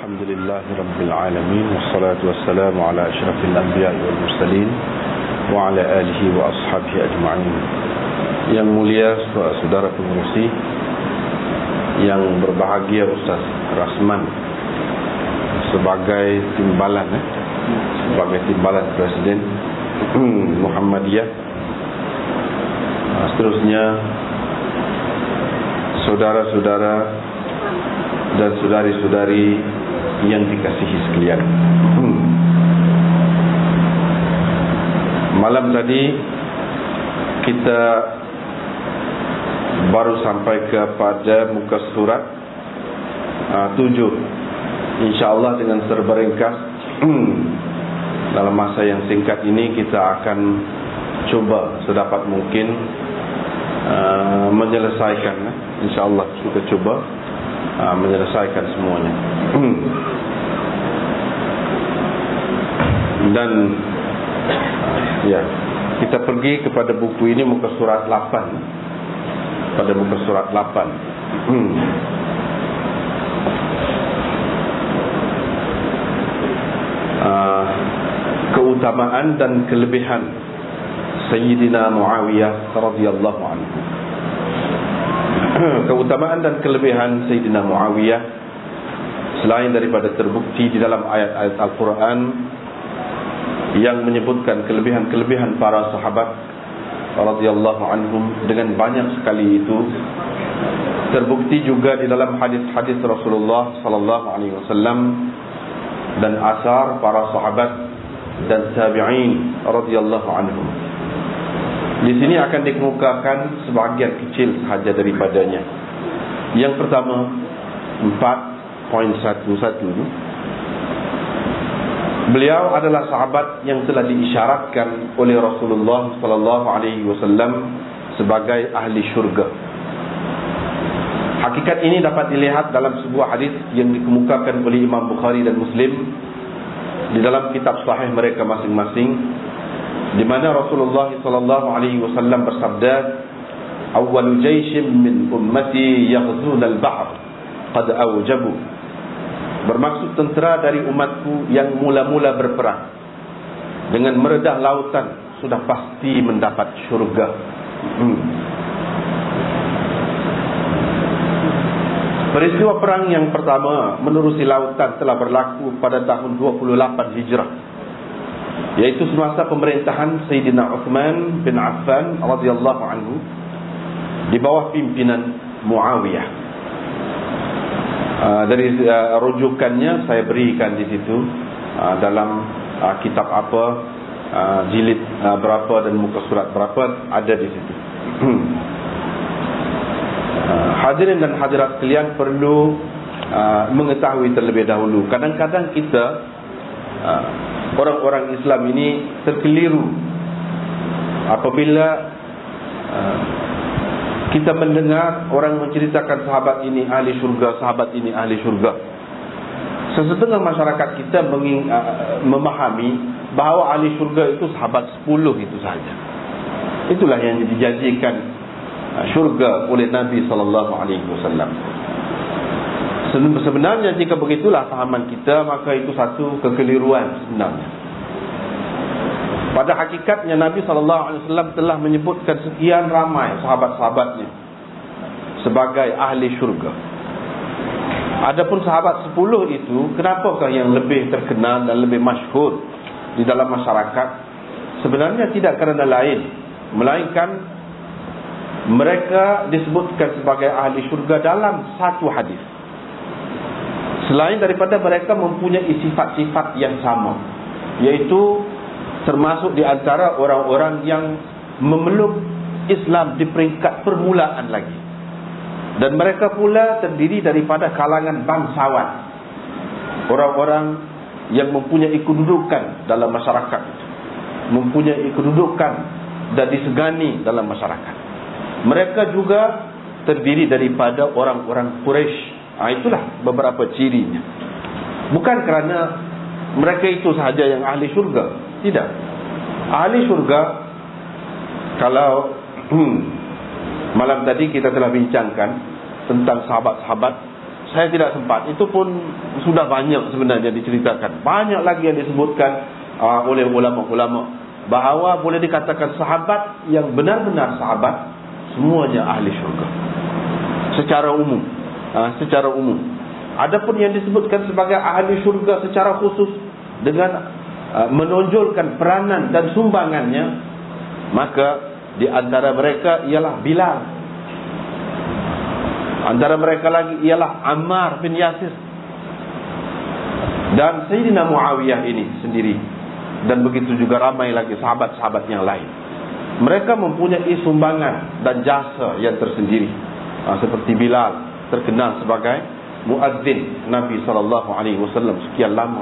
Alhamdulillahi Rabbil Alamin. Wassalatu wassalamu ala ashrafil anbiya wal mursalin wa ala alihi wa ashabihi ajma'in. Yang mulia saudara pengurusi, yang berbahagia Ustaz Rasman sebagai timbalan Presiden Muhammadiyah. Seterusnya saudara-saudara dan saudari-saudari yang dikasihi sekalian, malam tadi kita baru sampai kepada muka surat 7. InsyaAllah dengan serba ringkas dalam masa yang singkat ini kita akan coba sedapat mungkin menyelesaikan. InsyaAllah kita coba menyelesaikan semuanya. Dan ya, kita pergi kepada buku ini muka surat 8. Pada muka surat 8. Keutamaan dan kelebihan Sayyidina Muawiyah radhiyallahu anhu. Keutamaan dan kelebihan Sayyidina Muawiyah selain daripada terbukti di dalam ayat-ayat Al-Quran yang menyebutkan kelebihan-kelebihan para sahabat radhiyallahu anhum dengan banyak sekali itu, terbukti juga di dalam hadis-hadis Rasulullah sallallahu alaihi wasallam dan asar para sahabat dan tabi'in radhiyallahu anhum. Di sini akan dikemukakan sebahagian kecil sahaja daripadanya. Yang pertama, 4.11. Beliau adalah sahabat yang telah diisyaratkan oleh Rasulullah sallallahu alaihi wasallam sebagai ahli syurga. Hakikat ini dapat dilihat dalam sebuah hadis yang dikemukakan oleh Imam Bukhari dan Muslim di dalam kitab sahih mereka masing-masing, di mana Rasulullah sallallahu alaihi wasallam bersabda, "Awwalu jayshin min ummati yaghzuna al-bahr qad awjabu." Bermaksud tentera dari umatku yang mula-mula berperang dengan meredah lautan sudah pasti mendapat syurga. Peristiwa perang yang pertama menerusi lautan telah berlaku pada tahun 28 Hijrah, yaitu semasa pemerintahan Sayyidina Uthman bin Affan radhiyallahu anhu di bawah pimpinan Muawiyah. Dari rujukannya saya berikan di situ dalam kitab apa, jilid berapa dan muka surat berapa ada di situ. Hadirin dan hadirat sekalian perlu mengetahui terlebih dahulu, kadang-kadang kita orang-orang Islam ini terkeliru apabila kita mendengar orang menceritakan sahabat ini ahli syurga, sahabat ini ahli syurga. Sesetengah masyarakat kita memahami bahawa ahli syurga itu sahabat 10 itu sahaja. Itulah yang dijanjikan syurga oleh Nabi sallallahu alaihi wasallam. Sebenarnya jika begitulah fahaman kita, maka itu satu kekeliruan sebenarnya. Pada hakikatnya Nabi SAW telah menyebutkan sekian ramai sahabat-sahabatnya sebagai ahli syurga. Adapun sahabat 10 itu, kenapakah yang lebih terkenal dan lebih masyhur di dalam masyarakat? Sebenarnya tidak kerana lain, melainkan mereka disebutkan sebagai ahli syurga dalam satu hadis. Selain daripada mereka mempunyai sifat-sifat yang sama, yaitu termasuk di antara orang-orang yang memeluk Islam di peringkat permulaan lagi. Dan mereka pula terdiri daripada kalangan bangsawan, orang-orang yang mempunyai kedudukan dalam masyarakat, mempunyai kedudukan dan disegani dalam masyarakat. Mereka juga terdiri daripada orang-orang Quraisy. Itulah beberapa cirinya. Bukan kerana mereka itu sahaja yang ahli syurga. Tidak. Ahli syurga, kalau malam tadi kita telah bincangkan tentang sahabat-sahabat saya tidak sempat. Itu pun sudah banyak sebenarnya diceritakan. Banyak lagi yang disebutkan oleh ulama-ulama, bahawa boleh dikatakan sahabat yang benar-benar sahabat semuanya ahli syurga secara umum. Secara umum. Adapun yang disebutkan sebagai ahli syurga secara khusus dengan menonjolkan peranan dan sumbangannya, maka di antara mereka ialah Bilal. Antara mereka lagi ialah Ammar bin Yasir dan Sayyidina Muawiyah ini sendiri, dan begitu juga ramai lagi sahabat-sahabat yang lain. Mereka mempunyai sumbangan dan jasa yang tersendiri. Seperti Bilal, terkenal sebagai muazzin Nabi SAW sekian lama.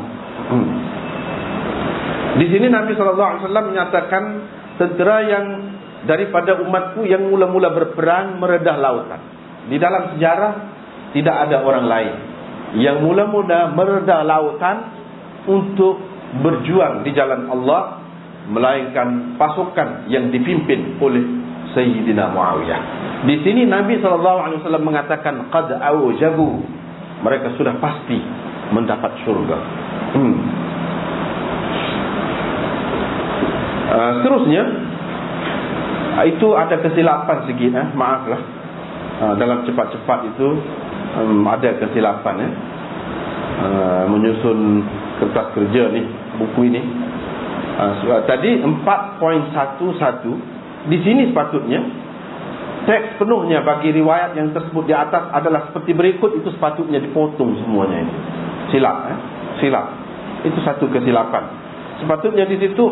Di sini Nabi SAW menyatakan, tentera yang daripada umatku yang mula-mula berperang meredah lautan. Di dalam sejarah tidak ada orang lain yang mula-mula meredah lautan untuk berjuang di jalan Allah melainkan pasukan yang dipimpin oleh Sayyidina Muawiyah. Di sini Nabi SAW mengatakan qad aujabu, mereka sudah pasti mendapat syurga. Seterusnya itu ada kesilapan sikit, maaflah. Dalam cepat-cepat itu ada kesilapan menyusun kertas kerja ni, buku ini. Tadi 4.11 di sini sepatutnya teks penuhnya bagi riwayat yang tersebut di atas adalah seperti berikut. Itu sepatutnya dipotong semuanya ini. Silap. Itu satu kesilapan. Sepatutnya di situ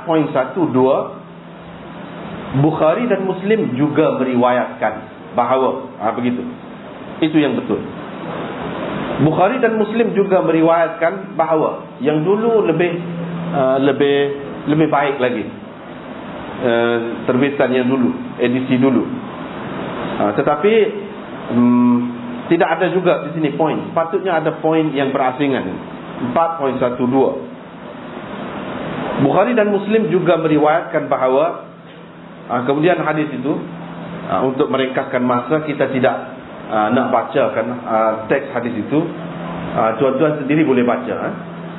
4.12 Bukhari dan Muslim juga meriwayatkan bahawa begitu. Itu yang betul. Bukhari dan Muslim juga meriwayatkan bahawa yang dulu lebih baik lagi, terbitan yang dulu, edisi dulu. Tetapi tidak ada juga di sini poin. Sepatutnya ada poin yang berasingan. 4.12 Bukhari dan Muslim juga meriwayatkan bahawa kemudian hadis itu, untuk meringkaskan masa, kita tidak nak bacakan teks hadis itu. Tuan-tuan sendiri boleh baca.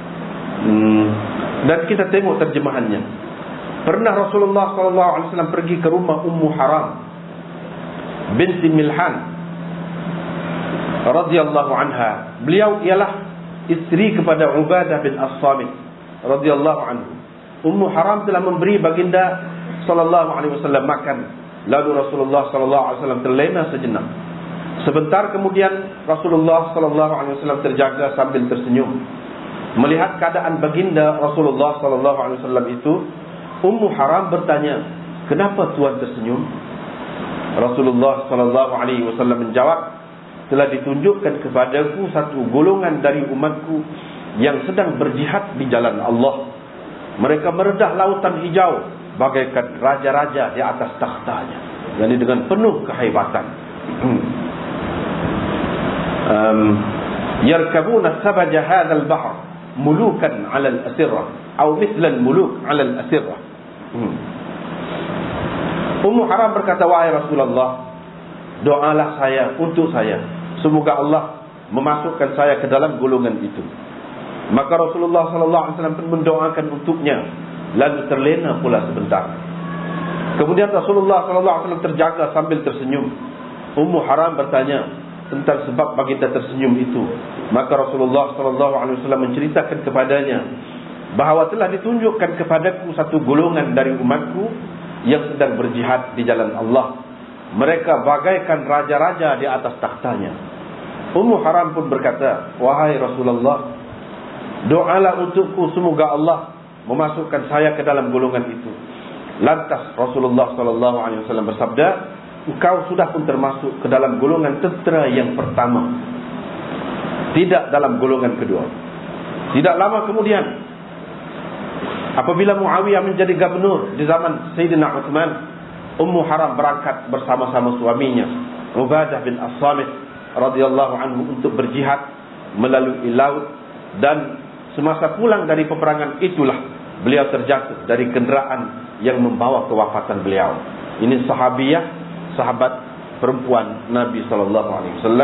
Dan kita tengok terjemahannya. Pernah Rasulullah SAW pergi ke rumah Ummu Haram binti Milhan radhiyallahu anha. Beliau ialah isteri kepada Ubadah bin As-Samit radhiyallahu anhu. Ummu Haram telah memberi baginda SAW makan. Lalu Rasulullah SAW terlena sejenak. Sebentar kemudian Rasulullah SAW terjaga sambil tersenyum. Melihat keadaan baginda Rasulullah SAW itu, Ummu Haram bertanya, "Kenapa tuan tersenyum?" Rasulullah SAW menjawab, "Telah ditunjukkan kepadaku satu golongan dari umatku yang sedang berjihad di jalan Allah. Mereka meredah lautan hijau bagaikan raja-raja di atas takhtanya." Yani dengan penuh kehebatan. Yarkabuna sabaja hadzal bahr mulukan 'ala al-asirra atau mithlan muluk 'ala al-asirra. Ummu Haram berkata, "Wahai Rasulullah, doalah saya untuk saya, semoga Allah memasukkan saya ke dalam golongan itu." Maka Rasulullah SAW pun mendoakan untuknya, lalu terlena pula sebentar. Kemudian Rasulullah SAW terjaga sambil tersenyum. Ummu Haram bertanya tentang sebab baginda tersenyum itu. Maka Rasulullah SAW menceritakan kepadanya bahawa telah ditunjukkan kepadaku satu golongan dari umatku yang sedang berjihad di jalan Allah. Mereka bagaikan raja-raja di atas takhtanya. Ummu Haram pun berkata, "Wahai Rasulullah, doalah untukku semoga Allah memasukkan saya ke dalam golongan itu." Lantas Rasulullah SAW bersabda, "Engkau sudah pun termasuk ke dalam golongan tentera yang pertama, tidak dalam golongan kedua." Tidak lama kemudian, apabila Muawiyah menjadi gubernur di zaman Sayyidina Uthman, Ummu Haram berangkat bersama-sama suaminya Ubadah bin As-Samit radhiyallahu anhu untuk berjihad melalui laut. Dan semasa pulang dari peperangan itulah beliau terjatuh dari kenderaan yang membawa kewafatan beliau. Ini sahabiyah, sahabat perempuan Nabi SAW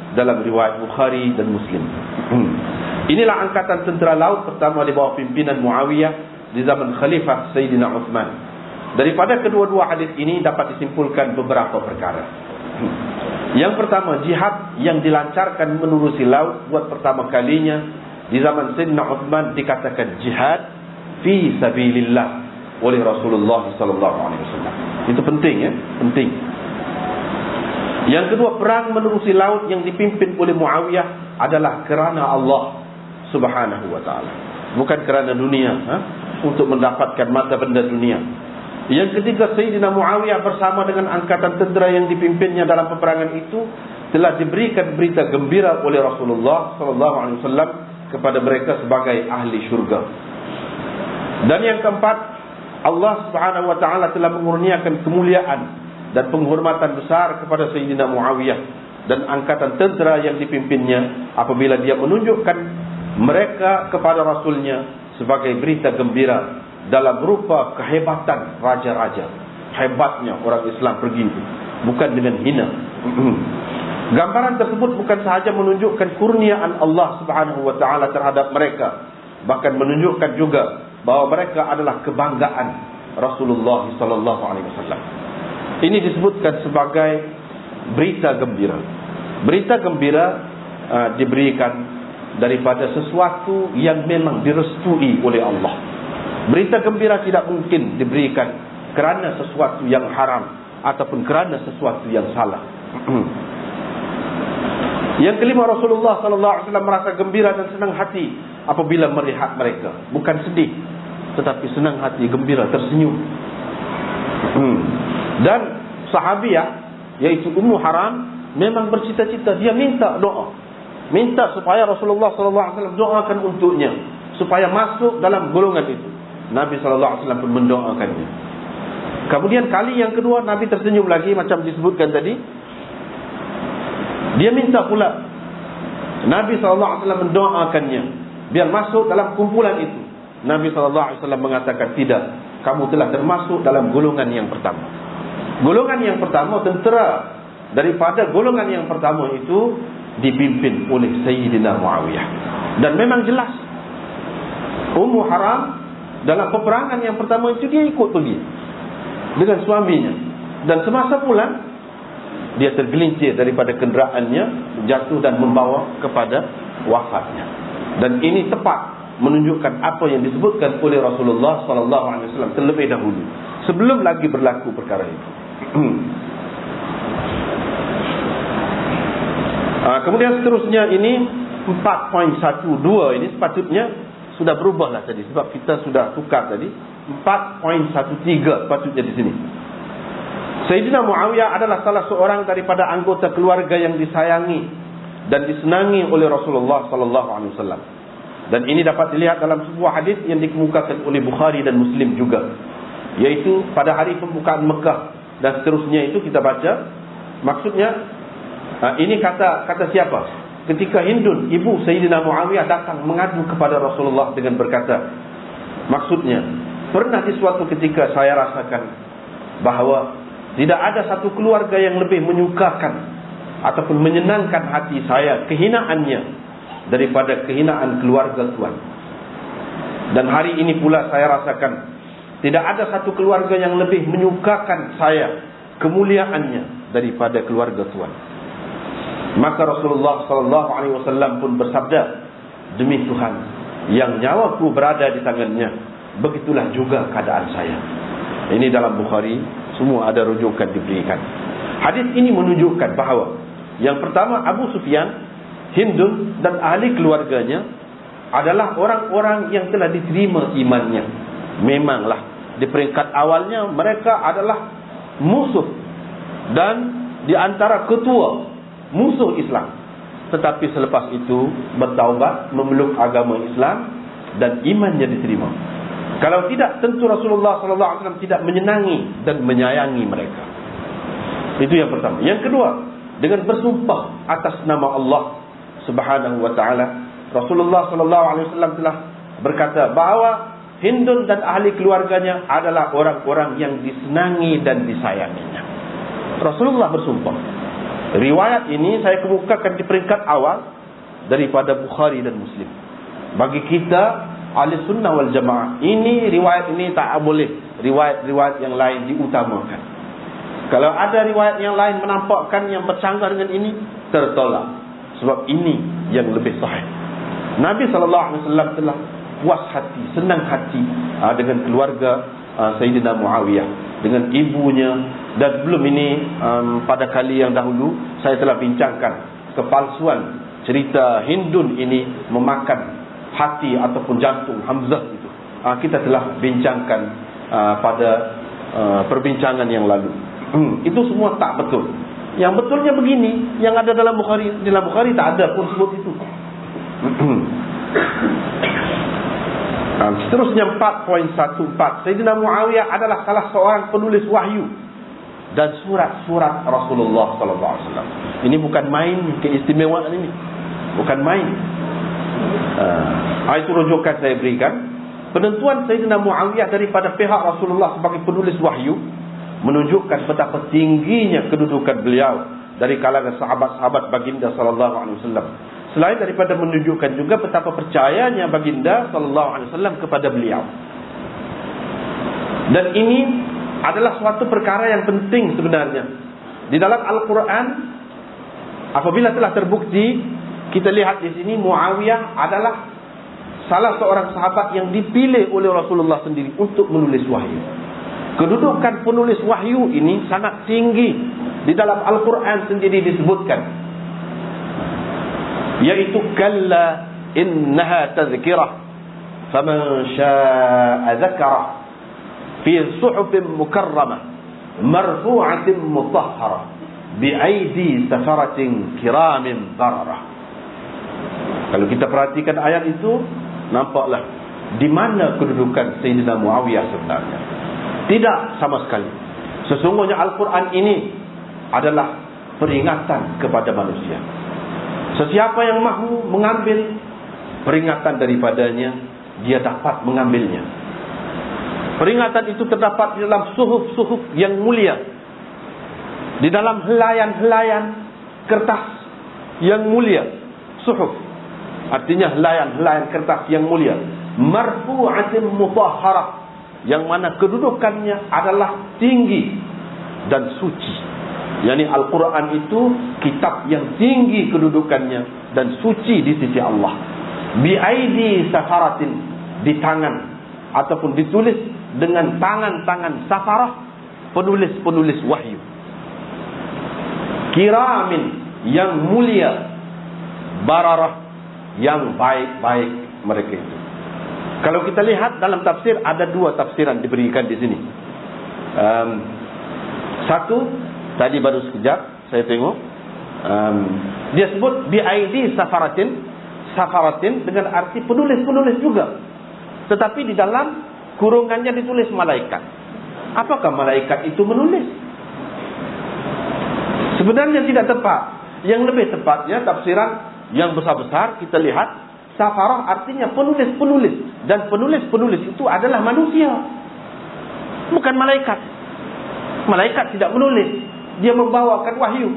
dalam riwayat Bukhari dan Muslim. Inilah angkatan tentera laut pertama di bawah pimpinan Muawiyah di zaman Khalifah Sayyidina Uthman. Daripada kedua-dua hadis ini dapat disimpulkan beberapa perkara. Yang pertama, jihad yang dilancarkan menerusi laut buat pertama kalinya di zaman Sayyidina Uthman dikatakan jihad fi sabilillah oleh Rasulullah sallallahu alaihi wasallam. Itu penting, ya, penting. Yang kedua, perang menerusi laut yang dipimpin oleh Muawiyah adalah kerana Allah Subhanahu wa taala, bukan kerana dunia, untuk mendapatkan mata benda dunia. Yang ketiga, Sayyidina Muawiyah bersama dengan angkatan tentera yang dipimpinnya dalam peperangan itu telah diberikan berita gembira oleh Rasulullah sallallahu alaihi wasallam kepada mereka sebagai ahli syurga. Dan yang keempat, Allah Subhanahu wa taala telah mengurniakan kemuliaan dan penghormatan besar kepada Sayyidina Muawiyah dan angkatan tentera yang dipimpinnya apabila dia menunjukkan mereka kepada Rasulnya sebagai berita gembira dalam rupa kehebatan raja-raja. Hebatnya orang Islam pergi itu, bukan dengan hina. Gambaran tersebut bukan sahaja menunjukkan kurniaan Allah Subhanahu wa taala terhadap mereka, bahkan menunjukkan juga bahawa mereka adalah kebanggaan Rasulullah sallallahu alaihi wasallam. Ini disebutkan sebagai berita gembira. Berita gembira diberikan daripada sesuatu yang memang direstui oleh Allah. Berita gembira tidak mungkin diberikan kerana sesuatu yang haram ataupun kerana sesuatu yang salah. Yang kelima, Rasulullah sallallahu alaihi wasallam merasa gembira dan senang hati apabila melihat mereka. Bukan sedih, tetapi senang hati, gembira, tersenyum. Dan sahabiah yaitu Ummu Haram memang bercita-cita, dia minta doa, minta supaya Rasulullah sallallahu alaihi wasallam doakan untuknya supaya masuk dalam golongan itu. Nabi sallallahu alaihi wasallam pun mendoakannya. Kemudian kali yang kedua Nabi tersenyum lagi macam disebutkan tadi. Dia minta pula Nabi sallallahu alaihi wasallam mendoakannya biar masuk dalam kumpulan itu. Nabi sallallahu alaihi wasallam mengatakan, tidak, kamu telah termasuk dalam golongan yang pertama. Golongan yang pertama, tentera daripada golongan yang pertama itu dipimpin oleh Sayyidina Muawiyah. Dan memang jelas Ummu Haram dalam peperangan yang pertama itu dia ikut pergi dengan suaminya. Dan semasa pulang dia tergelincir daripada kenderaannya, jatuh dan membawa kepada wafatnya. Dan ini tepat menunjukkan apa yang disebutkan oleh Rasulullah sallallahu alaihi wasallam terlebih dahulu sebelum lagi berlaku perkara itu. Kemudian seterusnya ini 4.12 ini sepatutnya sudah berubahlah tadi sebab kita sudah tukar tadi. 4.13 sepatutnya di sini. Sayyidina Muawiyah adalah salah seorang daripada anggota keluarga yang disayangi dan disenangi oleh Rasulullah sallallahu alaihi wasallam. Dan ini dapat dilihat dalam sebuah hadis yang dikemukakan oleh Bukhari dan Muslim juga, yaitu pada hari pembukaan Mekah dan seterusnya itu kita baca. Maksudnya ini kata siapa? Ketika Hindun, ibu Sayyidina Muawiyah datang mengadu kepada Rasulullah dengan berkata, maksudnya, pernah di suatu ketika saya rasakan bahawa tidak ada satu keluarga yang lebih menyukakan ataupun menyenangkan hati saya kehinaannya daripada kehinaan keluarga Tuan. Dan hari ini pula saya rasakan tidak ada satu keluarga yang lebih menyukakan saya kemuliaannya daripada keluarga Tuan. Maka Rasulullah sallallahu alaihi wasallam pun bersabda, demi Tuhan yang nyawaku berada di tangannya, begitulah juga keadaan saya. Ini dalam Bukhari, semua ada rujukan diberikan. Hadis ini menunjukkan bahawa yang pertama, Abu Sufyan, Hindun dan ahli keluarganya adalah orang-orang yang telah diterima imannya. Memanglah di peringkat awalnya mereka adalah musuh dan di antara ketua musuh Islam. Tetapi selepas itu bertaubat, memeluk agama Islam dan imannya diterima. Kalau tidak, tentu Rasulullah sallallahu alaihi wasallam tidak menyenangi dan menyayangi mereka. Itu yang pertama. Yang kedua, dengan bersumpah atas nama Allah Subhanahu wa taala, Rasulullah sallallahu alaihi wasallam telah berkata bahawa Hindun dan ahli keluarganya adalah orang-orang yang disenangi dan disayanginya. Rasulullah bersumpah. Riwayat ini saya kemukakan di peringkat awal daripada Bukhari dan Muslim. Bagi kita ahli sunnah wal jamaah, ini riwayat ini tak boleh riwayat-riwayat yang lain diutamakan. Kalau ada riwayat yang lain menampakkan yang bercanggah dengan ini, tertolak. Sebab ini yang lebih sahih. Nabi SAW telah puas hati, senang hati dengan keluarga Sayyidina Muawiyah, dengan ibunya. Dan sebelum ini, pada kali yang dahulu, saya telah bincangkan kepalsuan cerita Hindun ini memakan hati ataupun jantung Hamzah itu. Kita telah bincangkan pada perbincangan yang lalu. Itu semua tak betul. Yang betulnya begini, yang ada dalam Bukhari. Dalam Bukhari tak ada pun sebut itu. Seterusnya 4.14, Sayyidina Muawiyah adalah salah seorang penulis wahyu dan surat-surat Rasulullah SAW. Ini bukan main keistimewaan ini, bukan main. Itu rujukan saya berikan. Penentuan Sayyidina Muawiyah daripada pihak Rasulullah sebagai penulis wahyu menunjukkan betapa tingginya kedudukan beliau dari kalangan sahabat-sahabat baginda sallallahu alaihi wasallam. Selain daripada menunjukkan juga betapa percayanya baginda sallallahu alaihi wasallam kepada beliau. Dan ini adalah suatu perkara yang penting sebenarnya. Di dalam Al-Quran, apabila telah terbukti, kita lihat di sini Muawiyah adalah salah seorang sahabat yang dipilih oleh Rasulullah sendiri untuk menulis wahyu. Kedudukan penulis wahyu ini sangat tinggi. Di dalam Al-Quran sendiri disebutkan, yaitu kalla innaha tazkirah faman syaa'a dzakarah fi suhufin mukarramah marfu'atin mutahharah bi'aidi safaratin kiramin bararah. Kalau kita perhatikan ayat itu, nampaklah di mana kedudukan Sayyidina Muawiyah sebenarnya. Tidak sama sekali. Sesungguhnya Al-Quran ini adalah peringatan kepada manusia. Sesiapa yang mahu mengambil peringatan daripadanya, dia dapat mengambilnya. Peringatan itu terdapat di dalam suhuf-suhuf yang mulia, di dalam helaian-helaian kertas yang mulia. Suhuf artinya helaian-helaian kertas yang mulia, marfu'atin mutahharah, yang mana kedudukannya adalah tinggi dan suci. Yani Al-Quran itu kitab yang tinggi kedudukannya dan suci di sisi Allah. Bi'aidi safaratin, di tangan ataupun ditulis dengan tangan-tangan safarah, penulis-penulis wahyu. Kiramin, yang mulia. Bararah, yang baik-baik mereka itu. Kalau kita lihat dalam tafsir, ada dua tafsiran diberikan di sini. Satu, tadi baru sekejap saya tengok, dia sebut bi'aidi safaratin, safaratin dengan arti penulis-penulis juga. Tetapi di dalam kurungannya ditulis malaikat. Apakah malaikat itu menulis? Sebenarnya tidak tepat. Yang lebih tepatnya tafsiran yang besar-besar kita lihat, safarah artinya penulis-penulis. Dan penulis-penulis itu adalah manusia, bukan malaikat. Malaikat tidak menulis, dia membawakan wahyu.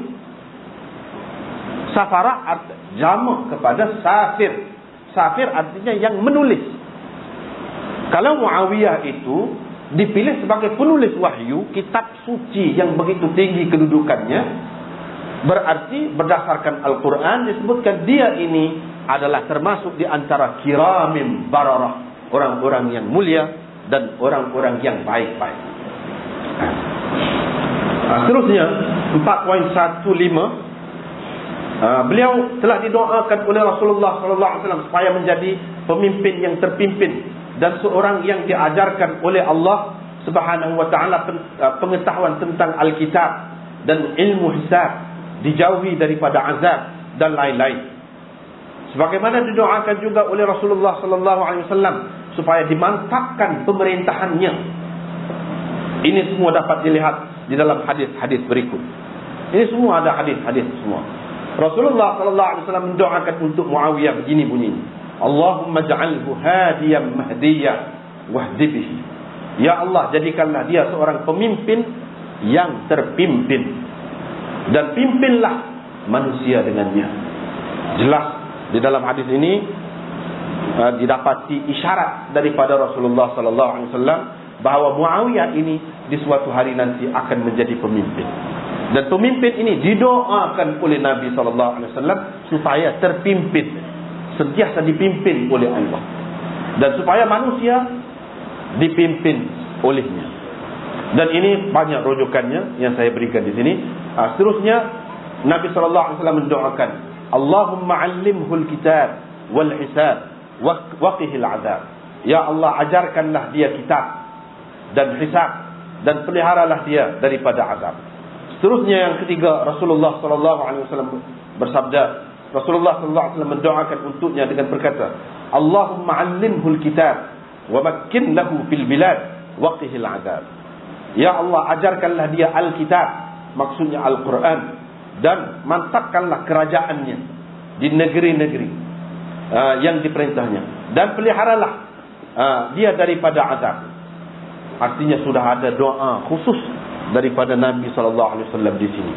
Safarah jamak kepada safir. Safir artinya yang menulis. Kalau Muawiyah itu dipilih sebagai penulis wahyu, kitab suci yang begitu tinggi kedudukannya, berarti berdasarkan Al-Quran disebutkan dia ini adalah termasuk di antara kiramim bararah, orang-orang yang mulia dan orang-orang yang baik-baik. Seterusnya 4.15, beliau telah didoakan oleh Rasulullah SAW supaya menjadi pemimpin yang terpimpin dan seorang yang diajarkan oleh Allah Subhanahu wa taala pengetahuan tentang Alkitab dan ilmu hisab, dijauhi daripada azab dan lain-lain. Sebagaimana didoakan juga oleh Rasulullah SAW supaya dimantapkan pemerintahannya. Ini semua dapat dilihat di dalam hadis-hadis berikut. Ini semua ada hadis-hadis semua. Rasulullah SAW mendoakan untuk Muawiyah begini bunyinya, Allahumma ja'alhu hadiyan mahdiyah wahdi bihi. Ya Allah, jadikanlah dia seorang pemimpin yang terpimpin, dan pimpinlah manusia dengannya. Jelas di dalam hadis ini didapati isyarat daripada Rasulullah sallallahu alaihi wasallam bahawa Muawiyah ini di suatu hari nanti akan menjadi pemimpin. Dan pemimpin ini didoakan oleh Nabi sallallahu alaihi wasallam supaya terpimpin, sentiasa dipimpin oleh Allah, dan supaya manusia dipimpin olehnya. Dan ini banyak rujukannya yang saya berikan di sini. Seterusnya Nabi sallallahu alaihi wasallam mendoakan, Allahumma 'allimhul kitab wal hisab waqihil 'adzab. Ya Allah, ajarkanlah dia kitab dan hisab, dan peliharalah dia daripada azab. Seterusnya yang ketiga, Rasulullah sallallahu alaihi wasallam bersabda, Rasulullah sallallahu alaihi wasallam mendoakan untuknya dengan berkata, Allahumma 'allimhul kitab wa makkin lahu fil bilad waqihil 'adzab. Ya Allah, ajarkanlah dia Alkitab, maksudnya Al-Quran, dan mantapkanlah kerajaannya di negeri-negeri yang diperintahnya, dan peliharalah dia daripada azab. Artinya sudah ada doa khusus daripada Nabi SAW di sini.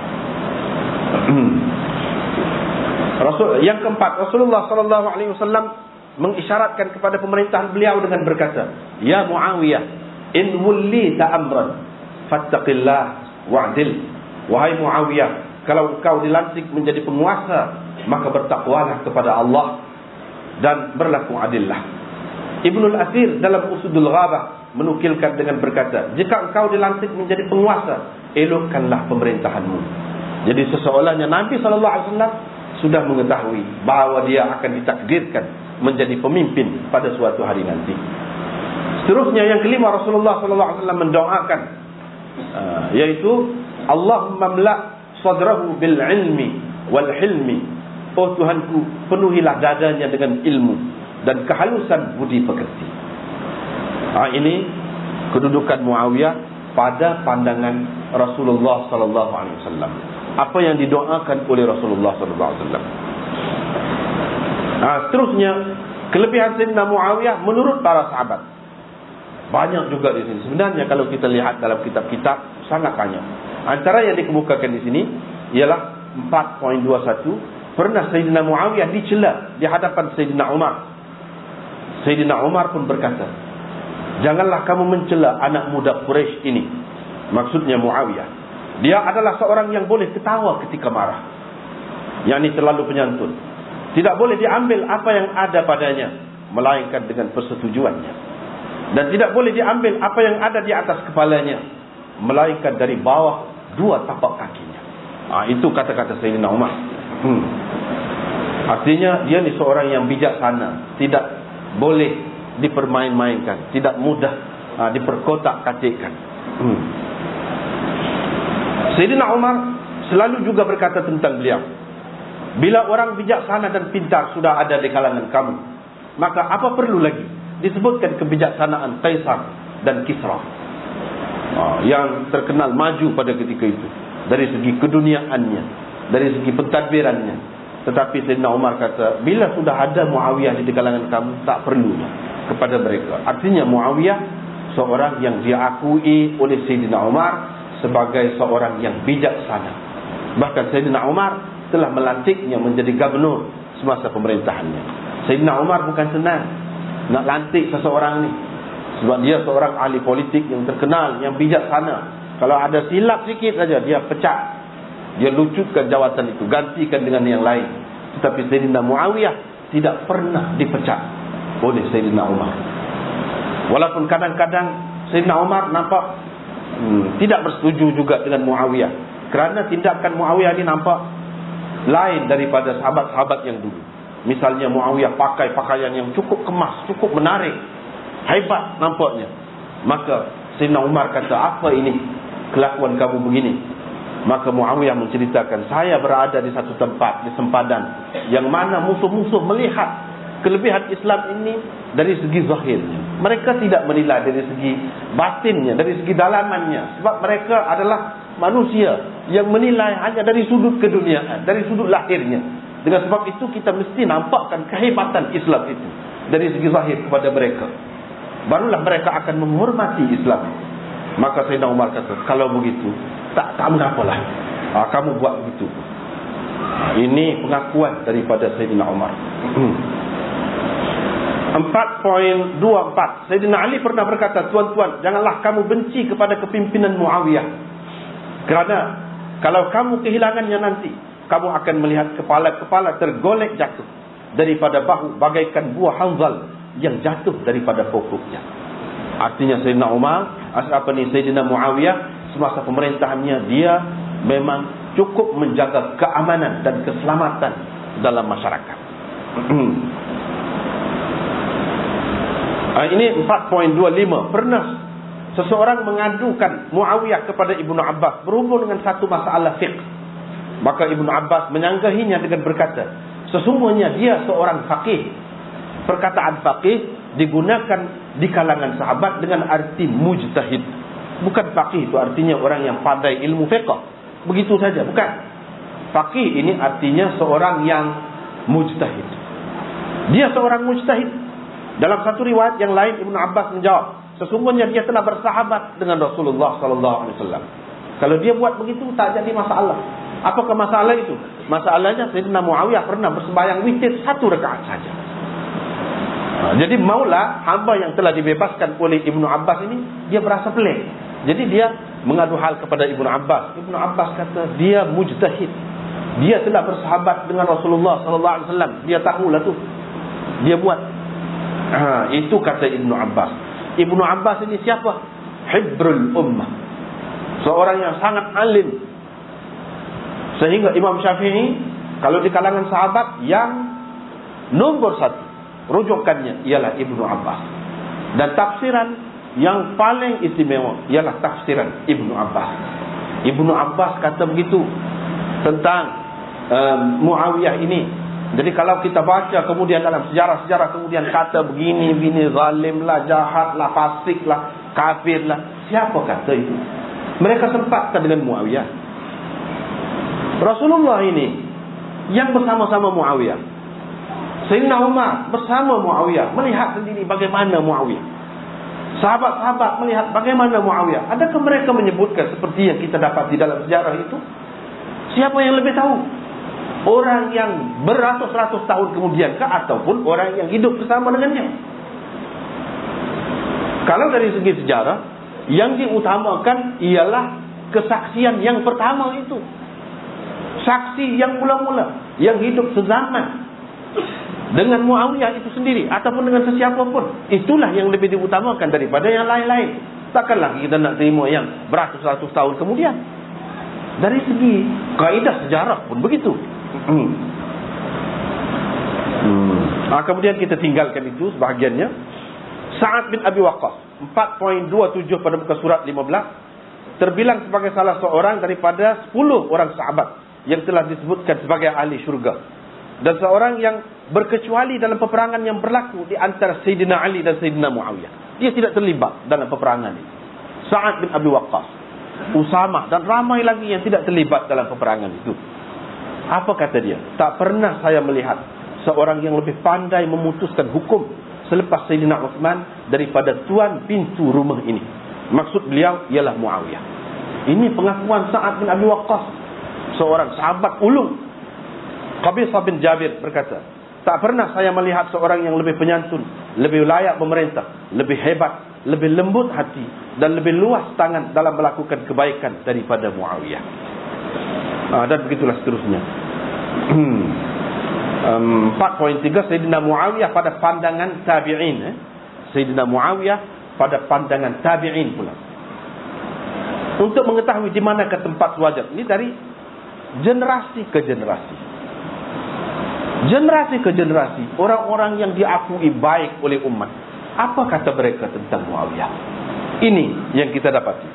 Yang keempat, Rasulullah SAW mengisyaratkan kepada pemerintahan beliau dengan berkata, Ya Muawiyah, in wullita amran fattaqillah wa'dil. Wahai Muawiyah, kalau engkau dilantik menjadi penguasa, maka bertakwalah kepada Allah dan berlaku adillah. Ibnul Athir dalam Usudul Ghabah menukilkan dengan berkata, jika engkau dilantik menjadi penguasa, elokkanlah pemerintahanmu. Jadi seseolahnya Nabi SAW sudah mengetahui bahawa dia akan ditakdirkan menjadi pemimpin pada suatu hari nanti. Seterusnya yang kelima, Rasulullah SAW mendoakan, yaitu Allahumma mla' sadrahu bil ilmi wal hilmi. Oh Tuhanku, penuhilah dadanya dengan ilmu dan kehalusan budi pekerti. Ini kedudukan Muawiyah pada pandangan Rasulullah SAW. Apa yang didoakan oleh Rasulullah SAW. Seterusnya, kelebihan Sayyidina Muawiyah menurut para sahabat banyak juga di sini. Sebenarnya kalau kita lihat dalam kitab-kitab sangat banyak. Antara yang dikemukakan di sini ialah 4.21. Pernah Sayyidina Muawiyah dicela di hadapan Sayyidina Umar. Sayyidina Umar pun berkata, janganlah kamu mencela anak muda Quraisy ini. Maksudnya Muawiyah. Dia adalah seorang yang boleh ketawa ketika marah, yakni terlalu penyantun. Tidak boleh diambil apa yang ada padanya, melainkan dengan persetujuannya. Dan tidak boleh diambil apa yang ada di atas kepalanya, melainkan dari bawah dua tapak kakinya. Itu kata-kata Sayyidina Umar. Artinya dia ni seorang yang bijaksana, tidak boleh dipermain-mainkan, tidak mudah diperkotak-katikkan. Sayyidina Umar selalu juga berkata tentang beliau, bila orang bijaksana dan pintar sudah ada di kalangan kamu, maka apa perlu lagi disebutkan kebijaksanaan Kaisar dan Kisra yang terkenal maju pada ketika itu dari segi keduniaannya, dari segi pentadbirannya. Tetapi Sayyidina Umar kata, bila sudah ada Muawiyah di kalangan kamu, tak perlu kepada mereka. Artinya Muawiyah seorang yang diakui oleh Sayyidina Umar sebagai seorang yang bijaksana. Bahkan Sayyidina Umar telah melantiknya menjadi gubernur semasa pemerintahannya. Sayyidina Umar bukan senang nak lantik seseorang ni, sebab dia seorang ahli politik yang terkenal, yang bijaksana. Kalau ada silap sikit saja, dia pecat, dia lucutkan jawatan itu, gantikan dengan yang lain. Tetapi Sayyidina Muawiyah tidak pernah dipecat oleh Sayyidina Umar. Walaupun kadang-kadang Sayyidina Umar nampak tidak bersetuju juga dengan Muawiyah, kerana tindakan Muawiyah ini nampak lain daripada sahabat-sahabat yang dulu. Misalnya Muawiyah pakai pakaian yang cukup kemas, cukup menarik, hebat nampaknya. Maka Sayyidina Umar kata, apa ini kelakuan kamu begini? Maka Muawiyah menceritakan, saya berada di satu tempat, di sempadan, yang mana musuh-musuh melihat kelebihan Islam ini dari segi zahirnya. Mereka tidak menilai dari segi batinnya, dari segi dalamannya. Sebab mereka adalah manusia yang menilai hanya dari sudut keduniaan, dari sudut lahirnya. Dengan sebab itu kita mesti nampakkan kehebatan Islam itu dari segi zahir kepada mereka. Barulah mereka akan menghormati Islam. Maka Sayyidina Umar kata, kalau begitu tak mengapalah, kamu buat begitu. Ini pengakuan daripada Sayyidina Umar. 4.24, Sayyidina Ali pernah berkata, tuan-tuan, janganlah kamu benci kepada kepimpinan Muawiyah, kerana kalau kamu kehilangannya nanti, kamu akan melihat kepala-kepala tergolek jatuh daripada bahu bagaikan buah hanzal yang jatuh daripada pokoknya. Artinya Sayyidina Umar, Sayyidina Muawiyah, semasa pemerintahannya dia memang cukup menjaga keamanan dan keselamatan dalam masyarakat. Ini 4.25. Pernah seseorang mengadukan Muawiyah kepada Ibnu Abbas berhubung dengan satu masalah fiqh. Maka Ibnu Abbas menyanggahinya dengan berkata, sesungguhnya dia seorang faqih. Perkataan faqih digunakan di kalangan sahabat dengan arti mujtahid. Bukan faqih itu artinya orang yang pandai ilmu fiqh begitu saja, bukan. Faqih ini artinya seorang yang mujtahid. Dia seorang mujtahid. Dalam satu riwayat yang lain, Ibnu Abbas menjawab, sesungguhnya dia telah bersahabat dengan Rasulullah SAW. Kalau dia buat begitu, tak jadi masalah. Apakah masalah itu? Masalahnya Sayyidina Muawiyah pernah bersembahyang witir 1 rakaat saja. Jadi maulah hamba yang telah dibebaskan oleh Ibnu Abbas ini, dia berasa pelik. Jadi dia mengadu hal kepada Ibnu Abbas. Ibnu Abbas kata, dia mujtahid. Dia telah bersahabat dengan Rasulullah SAW. Dia tahulah tu. Dia buat. Itu kata Ibnu Abbas. Ibnu Abbas ini siapa? Hibrul ummah, seorang yang sangat alim. Sehingga Imam Syafi'i, kalau di kalangan sahabat, yang nombor 1 rujukannya ialah Ibnu Abbas. Dan tafsiran yang paling istimewa ialah tafsiran Ibnu Abbas. Ibnu Abbas kata begitu tentang Muawiyah ini. Jadi kalau kita baca kemudian dalam sejarah-sejarah kemudian kata begini, zalim lah, jahat lah, fasik lah, kafir lah. Siapa kata itu? Mereka sempatkan dengan Muawiyah. Rasulullah ini yang bersama-sama Muawiyah. Sayyidina Umar bersama Muawiyah, melihat sendiri bagaimana Muawiyah. Sahabat-sahabat melihat bagaimana Muawiyah. Adakah mereka menyebutkan seperti yang kita dapat di dalam sejarah itu? Siapa yang lebih tahu? Orang yang beratus-ratus tahun kemudian ke, ataupun orang yang hidup bersama dengannya? Kalau dari segi sejarah, yang diutamakan ialah kesaksian yang pertama itu. Saksi yang mula-mula, yang hidup sezaman dengan Muawiyah itu sendiri, ataupun dengan sesiapa pun. Itulah yang lebih diutamakan daripada yang lain-lain. Takkanlah kita nak terima yang beratus-ratus tahun kemudian. Dari segi kaidah sejarah pun begitu. Kemudian kita tinggalkan itu sebahagiannya. Sa'ad bin Abi Waqqas, 4.27 pada muka surat 15, terbilang sebagai salah seorang daripada 10 orang sahabat yang telah disebutkan sebagai ahli syurga, dan seorang yang berkecuali dalam peperangan yang berlaku di antara Sayyidina Ali dan Sayyidina Muawiyah. Dia tidak terlibat dalam peperangan ini. Sa'ad bin Abi Waqqas, Usamah dan ramai lagi yang tidak terlibat dalam peperangan itu. Apa kata dia? Tak pernah saya melihat seorang yang lebih pandai memutuskan hukum selepas Sayyidina Uthman daripada tuan pintu rumah ini. Maksud beliau ialah Muawiyah. Ini pengakuan Sa'ad bin Abi Waqqas, seorang sahabat ulung. Qabisah bin Jabir berkata, tak pernah saya melihat seorang yang lebih penyantun, lebih layak memerintah, lebih hebat, lebih lembut hati, dan lebih luas tangan dalam melakukan kebaikan daripada Muawiyah. Dan begitulah seterusnya. 4.3, Sayyidina Muawiyah pada pandangan tabi'in. Sayyidina Muawiyah pada pandangan tabi'in pula. Untuk mengetahui di mana ke tempat wajar. Ini dari generasi ke generasi. Generasi ke generasi, orang-orang yang diakui baik oleh umat, apa kata mereka tentang Muawiyah? Ini yang kita dapati.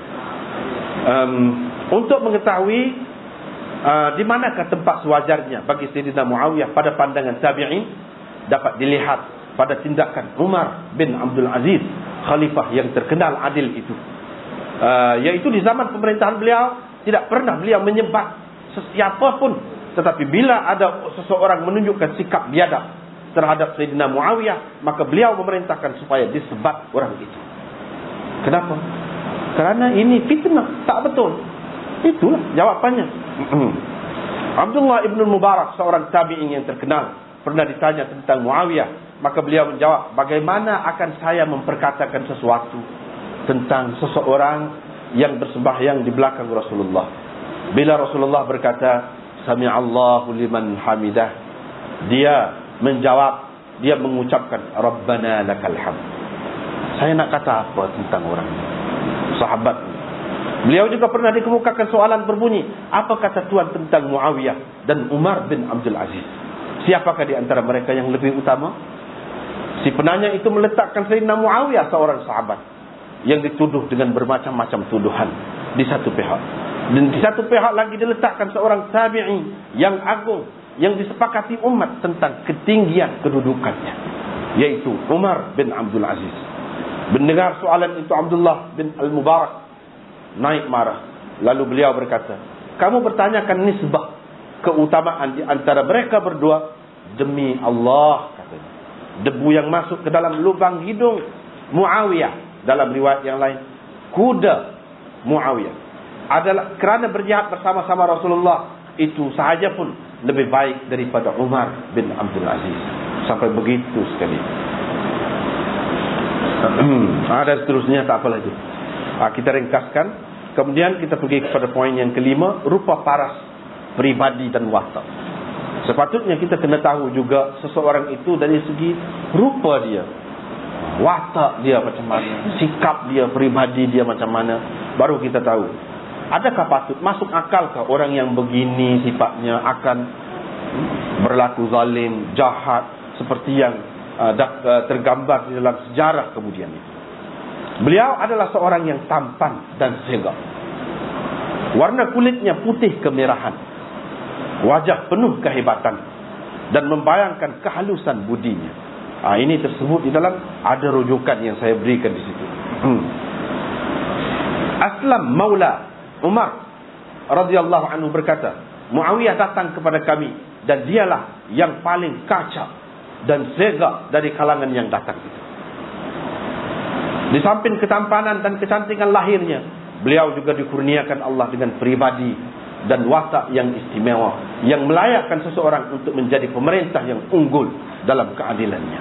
Untuk mengetahui di manakah tempat sewajarnya bagi Sayyidina Muawiyah pada pandangan tabi'in, dapat dilihat pada tindakan Umar bin Abdul Aziz, khalifah yang terkenal adil itu. Yaitu di zaman pemerintahan beliau, tidak pernah beliau menyebat sesiapa pun. Tetapi bila ada seseorang menunjukkan sikap biadab terhadap Sayyidina Muawiyah, maka beliau memerintahkan supaya disebat orang itu. Kenapa? Kerana ini fitnah, tak betul. Itulah jawapannya. Abdullah ibn Mubarak, seorang tabi'in yang terkenal, pernah ditanya tentang Muawiyah. Maka beliau menjawab, bagaimana akan saya memperkatakan sesuatu tentang seseorang yang bersembahyang di belakang Rasulullah. Bila Rasulullah berkata, Sami'allahu liman hamidah, dia menjawab, dia mengucapkan, Rabbana lakal hamd. Saya nak kata apa tentang orang ini? Sahabat. Beliau juga pernah dikemukakan soalan berbunyi, apa kata Tuhan tentang Muawiyah dan Umar bin Abdul Aziz? Siapakah di antara mereka yang lebih utama? Si penanya itu meletakkan Sayyidina Muawiyah, seorang sahabat yang dituduh dengan bermacam-macam tuduhan di satu pihak. Dan di satu pihak lagi diletakkan seorang tabi'i yang agung, yang disepakati umat tentang ketinggian kedudukannya, yaitu Umar bin Abdul Aziz. Mendengar soalan itu, Abdullah bin Al-Mubarak naik marah. Lalu beliau berkata, kamu bertanyakan nisbah keutamaan di antara mereka berdua. Demi Allah, katanya, debu yang masuk ke dalam lubang hidung Muawiyah, dalam riwayat yang lain, kuda Muawiyah adalah kerana berjihad bersama-sama Rasulullah, itu sahaja pun lebih baik daripada Umar bin Abdul Aziz. Sampai begitu sekali. Ada seterusnya, tak apa lagi. Kita ringkaskan. Kemudian kita pergi kepada poin yang kelima, rupa paras pribadi dan watak. Sepatutnya kita kena tahu juga seseorang itu dari segi rupa dia, watak dia macam mana, sikap dia, pribadi dia macam mana, baru kita tahu. Adakah patut, masuk akalkah orang yang begini sifatnya akan berlaku zalim, jahat seperti yang tergambar di dalam sejarah kemudian itu. Beliau adalah seorang yang tampan dan segak. Warna kulitnya putih kemerahan, wajah penuh kehebatan dan membayangkan kehalusan budinya. Ini tersebut di dalam, ada rujukan yang saya berikan di situ. Aslam Maula Umar radhiyallahu anhu berkata, Muawiyah datang kepada kami dan dialah yang paling kacak dan segak dari kalangan yang datang itu. Di samping ketampanan dan kecantikan lahirnya, beliau juga dikurniakan Allah dengan pribadi dan watak yang istimewa, yang melayakkan seseorang untuk menjadi pemerintah yang unggul dalam keadilannya.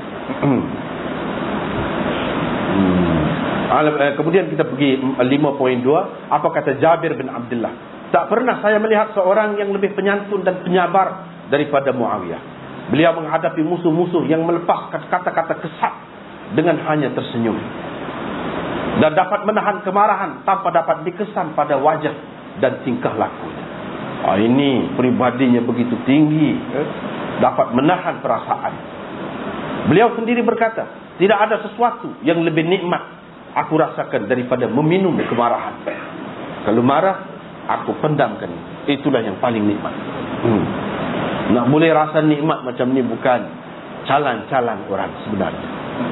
Kemudian kita pergi 5.2. Apa kata Jabir bin Abdullah? Tak pernah saya melihat seorang yang lebih penyantun dan penyabar daripada Muawiyah. Beliau menghadapi musuh-musuh yang melepaskan kata-kata kesat dengan hanya tersenyum, dan dapat menahan kemarahan tanpa dapat dikesan pada wajah dan tingkah lakunya. Ini pribadinya begitu tinggi, dapat menahan perasaan. Beliau sendiri berkata, tidak ada sesuatu yang lebih nikmat aku rasakan daripada meminum kemarahan. Kalau marah, aku pendamkan. Itulah yang paling nikmat. Nak boleh rasa nikmat macam ni bukan calang-calang orang sebenarnya.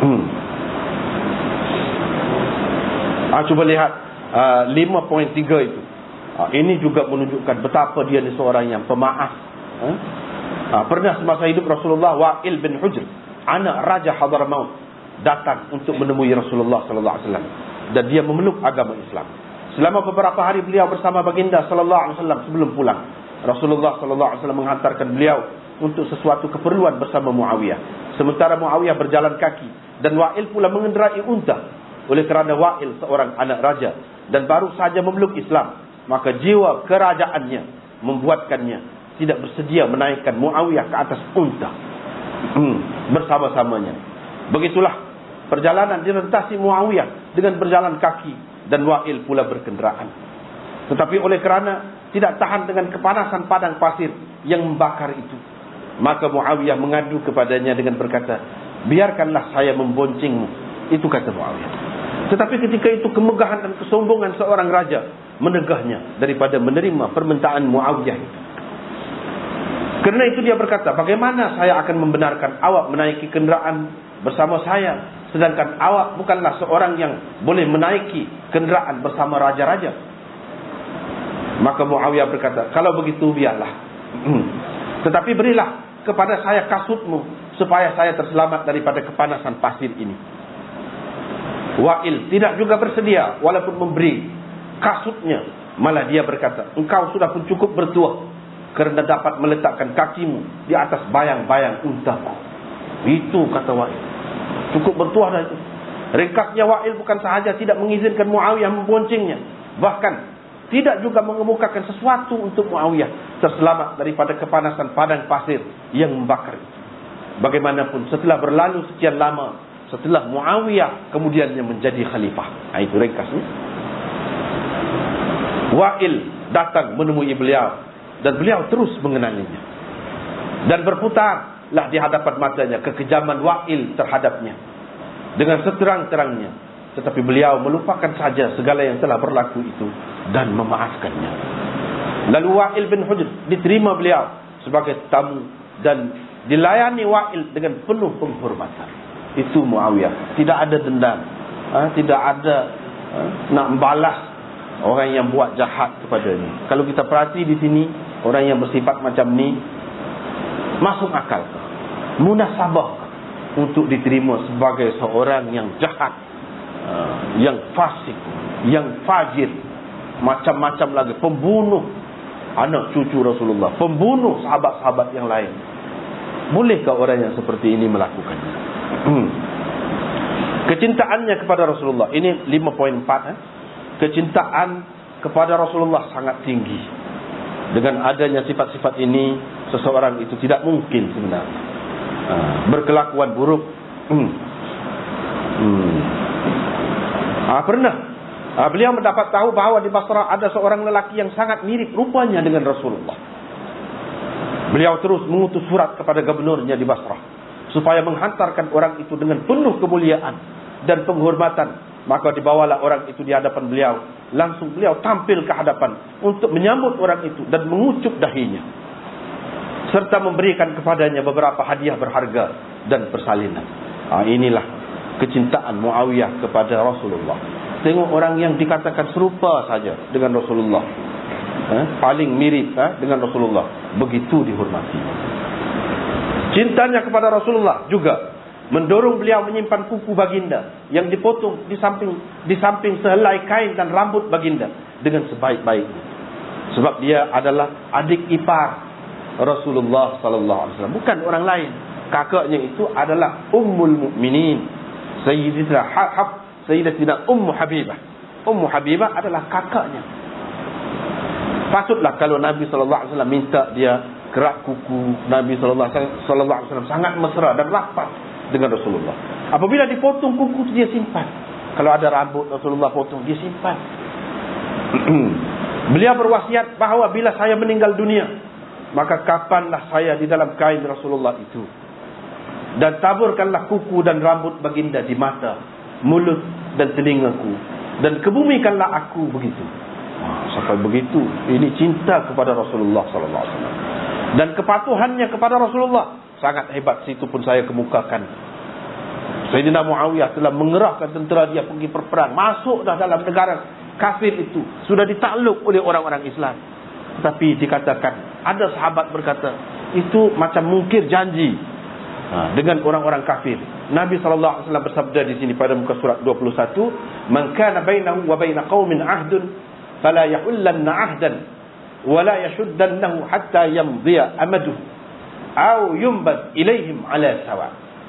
Cuba lihat 5.3 itu. Ini juga menunjukkan betapa dia ni seorang yang pemaaf. Pernah semasa hidup Rasulullah, Wa'il bin Hujr, anak Raja Hadramaut, datang untuk menemui Rasulullah sallallahu alaihi wasallam, dan dia memeluk agama Islam. Selama beberapa hari beliau bersama baginda sallallahu alaihi wasallam sebelum pulang. Rasulullah sallallahu alaihi wasallam menghantarkan beliau untuk sesuatu keperluan bersama Muawiyah. Sementara Muawiyah berjalan kaki dan Wa'il pula mengendarai unta. Oleh kerana Wa'il seorang anak raja dan baru saja memeluk Islam, maka jiwa kerajaannya membuatkannya tidak bersedia menaikkan Muawiyah ke atas unta bersama-samanya. Begitulah perjalanan direntasi Muawiyah dengan berjalan kaki dan Wa'il pula berkenderaan. Tetapi oleh kerana tidak tahan dengan kepanasan padang pasir yang membakar itu, maka Muawiyah mengadu kepadanya dengan berkata, biarkanlah saya memboncengmu. Itu kata Muawiyah. Tetapi ketika itu kemegahan dan kesombongan seorang raja menegahnya daripada menerima permintaan Muawiyah itu. Kerana itu dia berkata, bagaimana saya akan membenarkan awak menaiki kenderaan bersama saya, sedangkan awak bukanlah seorang yang boleh menaiki kenderaan bersama raja-raja. Maka Muawiyah berkata, kalau begitu biarlah. Tetapi berilah kepada saya kasutmu supaya saya terselamat daripada kepanasan pasir ini. Wa'il tidak juga bersedia walaupun memberi kasutnya. Malah dia berkata, engkau sudah pun cukup bertuah. kerana dapat meletakkan kakimu di atas bayang-bayang untaku. Itu kata Wa'il. Cukup bertuah dah itu. Ringkasnya Wa'il bukan sahaja tidak mengizinkan Muawiyah memboncengnya, bahkan tidak juga mengemukakan sesuatu untuk Muawiyah terselamat daripada kepanasan padang pasir yang membakar itu. Bagaimanapun setelah berlalu sekian lama, setelah Muawiyah kemudiannya menjadi khalifah. Itu ringkasnya. Wa'il datang menemui beliau dan beliau terus mengenalinya. Dan berputarlah di hadapan matanya kekejaman Wa'il terhadapnya dengan seterang-terangnya. Tetapi beliau melupakan saja segala yang telah berlaku itu dan memaafkannya. Lalu Wa'il bin Hujr diterima beliau sebagai tamu dan dilayani Wa'il dengan penuh penghormatan. Itu Muawiyah. Tidak ada dendam, tidak ada nak membalas orang yang buat jahat kepadanya. Kalau kita perhati di sini, orang yang bersifat macam ni masuk akal, munasabah untuk diterima sebagai seorang yang jahat, yang fasik, yang fajir, macam-macam lagi, pembunuh anak cucu Rasulullah, pembunuh sahabat-sahabat yang lain. Bolehkah orang yang seperti ini melakukannya? Kecintaannya kepada Rasulullah, ini 5.4. Kecintaan kepada Rasulullah sangat tinggi. Dengan adanya sifat-sifat ini, seseorang itu tidak mungkin sebenarnya berkelakuan buruk. Pernah beliau mendapat tahu bahawa di Basrah ada seorang lelaki yang sangat mirip rupanya dengan Rasulullah. Beliau terus mengutus surat kepada gubernurnya di Basrah supaya menghantarkan orang itu dengan penuh kemuliaan dan penghormatan. Maka dibawalah orang itu di hadapan beliau. Langsung beliau tampil ke hadapan untuk menyambut orang itu dan mengucup dahinya, serta memberikan kepadanya beberapa hadiah berharga dan persalinan. Inilah kecintaan Muawiyah kepada Rasulullah. Tengok orang yang dikatakan serupa saja dengan Rasulullah, paling mirip dengan Rasulullah, begitu dihormati. Cintanya kepada Rasulullah juga mendorong beliau menyimpan kuku baginda yang dipotong di samping sehelai kain dan rambut baginda dengan sebaik-baiknya. Sebab dia adalah adik ipar Rasulullah sallallahu alaihi wasallam, bukan orang lain. Kakaknya itu adalah Ummul Mukminin, Sayyidatina Ummu Habibah. Ummu Habibah adalah kakaknya. Patutlah kalau Nabi sallallahu alaihi wasallam minta dia kerak kuku. Nabi sallallahu alaihi wasallam sangat mesra dan rapat dengan Rasulullah. Apabila dipotong kuku dia simpan. Kalau ada rambut Rasulullah potong, dia simpan. Beliau berwasiat bahawa bila saya meninggal dunia, maka kapanlah saya di dalam kain Rasulullah itu, dan taburkanlah kuku dan rambut baginda di mata, mulut dan telingaku, dan kebumikanlah aku begitu. Sampai begitu, ini cinta kepada Rasulullah sallallahu alaihi wasallam. Dan kepatuhannya kepada Rasulullah sangat hebat. Situ pun saya kemukakan. Sayyidina Muawiyah telah mengerahkan tentera dia pergi berperang, masuk dah dalam negara kafir itu, sudah ditakluk oleh orang-orang Islam. Tetapi dikatakan, ada sahabat berkata, itu macam mungkir janji dengan orang-orang kafir. Nabi sallallahu alaihi wasallam bersabda di sini pada muka surat 21, "Man kana bainahu wa baina qaumin 'ahdun fala yahullanna 'ahdan wa la yashuddannahu hatta yamdhiya amaduhu aw yumbad ilaihim 'ala sawa."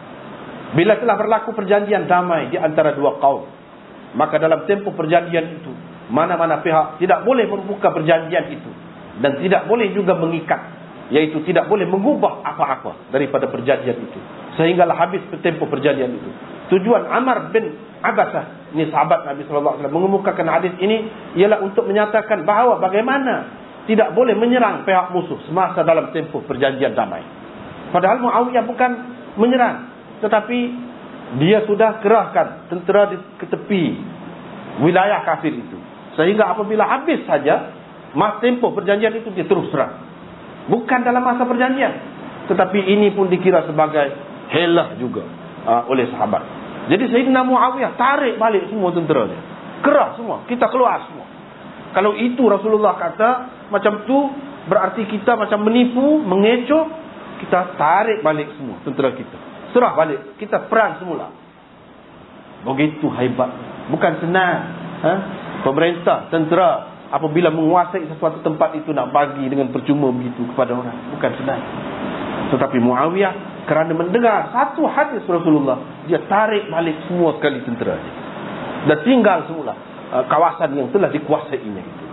Bila telah berlaku perjanjian damai di antara dua kaum, maka dalam tempoh perjanjian itu, mana-mana pihak tidak boleh membuka perjanjian itu dan tidak boleh juga mengikat, yaitu tidak boleh mengubah apa-apa daripada perjanjian itu sehinggalah habis tempoh perjanjian itu. Tujuan Amr bin Abbasah, ini sahabat Nabi sallallahu alaihi wasallam, mengemukakan hadis ini ialah untuk menyatakan bahawa bagaimana tidak boleh menyerang pihak musuh semasa dalam tempoh perjanjian damai. Padahal Muawiyah bukan menyerang, tetapi dia sudah kerahkan tentera ke tepi wilayah kafir itu, sehingga apabila habis saja masa tempoh perjanjian itu, dia terus serang. Bukan dalam masa perjanjian, tetapi ini pun dikira sebagai helah juga oleh sahabat. Jadi Sayyidina Muawiyah tarik balik semua tentera dia, kerah semua, kita keluar semua. Kalau itu Rasulullah kata macam tu, berarti kita macam menipu, mengecoh, kita tarik balik semua tentera kita, serah balik, kita perang semula. Begitu hebat. Bukan senang. Pemerintah, tentera apabila menguasai sesuatu tempat itu nak bagi dengan percuma begitu kepada orang. Bukan senang. Tetapi Muawiyah kerana mendengar satu hadis Rasulullah, dia tarik balik semua sekali tentera dia. Dan tinggal semula kawasan yang telah dikuasainya itu.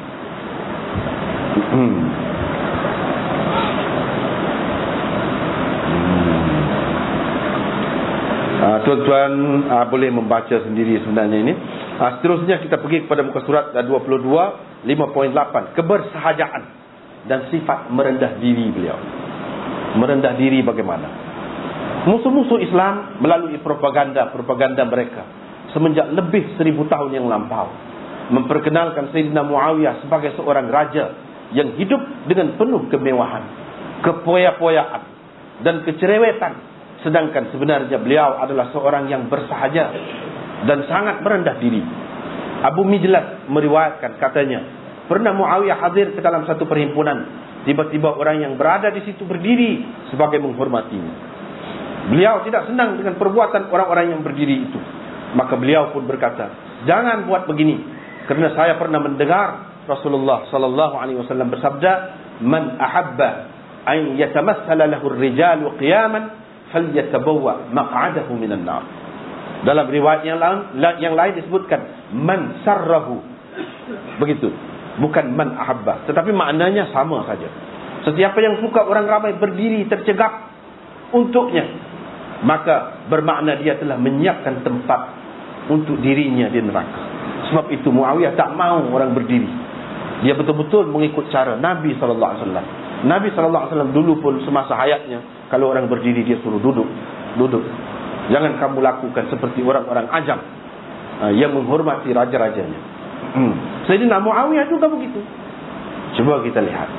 Tuan-tuan boleh membaca sendiri sebenarnya ini. Seterusnya kita pergi kepada muka surat 22, 5.8. Kebersahajaan dan sifat merendah diri beliau. Merendah diri bagaimana? Musuh-musuh Islam melalui propaganda mereka semenjak lebih 1000 tahun yang lampau memperkenalkan Sayyidina Muawiyah sebagai seorang raja yang hidup dengan penuh kemewahan, kepoya-poyaan dan kecerewetan, sedangkan sebenarnya beliau adalah seorang yang bersahaja dan sangat merendah diri. Abu Mijlas meriwayatkan, katanya, pernah Muawiyah hadir ke dalam satu perhimpunan. Tiba-tiba orang yang berada di situ berdiri sebagai menghormatinya. Beliau tidak senang dengan perbuatan orang-orang yang berdiri itu. Maka beliau pun berkata, jangan buat begini, kerana saya pernah mendengar Rasulullah sallallahu alaihi wasallam bersabda, man ahabba an yatamassala lahu ar-rijalu qiyaman falyatabawwa maq'adahu minan nar. Dalam riwayat yang lain disebutkan man sarrahu. Begitu. Bukan man ahabba, tetapi maknanya sama saja. Sesiapa yang suka orang ramai berdiri tercegap untuknya, maka bermakna dia telah menyiapkan tempat untuk dirinya di neraka. Sebab itu Muawiyah tak mahu orang berdiri. Dia betul-betul mengikut cara Nabi SAW. Nabi SAW dulu pun semasa hayatnya, kalau orang berdiri dia suruh duduk. Jangan kamu lakukan seperti orang-orang ajam yang menghormati raja-rajanya. Sayyidina Muawiyah juga begitu. Coba kita lihat.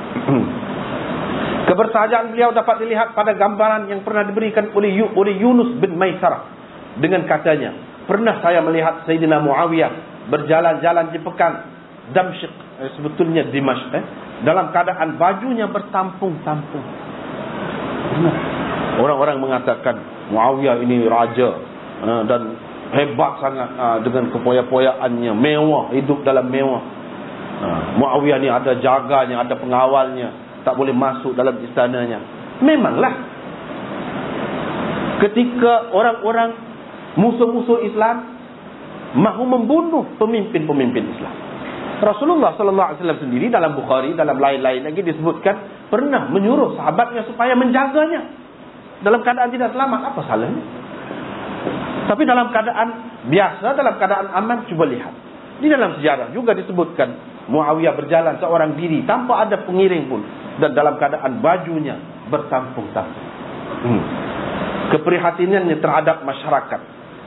Kebersahajaan beliau dapat dilihat pada gambaran yang pernah diberikan oleh Yunus bin Maisarah dengan katanya, pernah saya melihat Sayyidina Muawiyah berjalan-jalan di pekan Damsyik, sebetulnya Dimashq, dalam keadaan bajunya bertampung-tampung. Orang-orang mengatakan Muawiyah ini raja dan hebat sangat dengan kepoya-poyaannya, mewah, hidup dalam mewah. Muawiyah ni ada jaganya, ada pengawalnya, tak boleh masuk dalam istananya. Memanglah ketika orang-orang musuh-musuh Islam mahu membunuh pemimpin-pemimpin Islam. Rasulullah sallallahu alaihi wasallam sendiri dalam Bukhari, dalam lain-lain lagi disebutkan pernah menyuruh sahabatnya supaya menjaganya dalam keadaan tidak selamat. Apa salahnya? Tapi dalam keadaan biasa, dalam keadaan aman, coba lihat. Di dalam sejarah juga disebutkan Muawiyah berjalan seorang diri tanpa ada pengiring pun, dan dalam keadaan bajunya bertampung-tampung. Keprihatinannya terhadap masyarakat.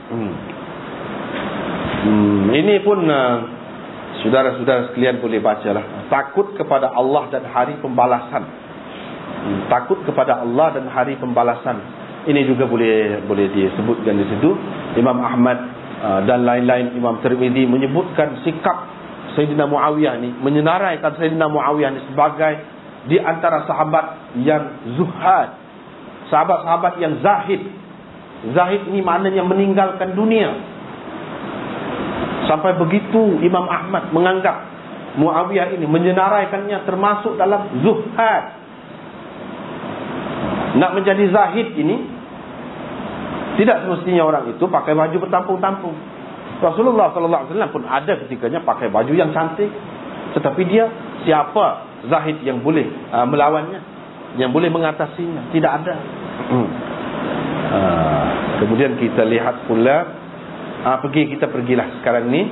Ini pun saudara-saudara sekalian boleh bacalah. Takut kepada Allah dan hari pembalasan. Takut kepada Allah dan hari pembalasan. Ini juga boleh disebutkan di situ. Imam Ahmad dan lain-lain, Imam Tirmizi menyebutkan sikap Sayyidina Muawiyah ni, menyenaraikan Sayyidina Muawiyah ni sebagai di antara sahabat yang zuhad, sahabat-sahabat yang zahid. Zahid ni maknanya meninggalkan dunia. Sampai begitu Imam Ahmad menganggap Muawiyah ini, menyenaraikannya termasuk dalam zuhad. Nak menjadi zahid ini, tidak semestinya orang itu pakai baju bertampung-tampung. Rasulullah SAW pun ada ketikanya pakai baju yang cantik. Tetapi dia, siapa zahid yang boleh melawannya, yang boleh mengatasinya? Tidak ada. Kemudian kita lihat pula, kita pergilah sekarang ni.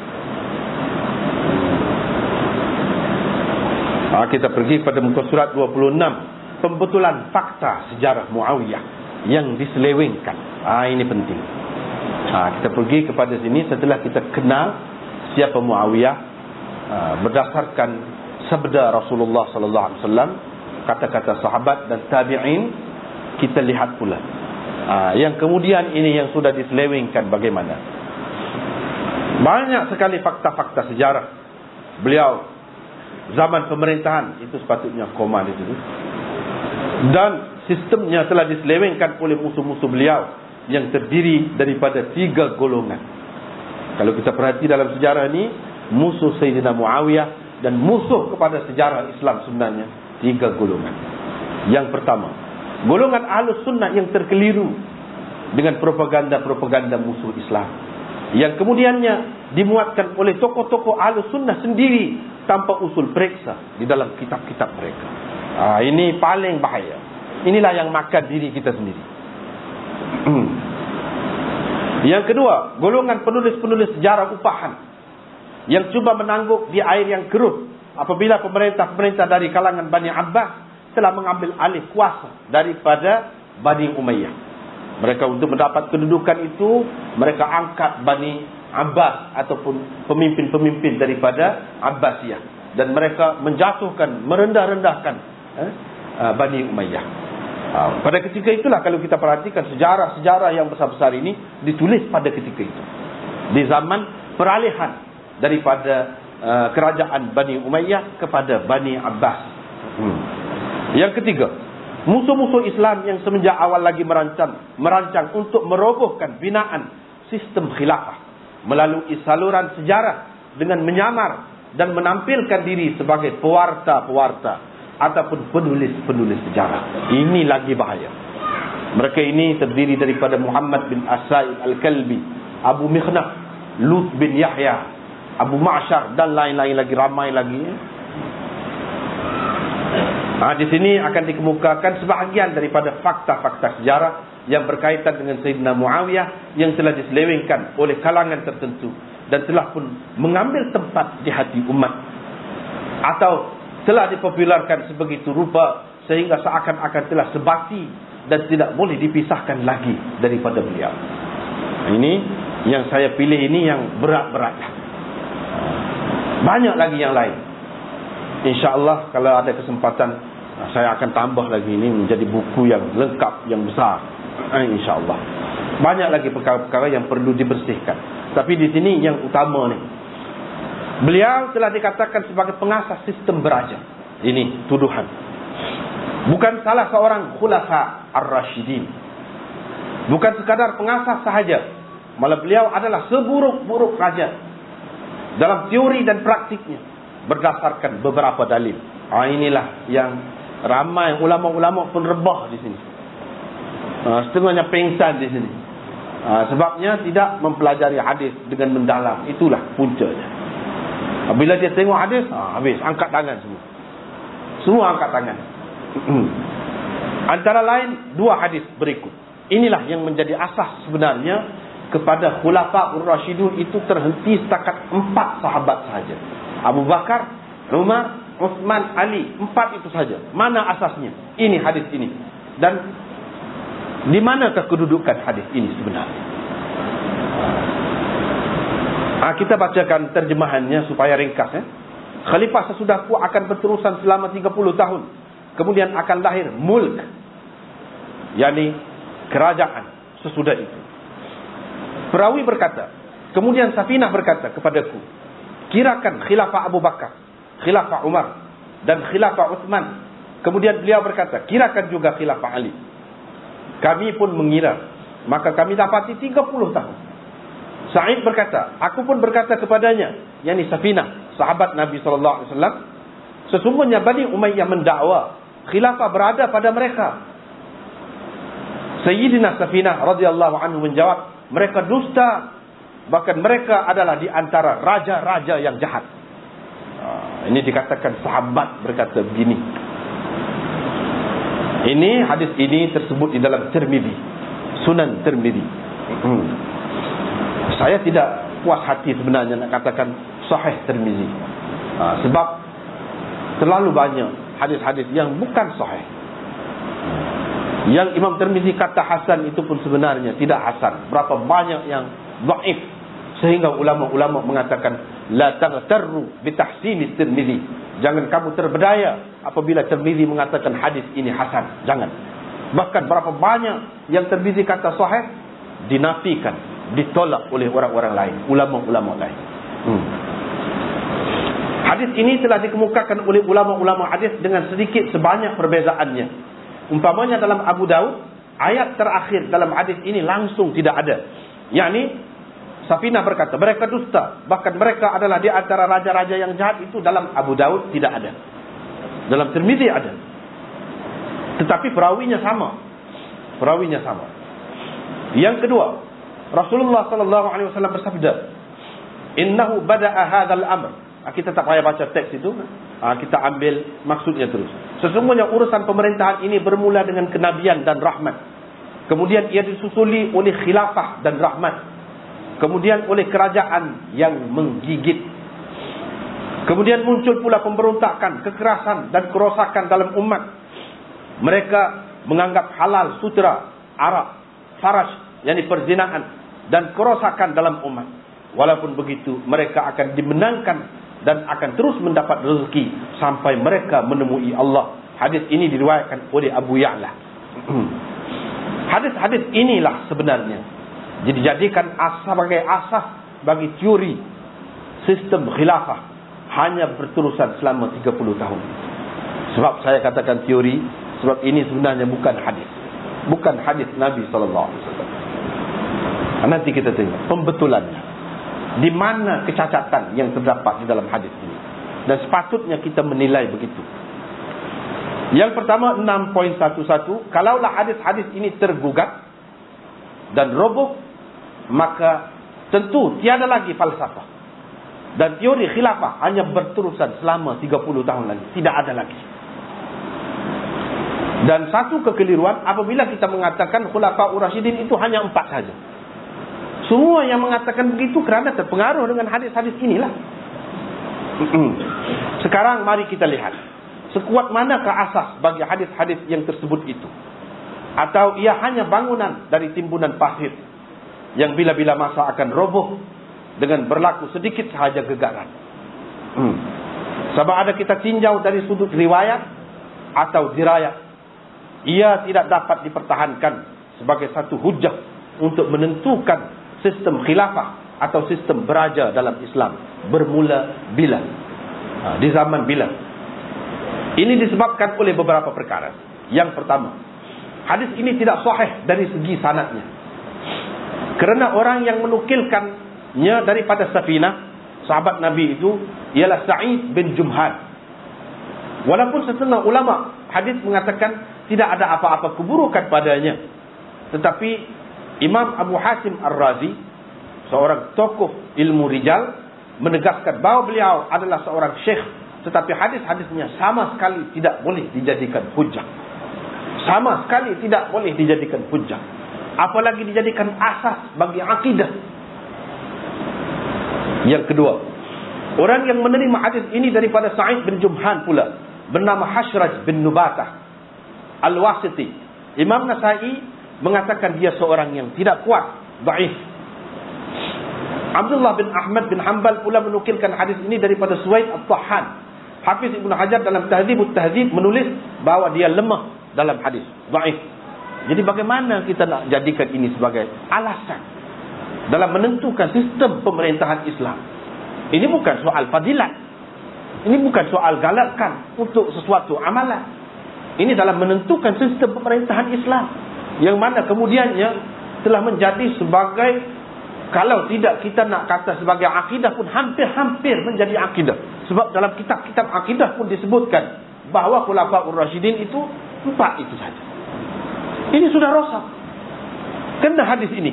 Kita pergi pada muka surat 26. Pembetulan fakta sejarah Muawiyah yang diselewengkan. Ini penting. Kita pergi kepada sini setelah kita kenal siapa Muawiyah, berdasarkan sabda Rasulullah sallallahu alaihi wasallam, kata-kata sahabat dan tabi'in, kita lihat pula. Yang kemudian ini yang sudah diselewengkan bagaimana. Banyak sekali fakta-fakta sejarah beliau zaman pemerintahan, itu sepatutnya koma di situ. Dan sistemnya telah diselewengkan oleh musuh-musuh beliau yang terdiri daripada 3 golongan. Kalau kita perhati dalam sejarah ni, musuh Sayyidina Muawiyah, dan musuh kepada sejarah Islam sebenarnya 3 golongan. Yang pertama, golongan Ahlus Sunnah yang terkeliru dengan propaganda-propaganda musuh Islam, yang kemudiannya dimuatkan oleh tokoh-tokoh Ahlus Sunnah sendiri tanpa usul periksa di dalam kitab-kitab mereka. Ini paling bahaya. Inilah yang makan diri kita sendiri. Yang kedua, golongan penulis-penulis sejarah upahan yang cuba menangguk di air yang keruh apabila pemerintah-pemerintah dari kalangan Bani Abbas telah mengambil alih kuasa daripada Bani Umayyah. Mereka untuk mendapat kedudukan itu, mereka angkat Bani Abbas ataupun pemimpin-pemimpin daripada Abbasiyah, dan mereka menjatuhkan, merendah-rendahkan Bani Umayyah. Pada ketika itulah kalau kita perhatikan sejarah-sejarah yang besar-besar ini ditulis pada ketika itu, di zaman peralihan daripada kerajaan Bani Umayyah kepada Bani Abbas. Yang ketiga, musuh-musuh Islam yang semenjak awal lagi merancang untuk merobohkan binaan sistem khilafah melalui saluran sejarah dengan menyamar dan menampilkan diri sebagai pewarta-pewarta ataupun penulis-penulis sejarah. Ini lagi bahaya. Mereka ini terdiri daripada Muhammad bin As-Sa'id Al-Kalbi, Abu Mikhnaf, Lut bin Yahya, Abu Ma'syar, dan lain-lain lagi, ramai lagi. Di sini akan dikemukakan sebahagian daripada fakta-fakta sejarah yang berkaitan dengan Sayyidina Muawiyah yang telah diselewengkan oleh kalangan tertentu dan telah pun mengambil tempat di hati umat, atau telah dipopularkan sebegitu rupa sehingga seakan-akan telah sebati dan tidak boleh dipisahkan lagi daripada beliau. Ini yang saya pilih, ini yang berat-berat. Banyak lagi yang lain. InsyaAllah kalau ada kesempatan saya akan tambah lagi, ini menjadi buku yang lengkap, yang besar. InsyaAllah banyak lagi perkara-perkara yang perlu dibersihkan. Tapi di sini yang utama ni, beliau telah dikatakan sebagai pengasas sistem beraja. Ini tuduhan. Bukan salah seorang khulafa ar-rasyidin. Bukan sekadar pengasas sahaja, malah beliau adalah seburuk-buruk raja dalam teori dan praktiknya berdasarkan beberapa dalil. Inilah yang ramai ulama-ulama pun rebah di sini. Setengahnya pengsan di sini. Sebabnya tidak mempelajari hadis dengan mendalam. Itulah puncanya. Bila dia tengok hadis, habis, angkat tangan semua. Semua angkat tangan. Antara lain 2 hadis berikut. Inilah yang menjadi asas sebenarnya kepada Khulafa Ar-Rasyidun itu terhenti setakat 4 sahabat sahaja. Abu Bakar, Umar, Uthman, Ali. 4 itu saja. Mana asasnya? Ini hadis ini. Dan di manakah kedudukan hadis ini sebenarnya? Kita bacakan terjemahannya supaya ringkas. Khalifah sesudahku akan berterusan selama 30 tahun. Kemudian akan lahir mulk, yakni kerajaan sesudah itu. Perawi berkata, kemudian Safinah berkata kepadaku, kirakan khilafah Abu Bakar, khilafah Umar, dan khilafah Uthman. Kemudian beliau berkata, kirakan juga khilafah Ali. Kami pun mengira, maka kami dapati 30 tahun. Sa'id berkata, aku pun berkata kepadanya, yakni Safinah, sahabat Nabi SAW, sesungguhnya Bani Umayyah mendakwa khilafah berada pada mereka. Sayyidina Safinah radhiyallahu anhu menjawab, mereka dusta, bahkan mereka adalah di antara raja-raja yang jahat. Ini dikatakan sahabat berkata begini. Ini hadis ini tersebut di dalam Tirmidzi, Sunan Tirmidzi. Saya tidak puas hati sebenarnya nak katakan Sahih Tirmidzi, sebab terlalu banyak hadis-hadis yang bukan sahih. Yang Imam Tirmidzi kata hasan itu pun sebenarnya tidak hasan. Berapa banyak yang dhaif sehingga ulama-ulama mengatakan la taghtarru bi tahsin Tirmidzi. Jangan kamu terberdaya apabila Tirmidzi mengatakan hadis ini hasan. Jangan. Bahkan berapa banyak yang Tirmidzi kata sahih dinafikan, ditolak oleh orang-orang lain, ulama-ulama lain. Hadis ini telah dikemukakan oleh ulama-ulama hadis dengan sedikit sebanyak perbezaannya. Umpamanya dalam Abu Daud, ayat terakhir dalam hadis ini langsung tidak ada. Yakni Safinah berkata, mereka dusta. Bahkan mereka adalah di antara raja-raja yang jahat. Itu dalam Abu Daud tidak ada. Dalam Tirmizi ada. Tetapi perawinya sama. Perawinya sama. Yang kedua, Rasulullah SAW bersabda, innahu bada'a hadzal amr. Kita tak payah baca teks itu. Kita ambil maksudnya terus. Sesungguhnya urusan pemerintahan ini bermula dengan kenabian dan rahmat. Kemudian ia disusuli oleh khilafah dan rahmat. Kemudian oleh kerajaan yang menggigit. Kemudian muncul pula pemberontakan, kekerasan dan kerosakan dalam umat. Mereka menganggap halal sutera, arak, farash, yakni perzinaan dan kerosakan dalam umat. Walaupun begitu, mereka akan dimenangkan dan akan terus mendapat rezeki sampai mereka menemui Allah. Hadis ini diriwayatkan oleh Abu Ya'la. Hadis-hadis inilah sebenarnya dijadikan sebagai asas bagi teori sistem khilafah hanya berterusan selama 30 tahun. Sebab saya katakan teori, sebab ini sebenarnya bukan hadis. Bukan hadis Nabi SAW. Nanti kita tengok pembetulannya. Di mana kecacatan yang terdapat di dalam hadis ini. Dan sepatutnya kita menilai begitu. Yang pertama 6.11, kalaulah hadis-hadis ini tergugat dan roboh, maka tentu tiada lagi falsafah. Dan teori khilafah hanya berterusan selama 30 tahun lagi. Tidak ada lagi. Dan satu kekeliruan apabila kita mengatakan Khulafaur Rasyidin itu hanya 4 saja. Semua yang mengatakan begitu kerana terpengaruh dengan hadis-hadis inilah. Sekarang mari kita lihat. Sekuat manakah asas bagi hadis-hadis yang tersebut itu? Atau ia hanya bangunan dari timbunan pasir yang bila-bila masa akan roboh dengan berlaku sedikit sahaja gegaran. Sebab ada kita tinjau dari sudut riwayat atau dirayat, ia tidak dapat dipertahankan sebagai satu hujah untuk menentukan sistem khilafah atau sistem beraja dalam Islam bermula bila, di zaman bila. Ini disebabkan oleh beberapa perkara. Yang pertama, hadis ini tidak sahih dari segi sanadnya. Kerana orang yang menukilkannya daripada Safinah, sahabat Nabi itu, ialah Sa'id bin Jumhan. Walaupun setengah ulama hadis mengatakan tidak ada apa-apa keburukan padanya. Tetapi Imam Abu Hatim Ar-Razi, seorang tokoh ilmu rijal, menegaskan bahawa beliau adalah seorang syekh. Tetapi hadis-hadisnya sama sekali tidak boleh dijadikan hujjah. Sama sekali tidak boleh dijadikan hujjah. Apalagi dijadikan asas bagi akidah. Yang kedua, orang yang menerima hadis ini daripada Sa'id bin Jumhan pula, bernama Hashraj bin Nubatah Al-Wasiti. Imam Nasai mengatakan dia seorang yang tidak kuat, dhaif. Abdullah bin Ahmad bin Hanbal pula menukilkan hadis ini daripada Suwaid At-Tahhan. Hafiz Ibn Hajar dalam Tahdzibut Tahdzib menulis bahawa dia lemah dalam hadis, dhaif. Jadi bagaimana kita nak jadikan ini sebagai alasan dalam menentukan sistem pemerintahan Islam? Ini bukan soal fadilat. Ini bukan soal galakkan untuk sesuatu amalan. Ini dalam menentukan sistem pemerintahan Islam, yang mana kemudiannya telah menjadi sebagai, kalau tidak kita nak kata sebagai akidah pun, hampir-hampir menjadi akidah. Sebab dalam kitab-kitab akidah pun disebutkan bahawa Khulafaur Rasyidin itu 4 itu saja. Ini sudah rosak kena hadis ini.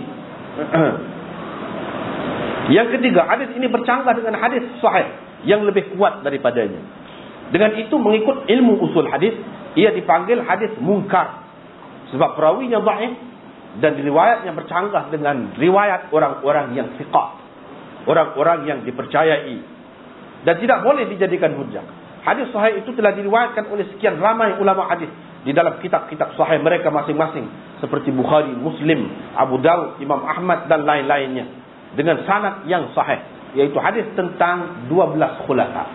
Yang ketiga, hadis ini bercanggah dengan hadis sahih yang lebih kuat daripadanya. Dengan itu, mengikut ilmu usul hadis, ia dipanggil hadis munkar. Sebab perawinya dhaif dan riwayatnya bercanggah dengan riwayat orang-orang yang thiqah, orang-orang yang dipercayai, dan tidak boleh dijadikan hujjah. Hadis sahih itu telah diriwayatkan oleh sekian ramai ulama hadis di dalam kitab-kitab sahih mereka masing-masing, seperti Bukhari, Muslim, Abu Daud, Imam Ahmad dan lain-lainnya, dengan sanad yang sahih, yaitu hadis tentang 12 khulafa.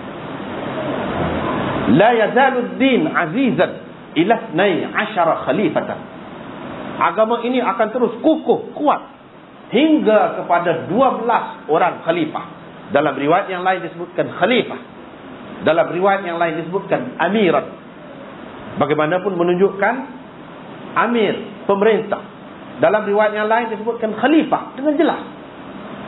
La yazalu ad-din azizan ila 12 khalifatan. Agama ini akan terus kukuh, kuat hingga kepada 12 orang khalifah. Dalam riwayat yang lain disebutkan khalifah, dalam riwayat yang lain disebutkan amiran. Bagaimanapun menunjukkan amir, pemerintah. Dalam riwayat yang lain disebutkan khalifah dengan jelas.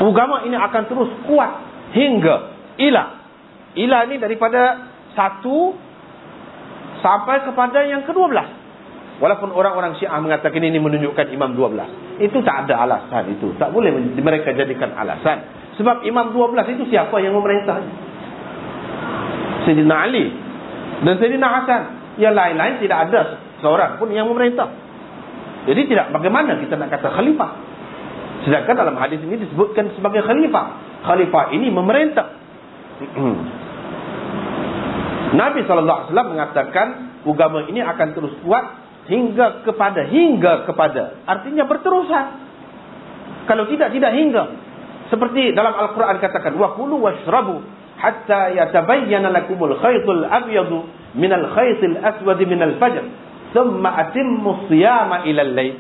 Agama ini akan terus kuat hingga ila. Ila ini daripada 1 sampai kepada yang ke-12. Walaupun orang-orang Syiah mengatakan ini menunjukkan Imam 12. Itu tak ada alasan itu. Tak boleh mereka jadikan alasan. Sebab Imam 12 itu siapa yang memerintahnya? Sayyidina Ali dan Sayyidina Hasan. Yang lain-lain tidak ada seorang pun yang memerintah. Jadi tidak, bagaimana kita nak kata khalifah? Sedangkan dalam hadis ini disebutkan sebagai khalifah. Khalifah ini memerintah. Nabi SAW mengatakan agama ini akan terus kuat hingga kepada. Artinya berterusan. Kalau tidak hingga. Seperti dalam Al-Quran katakan, wa kulu washrabu hatta yatabayyana lakumul khaytul abyadu minal khaytil aswadi minal fajr thumma atimmus siyama ilal layl.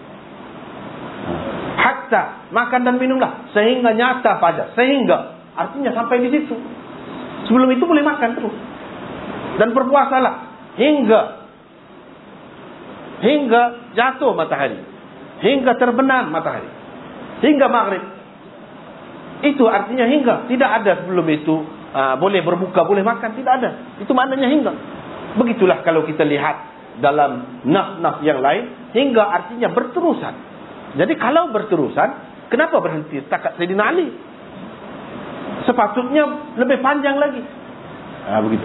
Hatta, makan dan minumlah sehingga nyata fajar. Sehingga, artinya sampai di situ. Sebelum itu boleh makan terus. Dan berpuasalah hingga jatuh matahari, hingga terbenam matahari, hingga maghrib. Itu artinya hingga. Tidak ada sebelum itu boleh berbuka, boleh makan. Tidak ada. Itu maknanya hingga. Begitulah kalau kita lihat dalam nas-nas yang lain, hingga artinya berterusan. Jadi kalau berterusan, kenapa berhenti setakat Sayyidina Ali? Sepatutnya lebih panjang lagi. Begitu.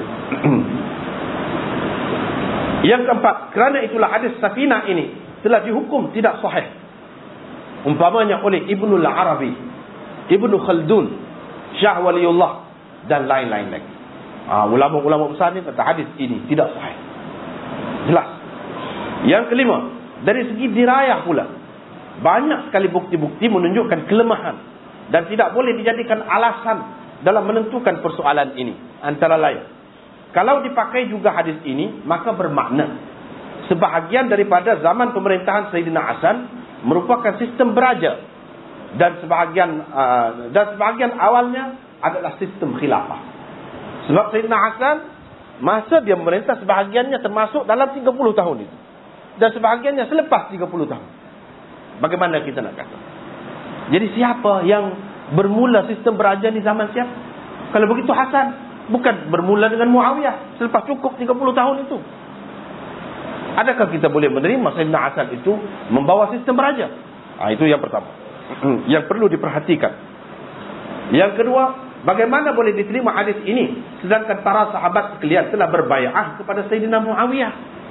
Yang keempat, kerana itulah hadis Safinah ini telah dihukum tidak sahih. Umpamanya oleh Ibnul Arabi, Ibnu Khaldun, Syah Waliullah dan lain-lain lagi. Ulama-ulama besar ni kata hadis ini tidak sahih. Jelas. Yang kelima, dari segi dirayah pula, banyak sekali bukti-bukti menunjukkan kelemahan dan tidak boleh dijadikan alasan dalam menentukan persoalan ini. Antara lain, kalau dipakai juga hadis ini, maka bermakna sebahagian daripada zaman pemerintahan Sayyidina Hasan merupakan sistem beraja dan sebahagian awalnya adalah sistem khilafah. Sebab Sayyidina Hasan masa dia memerintah sebahagiannya termasuk dalam 30 tahun itu dan sebahagiannya selepas 30 tahun. Bagaimana kita nak kata? Jadi siapa yang bermula sistem beraja di zaman siapa? Kalau begitu Hasan bukan bermula dengan Muawiyah selepas cukup 30 tahun itu. Adakah kita boleh menerima Sayyidina Hasan itu membawa sistem beraja? Itu yang pertama, yang perlu diperhatikan. Yang kedua, bagaimana boleh diterima hadis ini sedangkan para sahabat sekalian telah berbai'ah kepada Sayyidina Muawiyah,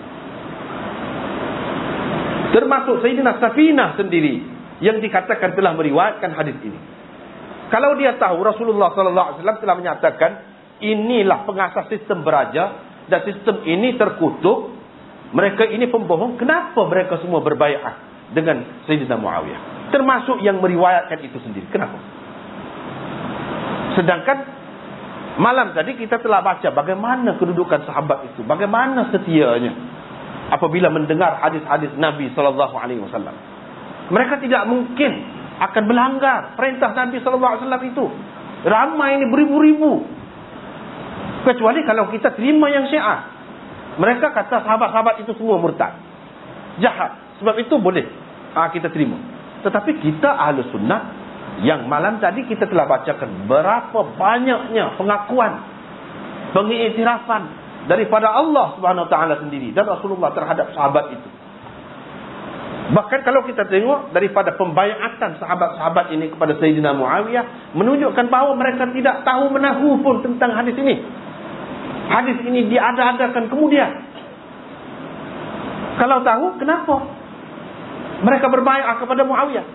termasuk Sayyidina Safinah sendiri yang dikatakan telah meriwayatkan hadis ini. Kalau dia tahu Rasulullah SAW telah menyatakan inilah pengasas sistem beraja dan sistem ini terkutuk, mereka ini pembohong, kenapa mereka semua berbai'ah dengan Sayyidina Muawiyah? Termasuk yang meriwayatkan itu sendiri. Kenapa? Sedangkan malam tadi kita telah baca bagaimana kedudukan sahabat itu, bagaimana setianya apabila mendengar hadis-hadis Nabi SAW. Mereka tidak mungkin akan melanggar perintah Nabi SAW itu. Ramai ini beribu-ribu. Kecuali kalau kita terima yang Syiah. Mereka kata sahabat-sahabat itu semua murtad, jahat. Sebab itu boleh kita terima. Tetapi kita Ahlus Sunnah, yang malam tadi kita telah bacakan berapa banyaknya pengakuan, pengiktirafan daripada Allah Subhanahu Wa Taala sendiri dan Rasulullah terhadap sahabat itu. Bahkan kalau kita tengok daripada pembaiatan sahabat-sahabat ini kepada Sayyidina Muawiyah, menunjukkan bahawa mereka tidak tahu menahu pun tentang hadis ini. Hadis ini diada-adakan kemudian. Kalau tahu, kenapa mereka berbaiat kepada Muawiyah?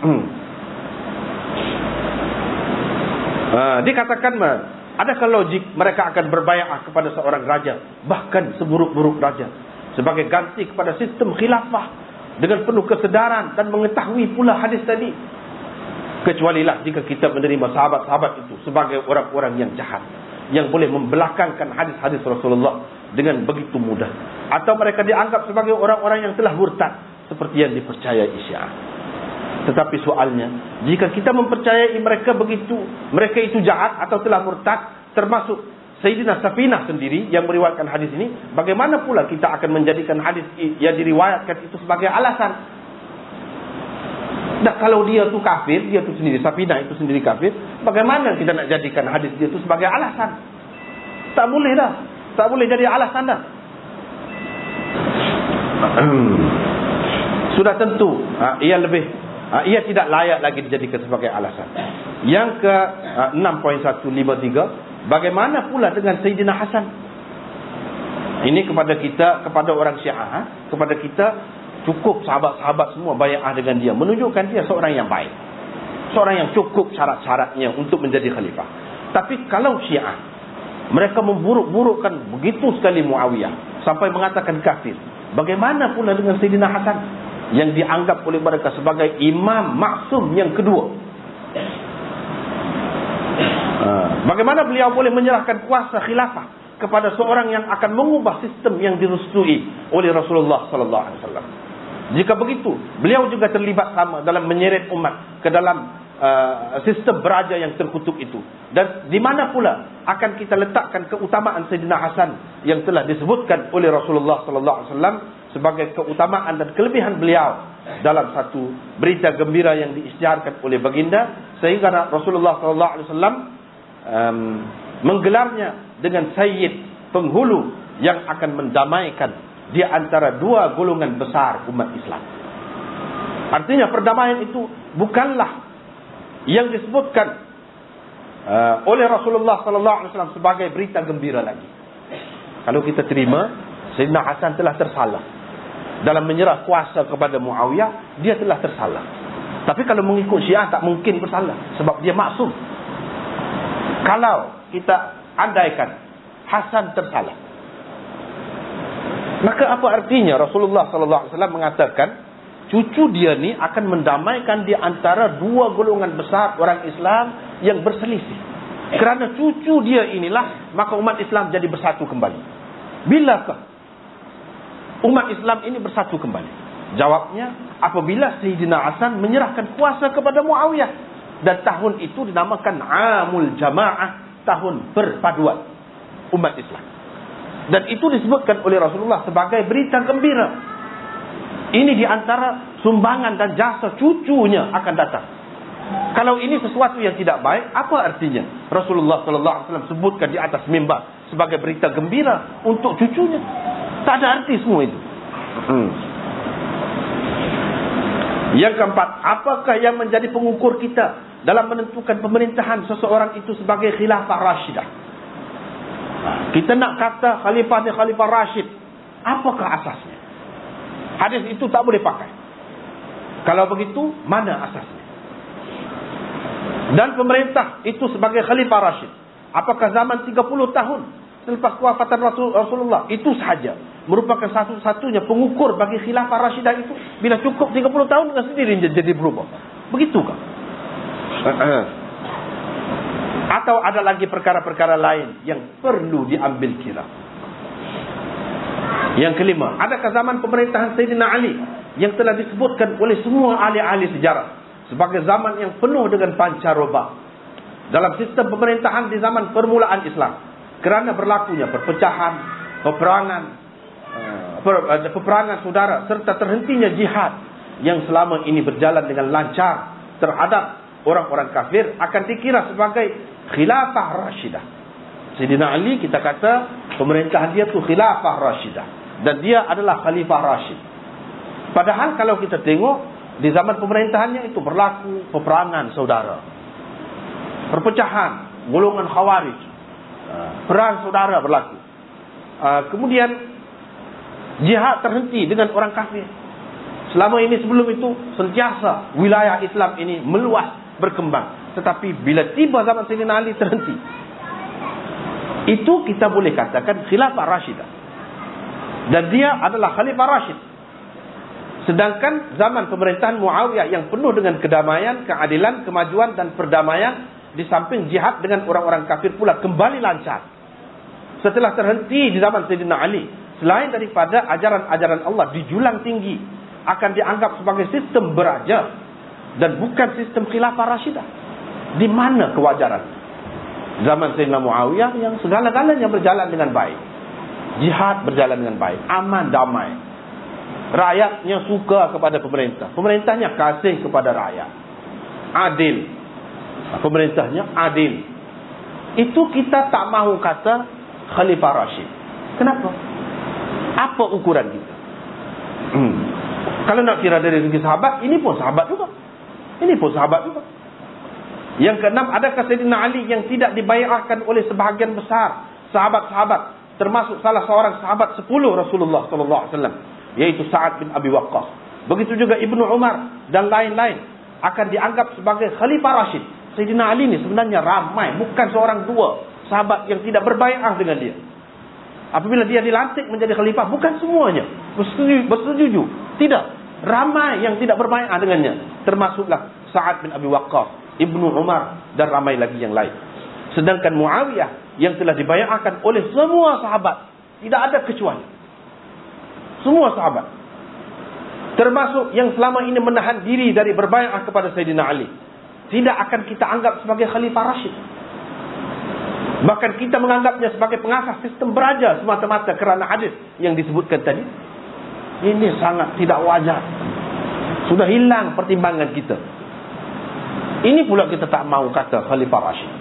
Dikatakan, adakah logik mereka akan berbaiat kepada seorang raja, bahkan seburuk-buruk raja, sebagai ganti kepada sistem khilafah dengan penuh kesedaran dan mengetahui pula hadis tadi? Kecualilah jika kita menerima sahabat-sahabat itu sebagai orang-orang yang jahat, yang boleh membelakangkan hadis-hadis Rasulullah dengan begitu mudah, atau mereka dianggap sebagai orang-orang yang telah murtad seperti yang dipercayai Syiah. Tetapi soalnya, jika kita mempercayai mereka begitu, mereka itu jahat atau telah murtad, termasuk Sayyidina Safinah sendiri yang meriwayatkan hadis ini, bagaimana pula kita akan menjadikan hadis yang diriwayatkan itu sebagai alasan? Dah kalau dia tu kafir, dia tu sendiri, Safinah itu sendiri kafir, bagaimana kita nak jadikan hadis dia tu sebagai alasan? Tak boleh dah. Tak boleh jadi alasan dah. Sudah tentu ia tidak layak lagi dijadikan sebagai alasan. Yang ke 6.153, bagaimana pula dengan Sayyidina Hasan? Ini kepada kita, kepada orang Syiah, kepada kita, cukup sahabat-sahabat semua bai'ah dengan dia, menunjukkan dia seorang yang baik, seorang yang cukup syarat-syaratnya untuk menjadi khalifah. Tapi kalau Syiah, mereka memburuk-burukkan begitu sekali Muawiyah sampai mengatakan kafir, bagaimana pula dengan Sayyidina Hasan yang dianggap oleh mereka sebagai imam maksum yang kedua? Bagaimana beliau boleh menyerahkan kuasa khilafah kepada seorang yang akan mengubah sistem yang direstui oleh Rasulullah sallallahu alaihi wasallam? Jika begitu, beliau juga terlibat sama dalam menyeret umat ke dalam sistem beraja yang terkutuk itu. Dan di mana pula akan kita letakkan keutamaan Sayyidina Hasan yang telah disebutkan oleh Rasulullah sallallahu alaihi wasallam sebagai keutamaan dan kelebihan beliau dalam satu berita gembira yang diisytiharkan oleh baginda, sehingga Rasulullah sallallahu alaihi wasallam menggelarnya dengan sayyid, penghulu yang akan mendamaikan di antara dua golongan besar umat Islam. Artinya perdamaian itu bukanlah yang disebutkan oleh Rasulullah sallallahu alaihi wasallam sebagai berita gembira lagi. Kalau kita terima Sayyidina Hasan telah tersalah dalam menyerah kuasa kepada Muawiyah, dia telah tersalah. Tapi kalau mengikut Syiah tak mungkin bersalah, sebab dia maksum. Kalau kita andaikan Hasan tersalah, maka apa artinya Rasulullah sallallahu alaihi wasallam mengatakan cucu dia ni akan mendamaikan di antara dua golongan besar orang Islam yang berselisih. Kerana cucu dia inilah, maka umat Islam jadi bersatu kembali. Bilakah umat Islam ini bersatu kembali? Jawabnya, apabila Sayyidina Hasan menyerahkan kuasa kepada Muawiyah. Dan tahun itu dinamakan Amul Jamaah, tahun perpaduan umat Islam. Dan itu disebutkan oleh Rasulullah sebagai berita gembira. Ini di antara sumbangan dan jasa cucunya akan datang. Kalau ini sesuatu yang tidak baik, apa artinya Rasulullah sallallahu alaihi wasallam sebutkan di atas mimbar sebagai berita gembira untuk cucunya? Tak ada arti semua itu. Yang keempat, apakah yang menjadi pengukur kita dalam menentukan pemerintahan seseorang itu sebagai khilafah rasyidah? Kita nak kata khalifah ni khalifah rasyid, apakah asasnya? Hadis itu tak boleh pakai. Kalau begitu, mana asasnya? Dan pemerintah itu sebagai khalifah rasyid, apakah zaman 30 tahun selepas kewafatan Rasulullah itu sahaja merupakan satu-satunya pengukur bagi khilafah rasyidah itu? Bila cukup 30 tahun dengan sendiri jadi berubah. Begitukah? Atau ada lagi perkara-perkara lain yang perlu diambil kira? Yang kelima, adakah zaman pemerintahan Sayyidina Ali yang telah disebutkan oleh semua ahli-ahli sejarah sebagai zaman yang penuh dengan pancaroba dalam sistem pemerintahan di zaman permulaan Islam, kerana berlakunya perpecahan, peperangan saudara serta terhentinya jihad yang selama ini berjalan dengan lancar terhadap orang-orang kafir, akan dikira sebagai khilafah rasyidah. Sayyidina Ali, kita kata pemerintahan dia tu khilafah rasyidah, dan dia adalah khalifah rasyid. Padahal kalau kita tengok di zaman pemerintahannya itu berlaku peperangan saudara, perpecahan, golongan khawarij, perang saudara berlaku. Kemudian jihad terhenti dengan orang kafir. Selama ini sebelum itu sentiasa wilayah Islam ini meluas, berkembang. Tetapi bila tiba zaman Sayyidina Ali terhenti. Itu kita boleh katakan khilafah rasyidah. Dan dia adalah khalifah rasyid. Sedangkan zaman pemerintahan Muawiyah yang penuh dengan kedamaian, keadilan, kemajuan dan perdamaian, di samping jihad dengan orang-orang kafir pula kembali lancar. Setelah terhenti di zaman Sayyidina Ali, selain daripada ajaran-ajaran Allah dijulang tinggi, akan dianggap sebagai sistem beraja dan bukan sistem khilafah rasyidah. Di mana kewajaran? Zaman Sayyidina Muawiyah yang segala-galanya berjalan dengan baik. Jihad berjalan dengan baik, aman, damai. Rakyatnya suka kepada pemerintah. Pemerintahnya kasih kepada rakyat. Adil. Pemerintahnya adil. Itu kita tak mahu kata Khalifah Rashid. Kenapa? Apa ukuran kita? Kalau nak kira dari segi sahabat, ini pun sahabat juga. Ini pun sahabat juga. Yang keenam, adakah Sayyidina Ali yang tidak dibayarkan oleh sebahagian besar sahabat-sahabat, termasuk salah seorang sahabat 10 Rasulullah SAW, yaitu Sa'ad bin Abi Waqqas. Begitu juga Ibnu Umar dan lain-lain akan dianggap sebagai Khalifah Rashid. Sayyidina Ali ni sebenarnya ramai, bukan seorang dua sahabat yang tidak berbayar dengan dia. Apabila dia dilantik menjadi khalifah, bukan semuanya bersetuju. Tidak. Ramai yang tidak berbayar dengannya. Termasuklah Sa'ad bin Abi Waqqas, Ibnu Umar dan ramai lagi yang lain. Sedangkan Muawiyah yang telah dibayarkan oleh semua sahabat, tidak ada kecuali. Semua sahabat. Termasuk yang selama ini menahan diri dari berbayar kepada Sayyidina Ali, tidak akan kita anggap sebagai Khalifah Rashid. Bahkan kita menganggapnya sebagai pengasas sistem beraja semata-mata kerana hadis yang disebutkan tadi. Ini sangat tidak wajar. Sudah hilang pertimbangan kita. Ini pula kita tak mahu kata Khalifah Rashid.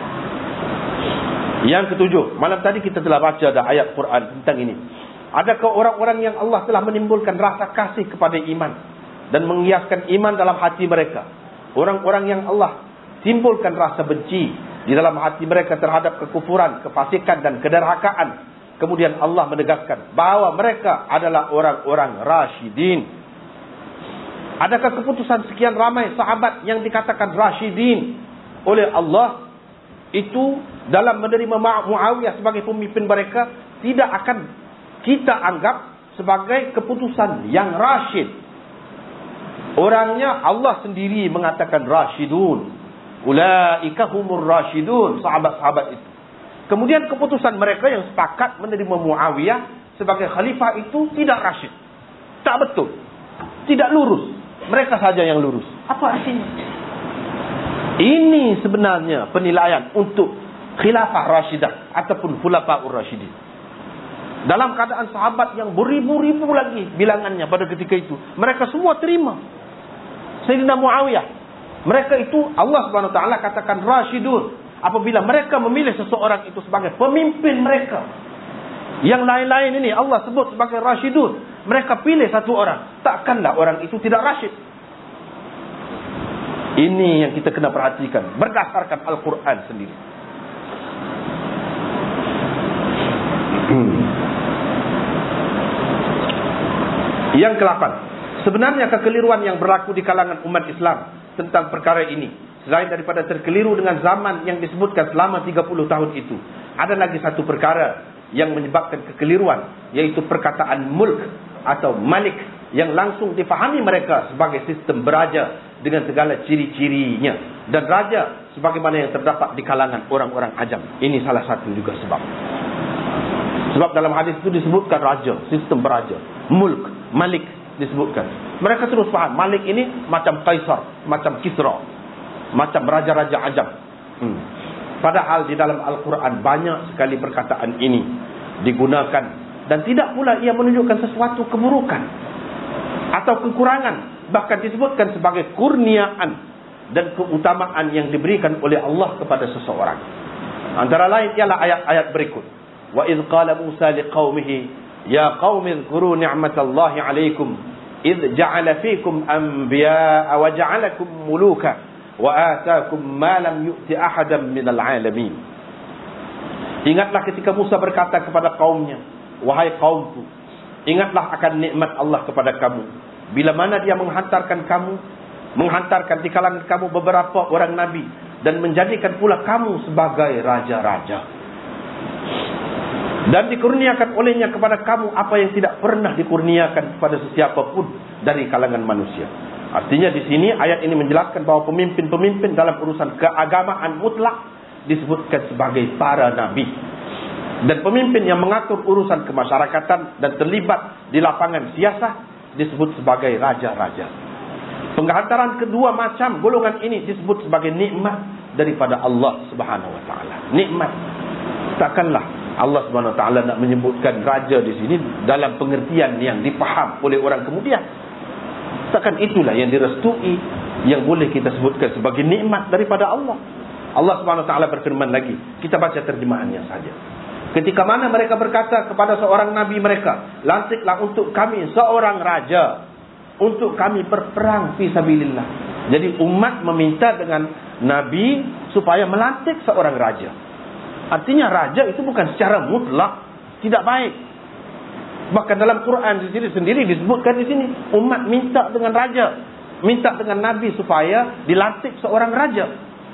Yang ketujuh, malam tadi kita telah baca ada ayat Quran tentang ini. Adakah orang-orang yang Allah telah menimbulkan rasa kasih kepada iman dan menghiaskan iman dalam hati mereka? Orang-orang yang Allah timbulkan rasa benci di dalam hati mereka terhadap kekufuran, kefasikan dan kederhakaan. Kemudian Allah menegaskan bahawa mereka adalah orang-orang Rashidin. Adakah keputusan sekian ramai sahabat yang dikatakan Rashidin oleh Allah itu dalam menerima Muawiyah sebagai pemimpin mereka tidak akan kita anggap sebagai keputusan yang Rashid? Orangnya Allah sendiri mengatakan Rashidun. Ulaika humur Rashidun, sahabat-sahabat itu. Kemudian keputusan mereka yang sepakat menerima Muawiyah sebagai khalifah itu tidak Rashid. Tak betul. Tidak lurus. Mereka saja yang lurus. Apa artinya? Ini sebenarnya penilaian untuk khilafah Rashidah ataupun Khulafaur Rashidin. Dalam keadaan sahabat yang beribu-ribu lagi bilangannya pada ketika itu, mereka semua terima Sayyidina Muawiyah. Mereka itu Allah SWT katakan Rashidun apabila mereka memilih seseorang itu sebagai pemimpin mereka. Yang lain-lain ini Allah sebut sebagai Rashidun. Mereka pilih satu orang. Takkanlah orang itu tidak Rashid. Ini yang kita kena perhatikan berdasarkan Al-Quran sendiri. Yang ke-8, sebenarnya kekeliruan yang berlaku di kalangan umat Islam tentang perkara ini, selain daripada terkeliru dengan zaman yang disebutkan selama 30 tahun itu, ada lagi satu perkara yang menyebabkan kekeliruan, yaitu perkataan mulk atau malik yang langsung difahami mereka sebagai sistem beraja dengan segala ciri-cirinya, dan raja sebagaimana yang terdapat di kalangan orang-orang ajam. Ini salah satu juga sebab. Sebab dalam hadis itu disebutkan raja, sistem beraja, mulk, malik disebutkan. Mereka terus faham malik ini macam kaisar, macam Kisra, macam raja-raja ajam. Padahal di dalam Al-Quran banyak sekali perkataan ini digunakan, dan tidak pula ia menunjukkan sesuatu keburukan atau kekurangan, bahkan disebutkan sebagai kurniaan dan keutamaan yang diberikan oleh Allah kepada seseorang. Antara lain ialah ayat-ayat berikut. Wa idh qala Musa liqaumihi ya qaumi dzkuru ni'matallahi 'alaikum idh ja'ala fiikum anbiya'a wa ja'alakum muluka wa ataakum ma lam yu'ti ahadan minal 'alamin. Ingatlah ketika Musa berkata kepada kaumnya, wahai kaumku, ingatlah akan nikmat Allah kepada kamu, bila mana dia menghantarkan di kalangan kamu beberapa orang nabi, dan menjadikan pula kamu sebagai raja-raja, dan dikurniakan olehnya kepada kamu apa yang tidak pernah dikurniakan kepada sesiapa pun dari kalangan manusia. Artinya di sini ayat ini menjelaskan bahawa pemimpin-pemimpin dalam urusan keagamaan mutlak disebutkan sebagai para nabi, dan pemimpin yang mengatur urusan kemasyarakatan dan terlibat di lapangan siasah disebut sebagai raja-raja. Penghantaran kedua macam golongan ini disebut sebagai nikmat daripada Allah Subhanahu wa taala. Nikmat. Takkanlah Allah Subhanahu Wa Taala nak menyebutkan raja di sini dalam pengertian yang dipaham oleh orang kemudian. Takkan itulah yang direstui, yang boleh kita sebutkan sebagai nikmat daripada Allah. Allah Subhanahu Wa Taala berfirman lagi. Kita baca terjemahannya saja. Ketika mana mereka berkata kepada seorang nabi mereka, lantiklah untuk kami seorang raja untuk kami berperang fi sabilillah. Jadi umat meminta dengan nabi supaya melantik seorang raja. Artinya raja itu bukan secara mutlak tidak baik. Bahkan dalam Quran di sini sendiri disebutkan di sini umat minta dengan raja, minta dengan nabi supaya dilantik seorang raja.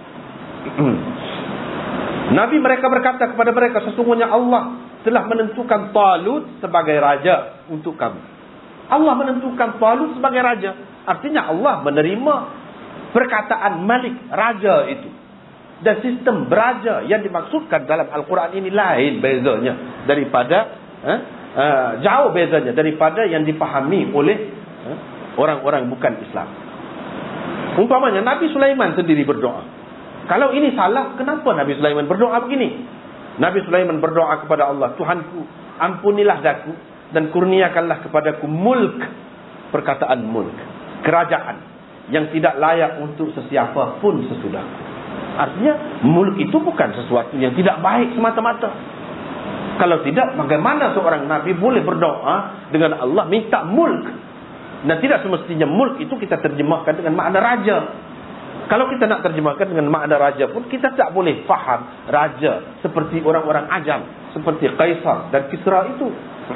Nabi mereka berkata kepada mereka, sesungguhnya Allah telah menentukan Talut sebagai raja untuk kamu. Allah menentukan Talut sebagai raja. Artinya Allah menerima perkataan Malik, raja itu. Dan sistem beraja yang dimaksudkan dalam Al-Quran ini lain bezanya daripada jauh bezanya daripada yang dipahami oleh orang-orang bukan Islam. Umpamanya Nabi Sulaiman sendiri berdoa. Kalau ini salah, kenapa Nabi Sulaiman berdoa begini? Nabi Sulaiman berdoa kepada Allah, Tuhanku, ampunilah daku dan kurniakanlah kepadaku mulk. Perkataan mulk, kerajaan yang tidak layak untuk sesiapa pun sesudahku. Artinya mulk itu bukan sesuatu yang tidak baik semata-mata. Kalau tidak, bagaimana seorang Nabi boleh berdoa dengan Allah minta mulk? Dan tidak semestinya mulk itu kita terjemahkan dengan makna raja. Kalau kita nak terjemahkan dengan makna raja pun, kita tak boleh faham raja seperti orang-orang ajam, seperti Kaisar dan Kisra itu.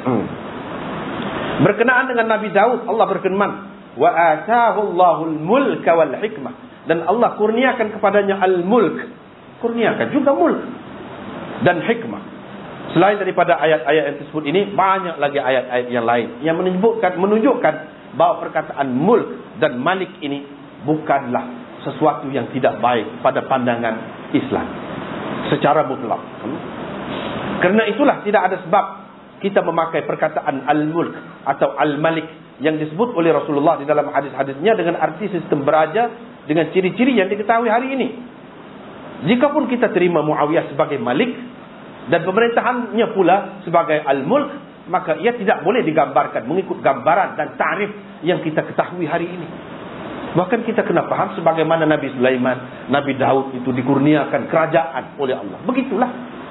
Berkenaan dengan Nabi Daud, Allah berfirman, wa ataahu Allahul mulka wal hikmah. Dan Allah kurniakan kepadanya al-mulk. Kurniakan juga mulk dan hikmah. Selain daripada ayat-ayat yang tersebut ini, banyak lagi ayat-ayat yang lain yang menunjukkan bahawa perkataan mulk dan malik ini bukanlah sesuatu yang tidak baik pada pandangan Islam secara mutlak. Kerana itulah tidak ada sebab kita memakai perkataan al-mulk atau al-malik yang disebut oleh Rasulullah di dalam hadis-hadisnya dengan arti sistem beraja dengan ciri-ciri yang diketahui hari ini. Jikapun kita terima Muawiyah sebagai malik dan pemerintahannya pula sebagai al-mulk, maka ia tidak boleh digambarkan mengikut gambaran dan tarif yang kita ketahui hari ini. Bahkan kita kena faham sebagaimana Nabi Sulaiman, Nabi Daud itu dikurniakan kerajaan oleh Allah. Begitulah.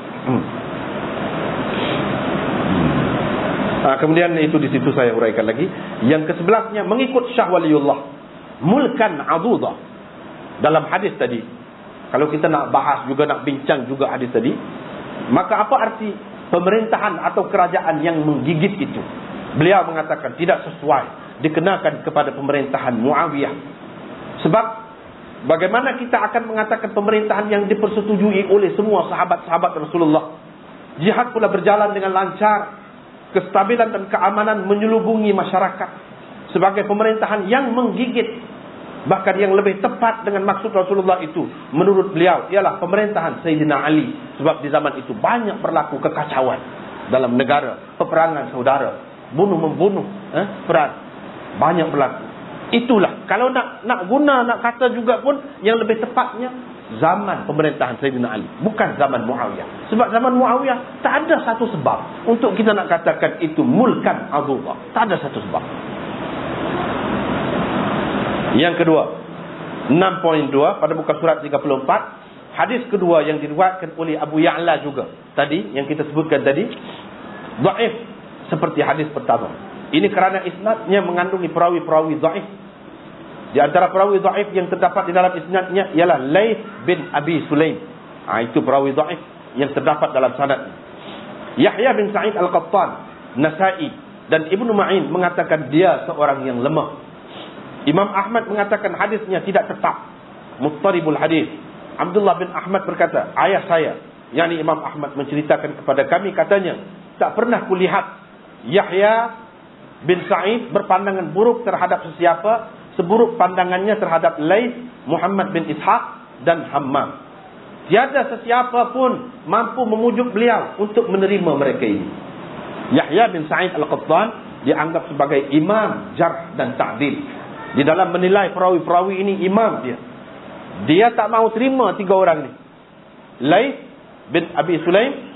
Kemudian itu di situ saya uraikan lagi. Yang ke-11-nya mengikut Syah Waliullah. Mulkan adudah. Dalam hadis tadi, kalau kita nak bahas juga, nak bincang juga hadis tadi, maka apa arti pemerintahan atau kerajaan yang menggigit itu? Beliau mengatakan tidak sesuai dikenakan kepada pemerintahan Muawiyah. Sebab bagaimana kita akan mengatakan pemerintahan yang dipersetujui oleh semua sahabat-sahabat Rasulullah, jihad pula berjalan dengan lancar, kestabilan dan keamanan menyelubungi masyarakat, sebagai pemerintahan yang menggigit. Bahkan yang lebih tepat dengan maksud Rasulullah itu, menurut beliau, ialah pemerintahan Sayyidina Ali. Sebab di zaman itu banyak berlaku kekacauan dalam negara, peperangan saudara, bunuh-membunuh, perang, banyak berlaku. Itulah, kalau nak kata juga pun, yang lebih tepatnya zaman pemerintahan Sayyidina Ali, bukan zaman Muawiyah. Sebab zaman Muawiyah tak ada satu sebab untuk kita nak katakan itu mulkan adullah. Tak ada satu sebab. Yang kedua, 6.2 pada muka surat 34, hadis kedua yang diriwayatkan oleh Abu Ya'la juga tadi, yang kita sebutkan tadi, dhaif seperti hadis pertama. Ini kerana isnadnya mengandungi perawi-perawi dhaif. Di antara perawi dhaif yang terdapat di dalam isnadnya ialah Laith bin Abi Sulaim. Itu perawi dhaif yang terdapat dalam sanad. Yahya bin Sa'id Al-Qattan, Nasa'i dan Ibnu Ma'in mengatakan dia seorang yang lemah. Imam Ahmad mengatakan hadisnya tidak tetap, muttaribul hadis. Abdullah bin Ahmad berkata, ayah saya, yakni Imam Ahmad, menceritakan kepada kami, katanya, tak pernah kulihat Yahya bin Sa'id berpandangan buruk terhadap sesiapa seburuk pandangannya terhadap Laith, Muhammad bin Ishaq dan Hammam. Tiada sesiapa pun mampu memujuk beliau untuk menerima mereka ini. Yahya bin Sa'id Al-Qattan dianggap sebagai imam jarh dan ta'dil. Di dalam menilai perawi-perawi ini, imam dia. Dia tak mau terima tiga orang ni. Laith bin Abi Sulaim,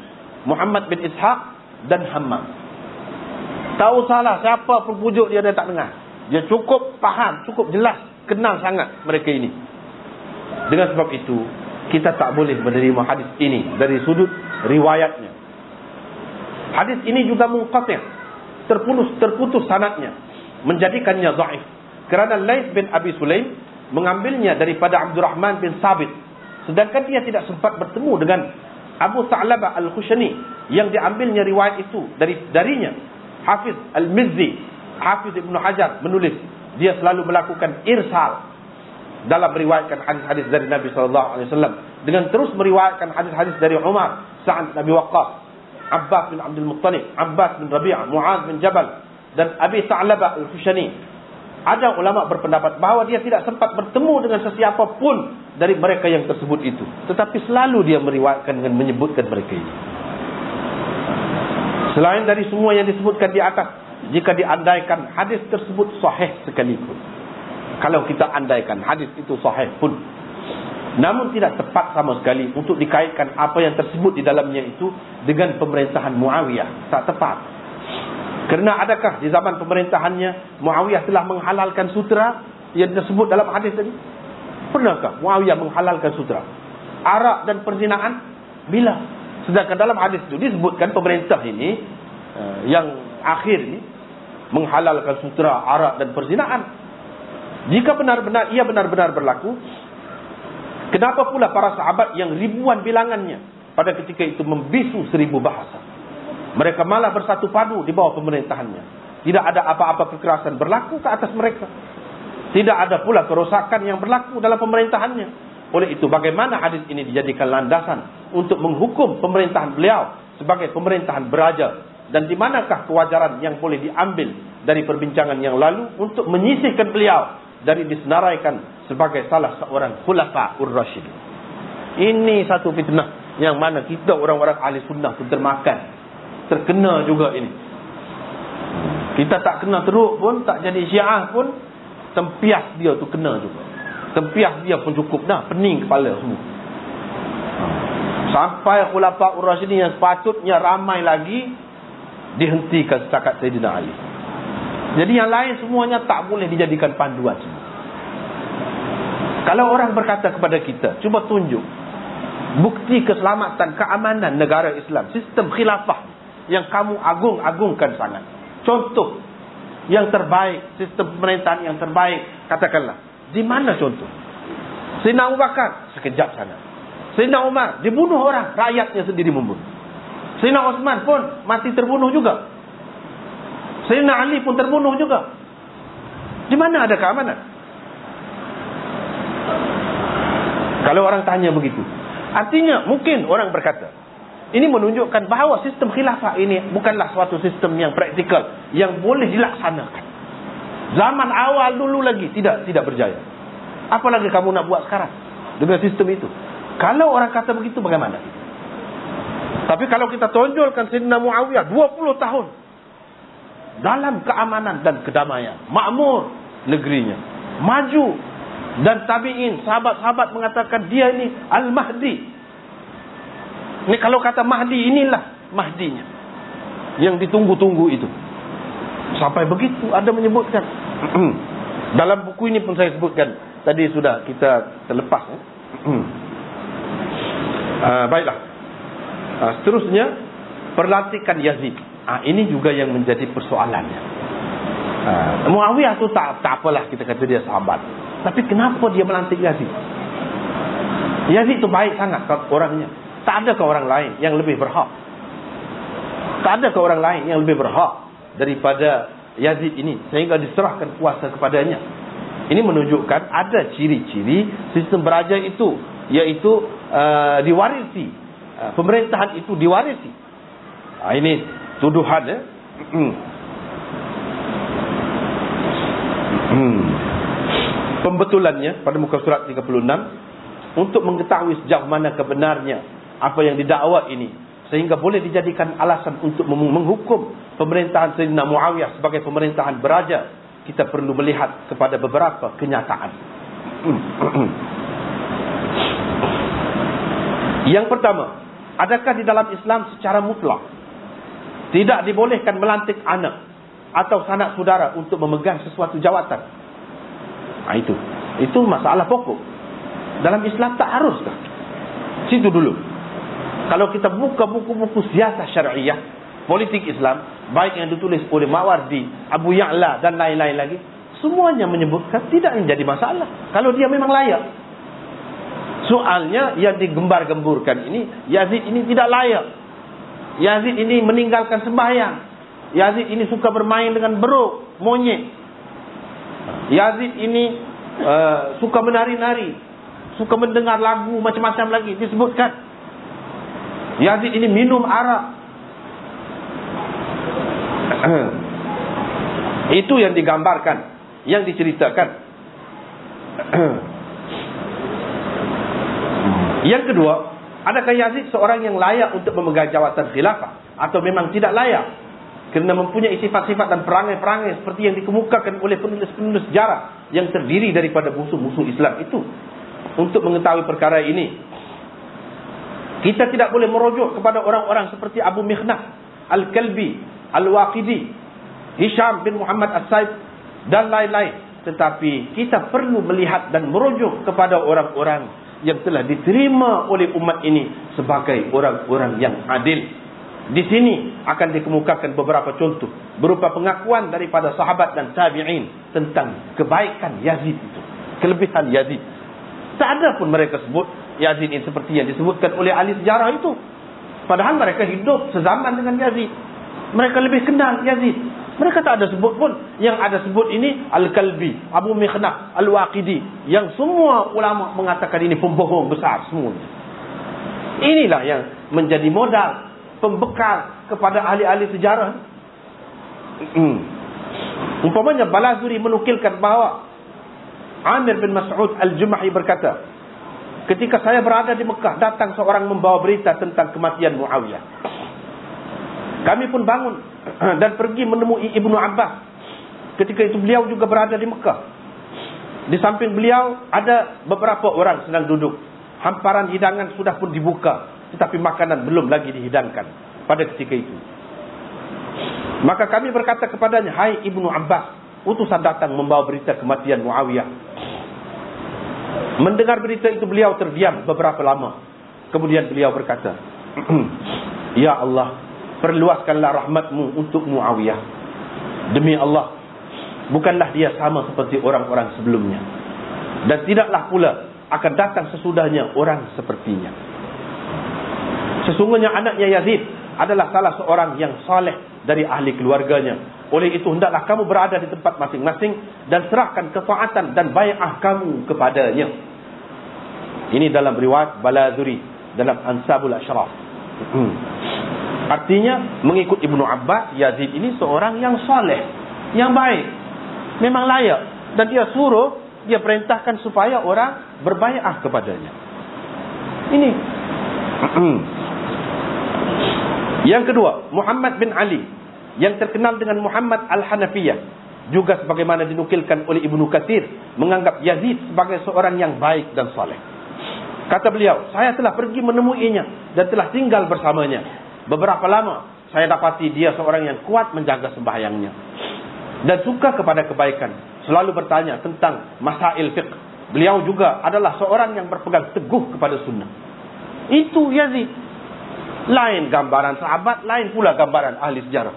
Muhammad bin Ishaq dan Hammam. Tak usahlah siapa pun pujuk dia tak dengar. Dia cukup faham, cukup jelas, kenal sangat mereka ini. Dengan sebab itu, kita tak boleh menerima hadis ini dari sudut riwayatnya. Hadis ini juga munqati', terputus sanadnya, menjadikannya dhaif. Kerana Laits bin Abi Sulaim mengambilnya daripada Abdurrahman bin Sabit, sedangkan dia tidak sempat bertemu dengan Abu Tha'labah Al-Khushani yang diambilnya riwayat itu darinya. Hafiz Al-Mizzi, Hafiz Ibn Hajar menulis, dia selalu melakukan irsal dalam meriwayatkan hadis-hadis dari Nabi SAW, dengan terus meriwayatkan hadis-hadis dari Umar, Sa'ad bin Abi Waqqas, Abbas bin Abdul Muttalib, Abbas bin Rabi'ah, Mu'adz bin Jabal, dan Abi Tha'labah Al-Khushani. Ada ulama berpendapat bahawa dia tidak sempat bertemu dengan sesiapa pun dari mereka yang tersebut itu, tetapi selalu dia meriwayatkan dengan menyebutkan mereka ini. Selain dari semua yang disebutkan di atas, jika diandaikan hadis tersebut sahih sekalipun, kalau kita andaikan hadis itu sahih pun, namun tidak tepat sama sekali untuk dikaitkan apa yang tersebut di dalamnya itu dengan pemerintahan Muawiyah. Tak tepat. Kerana adakah di zaman pemerintahannya Muawiyah telah menghalalkan sutera yang disebut dalam hadis tadi? Pernahkah Muawiyah menghalalkan sutera, arak dan perzinaan? Bila? Sedangkan dalam hadis itu disebutkan pemerintah ini yang akhir ini menghalalkan sutera, arak dan perzinaan. Jika benar-benar ia benar-benar berlaku, kenapa pula para sahabat yang ribuan bilangannya pada ketika itu membisu 1000 bahasa? Mereka malah bersatu padu di bawah pemerintahannya. Tidak ada apa-apa kekerasan berlaku ke atas mereka. Tidak ada pula kerosakan yang berlaku dalam pemerintahannya. Oleh itu, bagaimana hadis ini dijadikan landasan untuk menghukum pemerintahan beliau sebagai pemerintahan beraja? Dan di manakah kewajaran yang boleh diambil dari perbincangan yang lalu untuk menyisihkan beliau dari disenaraikan sebagai salah seorang khulafa'ur rasyidin? Ini satu fitnah yang mana kita orang-orang ahli sunnah pun terkena juga ini. Kita tak kena teruk pun, tak jadi Syiah pun, tempias dia tu kena juga. Tempias dia pun cukup dah, pening kepala semua. Sampai khulafa'ur rasyidin yang sepatutnya ramai lagi dihentikan setakat Sayyidina Ali. Jadi yang lain semuanya tak boleh dijadikan panduan semua. Kalau orang berkata kepada kita, cuba tunjuk bukti keselamatan, keamanan negara Islam, sistem khilafah yang kamu agung-agungkan sangat. Contoh yang terbaik, sistem pemerintahan yang terbaik, katakanlah. Di mana contoh? Sayyidina Abu Bakar, sekejap sana. Sayyidina Umar, dibunuh orang, rakyatnya sendiri membunuh. Sayyidina Uthman pun mati terbunuh juga. Sayyidina Ali pun terbunuh juga. Di mana ada keamanan? Kalau orang tanya begitu, artinya mungkin orang berkata, ini menunjukkan bahawa sistem khilafah ini bukanlah suatu sistem yang praktikal, yang boleh dilaksanakan. Zaman awal dulu lagi tidak berjaya. Apalagi kamu nak buat sekarang dengan sistem itu? Kalau orang kata begitu, bagaimana? Tapi kalau kita tonjolkan Sayyidina Muawiyah 20 tahun dalam keamanan dan kedamaian, makmur negerinya, maju, dan tabi'in, sahabat-sahabat mengatakan dia ini Al-Mahdi. Ini kalau kata Mahdi, inilah Mahdinya yang ditunggu-tunggu itu. Sampai begitu ada menyebutkan. Dalam buku ini pun saya sebutkan, tadi sudah kita terlepas. Baiklah. Seterusnya, perlantikan Yazid. Ini juga yang menjadi persoalannya. Muawiyah tu tak apalah, kita kata dia sahabat. Tapi kenapa dia melantik Yazid? Yazid tu baik sangat orangnya. Tak adakah orang lain yang lebih berhak? Tak adakah orang lain yang lebih berhak daripada Yazid ini sehingga diserahkan kuasa kepadanya? Ini menunjukkan ada ciri-ciri sistem beraja itu, iaitu diwarisi. Pemerintahan itu diwarisi. Ini tuduhan ya. Pembetulannya pada muka surat 36, untuk mengetahui sejauh mana kebenarnya apa yang didakwa ini, sehingga boleh dijadikan alasan untuk menghukum pemerintahan Sayyidina Muawiyah sebagai pemerintahan beraja, kita perlu melihat kepada beberapa kenyataan. Yang pertama, Adakah di dalam Islam secara mutlak tidak dibolehkan melantik anak atau sanak saudara untuk memegang sesuatu jawatan? Itu masalah pokok. Dalam Islam tak haruskah? Situ dulu. Kalau kita buka buku-buku siasah syariah, politik Islam, baik yang ditulis oleh Mawardi, Abu Ya'la dan lain-lain lagi, semuanya menyebutkan tidak menjadi masalah kalau dia memang layak. Soalnya yang digembar-gemburkan ini, Yazid ini tidak layak. Yazid ini meninggalkan sembahyang. Yazid ini suka bermain dengan beruk, monyet. Yazid ini suka menari-nari, suka mendengar lagu macam-macam lagi disebutkan. Yazid ini minum arak. Itu yang digambarkan, yang diceritakan. Yang kedua, adakah Yazid seorang yang layak untuk memegang jawatan khilafah atau memang tidak layak kerana mempunyai sifat-sifat dan perangai-perangai seperti yang dikemukakan oleh penulis-penulis sejarah yang terdiri daripada musuh-musuh Islam itu? Untuk mengetahui perkara ini, kita tidak boleh merujuk kepada orang-orang seperti Abu Mikhnaf Al-Kalbi, Al-Waqidi, Hisham bin Muhammad As-Said dan lain-lain. Tetapi kita perlu melihat dan merujuk kepada orang-orang yang telah diterima oleh umat ini sebagai orang-orang yang adil. Di sini akan dikemukakan beberapa contoh berupa pengakuan daripada sahabat dan tabi'in tentang kebaikan Yazid itu, kelebihan Yazid. Tak ada pun mereka sebut Yazid ini seperti yang disebutkan oleh ahli sejarah itu. Padahal mereka hidup sezaman dengan Yazid. Mereka lebih kenal Yazid. Mereka tak ada sebut pun. Yang ada sebut ini Al-Kalbi, Abu Mikhnaf Al-Waqidi, yang semua ulama mengatakan ini pembohong besar semua. Inilah yang menjadi modal, pembekal kepada ahli-ahli sejarah. Umpamanya Balazuri menukilkan bahawa Amir bin Mas'ud Al-Jumahi berkata, ketika saya berada di Mekah, datang seorang membawa berita tentang kematian Muawiyah. Kami pun bangun dan pergi menemui Ibnu Abbas. Ketika itu beliau juga berada di Mekah. Di samping beliau ada beberapa orang sedang duduk. Hamparan hidangan sudah pun dibuka, tetapi makanan belum lagi dihidangkan pada ketika itu. Maka kami berkata kepadanya, hai Ibnu Abbas, utusan datang membawa berita kematian Muawiyah. Mendengar berita itu beliau terdiam beberapa lama. Kemudian beliau berkata, ya Allah, perluaskanlah rahmatmu untuk Muawiyah. Demi Allah, bukanlah dia sama seperti orang-orang sebelumnya, dan tidaklah pula akan datang sesudahnya orang sepertinya. Sesungguhnya anaknya Yazid adalah salah seorang yang saleh dari ahli keluarganya. Oleh itu hendaklah kamu berada di tempat masing-masing dan serahkan ketaatan dan bai'ah kamu kepadanya. Ini dalam riwayat Balazuri dalam Ansabul Ashraf. Artinya mengikut Ibnu Abbas, Yazid ini seorang yang saleh, yang baik, memang layak, dan dia perintahkan supaya orang berbai'ah kepadanya. Ini. Yang kedua, Muhammad bin Ali, yang terkenal dengan Muhammad Al-Hanafiyah, juga sebagaimana dinukilkan oleh Ibnu Katsir, menganggap Yazid sebagai seorang yang baik dan saleh. Kata beliau, saya telah pergi menemuinya dan telah tinggal bersamanya. Beberapa lama saya dapati dia seorang yang kuat menjaga sembahyangnya dan suka kepada kebaikan, selalu bertanya tentang masail fiqh. Beliau juga adalah seorang yang berpegang teguh kepada sunnah. Itu Yazid. Lain gambaran sahabat, lain pula gambaran ahli sejarah.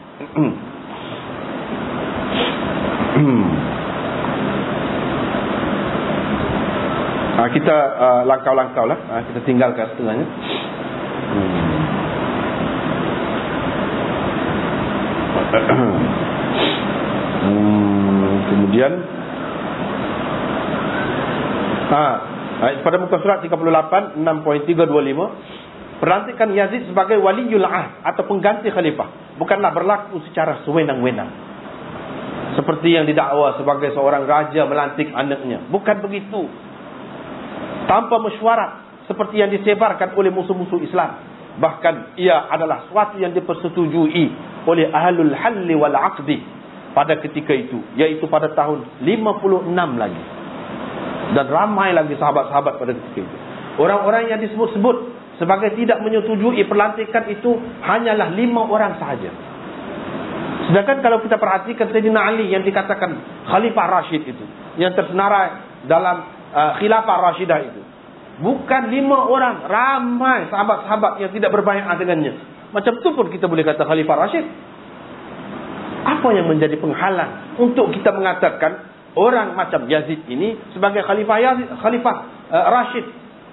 Kita langkau-langkau lah. Kita tinggalkan setengahnya. Kemudian pada muka surat 38 6.325, perantikan Yazid sebagai waliul ahd atau pengganti khalifah bukanlah berlaku secara sewenang-wenang seperti yang didakwa sebagai seorang raja melantik anaknya. Bukan begitu. Tanpa mesyuarat seperti yang disebarkan oleh musuh-musuh Islam. Bahkan ia adalah suatu yang dipersetujui oleh ahlul halli wal aqdi pada ketika itu, yaitu pada tahun 56 lagi. Dan ramai lagi sahabat-sahabat pada ketika itu. Orang-orang yang disebut-sebut sebagai tidak menyetujui pelantikan itu hanyalah 5 orang sahaja. Sedangkan kalau kita perhatikan Sayyidina Ali yang dikatakan Khalifah Rashid itu, yang tersenarai dalam Khilafah Rashidah itu, bukan 5 orang, ramai sahabat-sahabat yang tidak berbaiat dengannya. Macam tu pun kita boleh kata Khalifah Rashid. Apa yang menjadi penghalang untuk kita mengatakan orang macam Yazid ini sebagai Khalifah Rashid?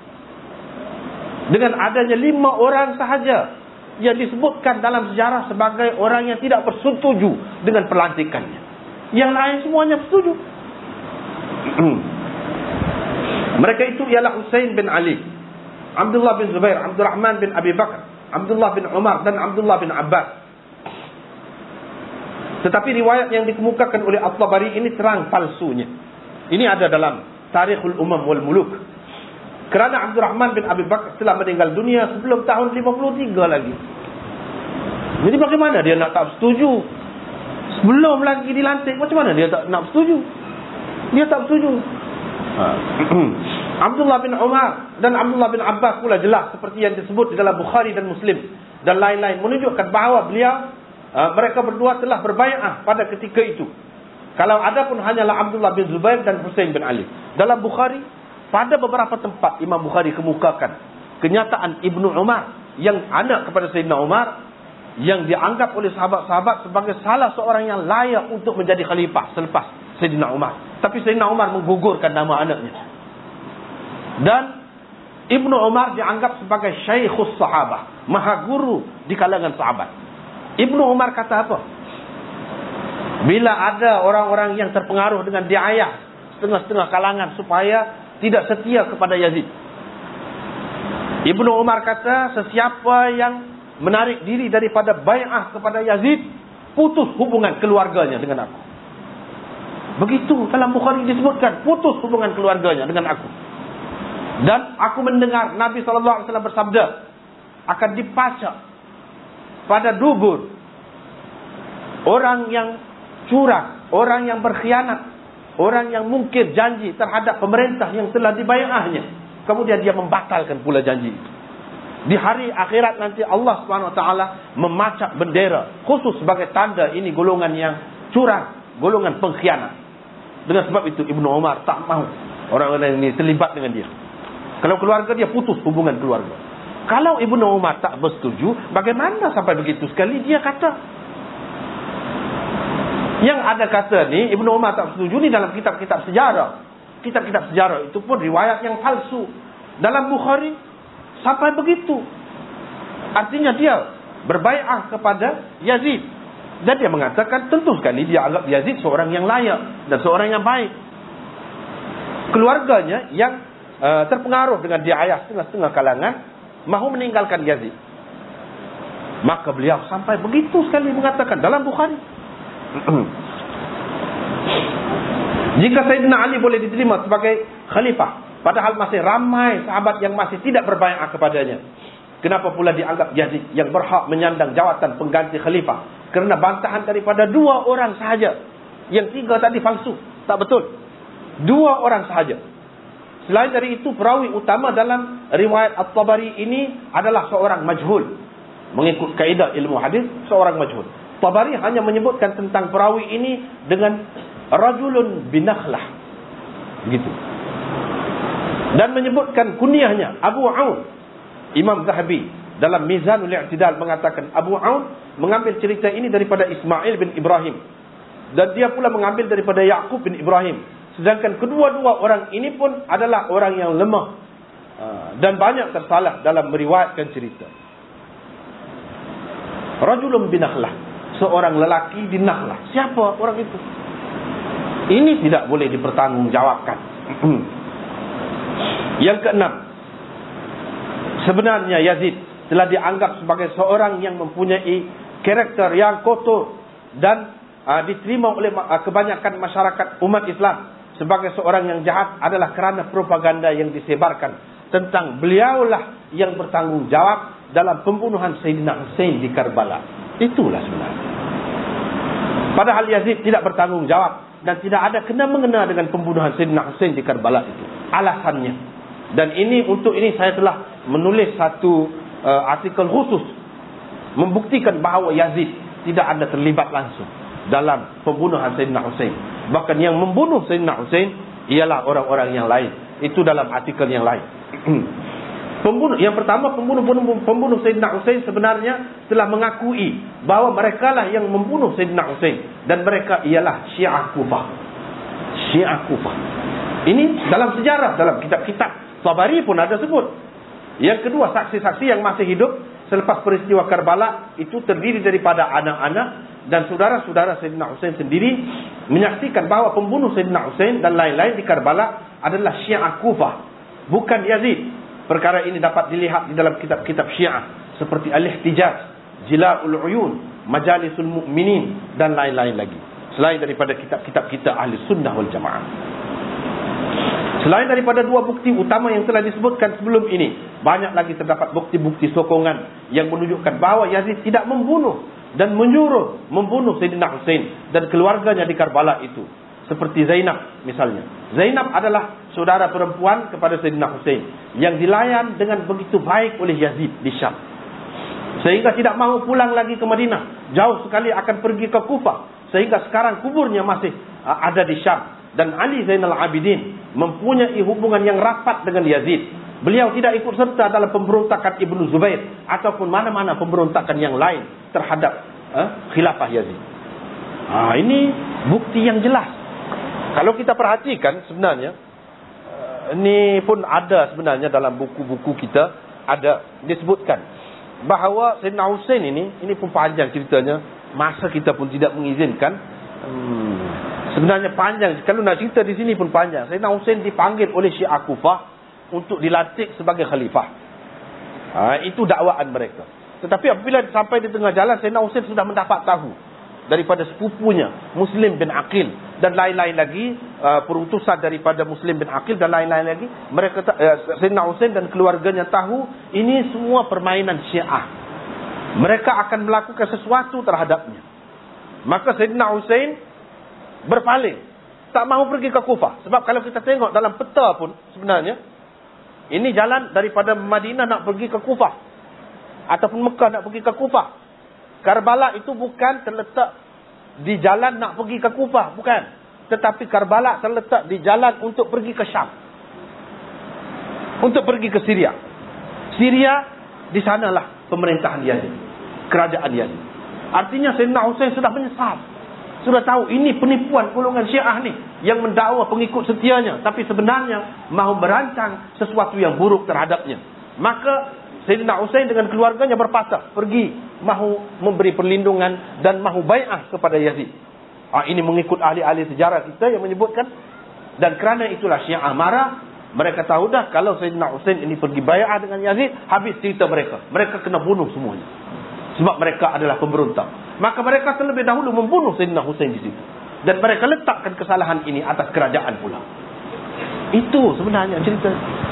Dengan adanya 5 orang sahaja yang disebutkan dalam sejarah sebagai orang yang tidak bersetuju dengan pelantikannya. Yang lain semuanya bersetuju. Mereka itu ialah Husain bin Ali, Abdullah bin Zubair, Abdul Rahman bin Abi Bakar, Abdullah bin Umar dan Abdullah bin Abbas. Tetapi riwayat yang dikemukakan oleh At-Tabari ini terang palsunya. Ini ada dalam Tarikhul Umam wal Muluk. Kerana Abdul Rahman bin Abi Bakar telah meninggal dunia sebelum tahun 53 lagi. Jadi bagaimana dia nak tak setuju? Sebelum lagi dilantik, macam mana dia tak nak setuju? Dia tak setuju. Abdullah bin Umar dan Abdullah bin Abbas pula jelas seperti yang disebut di dalam Bukhari dan Muslim dan lain-lain menunjukkan bahawa mereka berdua telah berbaiat pada ketika itu. Kalau ada pun hanyalah Abdullah bin Zubair dan Husain bin Ali. Dalam Bukhari, pada beberapa tempat Imam Bukhari kemukakan kenyataan Ibnu Umar yang anak kepada Sayyidina Umar, yang dianggap oleh sahabat-sahabat sebagai salah seorang yang layak untuk menjadi khalifah selepas Sayyidina Umar. Tapi Sayyidina Umar menggugurkan nama anaknya. Dan Ibnu Umar dianggap sebagai Syekhus Sahabah, maha guru di kalangan sahabat. Ibnu Umar kata apa? Bila ada orang-orang yang terpengaruh dengan diayah setengah-setengah kalangan supaya tidak setia kepada Yazid, Ibnu Umar kata, sesiapa yang menarik diri daripada bai'ah kepada Yazid, putus hubungan keluarganya dengan aku. Begitu dalam Bukhari disebutkan, putus hubungan keluarganya dengan aku. Dan aku mendengar Nabi SAW bersabda, akan dipacak pada dubur orang yang curang, orang yang berkhianat, orang yang mungkir janji terhadap pemerintah yang telah dibai'ahnya. Kemudian dia membatalkan pula janji itu. Di hari akhirat nanti Allah SWT memacak bendera khusus sebagai tanda ini golongan yang curang, golongan pengkhianat. Dengan sebab itu Ibnu Umar tak mahu orang-orang ini terlibat dengan dia. Kalau keluarga dia, putus hubungan keluarga. Kalau Ibnu Umar tak bersetuju, bagaimana sampai begitu sekali dia kata? Yang ada kata ni, Ibnu Umar tak setuju ni dalam kitab-kitab sejarah. Kitab-kitab sejarah itu pun riwayat yang palsu. Dalam Bukhari sampai begitu. Artinya dia berbai'ah kepada Yazid. Dan dia mengatakan tentu sekali dia anggap Yazid seorang yang layak dan seorang yang baik. Keluarganya yang terpengaruh dengan diayah setengah-setengah kalangan mahu meninggalkan Yazid. Maka beliau sampai begitu sekali mengatakan dalam Bukhari. Jika Sayyidina Ali boleh diterima sebagai khalifah, padahal masih ramai sahabat yang masih tidak berbaiat kepadanya, kenapa pula dianggap Yazid yang berhak menyandang jawatan pengganti khalifah? Kerana bantahan daripada 2 orang sahaja. Yang 3 tadi palsu, tak betul. 2 orang sahaja. Selain dari itu, perawi utama dalam riwayat At-Tabari ini adalah seorang majhul. Mengikut kaedah ilmu hadis, seorang majhul. Tabari hanya menyebutkan tentang perawi ini dengan rajulun binakhlah, begitu. Dan menyebutkan kunyahnya Abu Aun. Imam Zahabi dalam Mizanul I'tidal mengatakan Abu Aun mengambil cerita ini daripada Ismail bin Ibrahim, dan dia pula mengambil daripada Yaqub bin Ibrahim. Sedangkan kedua-dua orang ini pun adalah orang yang lemah dan banyak tersalah dalam meriwayatkan cerita. Rajulun binakhlah, seorang lelaki di Nakhlah. Siapa orang itu? Ini tidak boleh dipertanggungjawabkan. Yang keenam, sebenarnya Yazid telah dianggap sebagai seorang yang mempunyai karakter yang kotor dan diterima oleh kebanyakan masyarakat umat Islam sebagai seorang yang jahat adalah kerana propaganda yang disebarkan tentang beliaulah yang bertanggungjawab dalam pembunuhan Sayyidina Husain di Karbala. Itulah sebenarnya. Padahal Yazid tidak bertanggungjawab dan tidak ada kena-mengena dengan pembunuhan Sayyidina Husain di Karbala itu. Alasannya. Dan untuk ini saya telah menulis satu artikel khusus membuktikan bahawa Yazid tidak ada terlibat langsung dalam pembunuhan Sayyidina Husain. Bahkan yang membunuh Sayyidina Husain ialah orang-orang yang lain. Itu dalam artikel yang lain. Yang pertama, pembunuh Sayyidina Husain sebenarnya telah mengakui bahawa merekalah yang membunuh Sayyidina Husain, dan mereka ialah Syiah Kufah. Syiah Kufah. Ini dalam sejarah, dalam kitab-kitab Tabari pun ada sebut. Yang kedua, saksi-saksi yang masih hidup selepas peristiwa Karbala itu terdiri daripada anak-anak dan saudara-saudara Sayyidina Husain sendiri, menyaksikan bahawa pembunuh Sayyidina Husain dan lain-lain di Karbala adalah Syiah Kufah, bukan Yazid. Perkara ini dapat dilihat di dalam kitab-kitab Syiah seperti Al-Ihtijaj, Jila'ul Uyun, Majalisul Mu'minin dan lain-lain lagi, selain daripada kitab-kitab kita Ahli Sunnah wal Jamaah. Selain daripada dua bukti utama yang telah disebutkan sebelum ini, banyak lagi terdapat bukti-bukti sokongan yang menunjukkan bahawa Yazid tidak membunuh dan menyuruh membunuh Sayyidina Husain dan keluarganya di Karbala itu. Seperti Zainab misalnya. Zainab adalah saudara perempuan kepada Sayyidina Husain yang dilayan dengan begitu baik oleh Yazid di Syam, sehingga tidak mahu pulang lagi ke Madinah. Jauh sekali akan pergi ke Kufah, sehingga sekarang kuburnya masih ada di Syam. Dan Ali Zainal Abidin mempunyai hubungan yang rapat dengan Yazid. Beliau tidak ikut serta dalam pemberontakan Ibnu Zubair ataupun mana-mana pemberontakan yang lain terhadap khilafah Yazid. Ini bukti yang jelas. Kalau kita perhatikan sebenarnya, ini pun ada sebenarnya dalam buku-buku kita, ada disebutkan bahawa Sayyidina Husain ini pun panjang ceritanya, masa kita pun tidak mengizinkan. Sebenarnya panjang, kalau nak cerita di sini pun panjang. Sayyidina Husain dipanggil oleh Syiah Kufah untuk dilantik sebagai khalifah. Itu dakwaan mereka. Tetapi apabila sampai di tengah jalan, Sayyidina Husain sudah mendapat tahu daripada sepupunya Muslim bin Aqil dan lain-lain lagi, perutusan daripada Muslim bin Aqil dan lain-lain lagi, mereka Sayyidina Husain dan keluarganya tahu ini semua permainan Syiah. Mereka akan melakukan sesuatu terhadapnya. Maka Sayyidina Husain berpaling, tak mahu pergi ke Kufah. Sebab kalau kita tengok dalam peta pun sebenarnya, ini jalan daripada Madinah nak pergi ke Kufah ataupun Mekah nak pergi ke Kufah. Karbala itu bukan terletak di jalan nak pergi ke Kufah, bukan. Tetapi Karbala terletak di jalan untuk pergi ke Syam, untuk pergi ke Syria. Syria, di sanalah pemerintahan Yazid, kerajaan Yazid. Artinya Sayyidina Husain sudah menyesal, sudah tahu ini penipuan golongan Syiah ni yang mendakwa pengikut setianya, tapi sebenarnya mahu merancang sesuatu yang buruk terhadapnya. Maka Sayyidina Husain dengan keluarganya berpatah pergi, mahu memberi perlindungan dan mahu bai'ah kepada Yazid. Ini mengikut ahli-ahli sejarah kita yang menyebutkan. Dan kerana itulah Syiah marah. Mereka tahu dah kalau Sayyidina Husain ini pergi bai'ah dengan Yazid, habis cerita mereka. Mereka kena bunuh semuanya, sebab mereka adalah pemberontak. Maka mereka terlebih dahulu membunuh Sayyidina Husain di situ. Dan mereka letakkan kesalahan ini atas kerajaan pula. Itu sebenarnya cerita.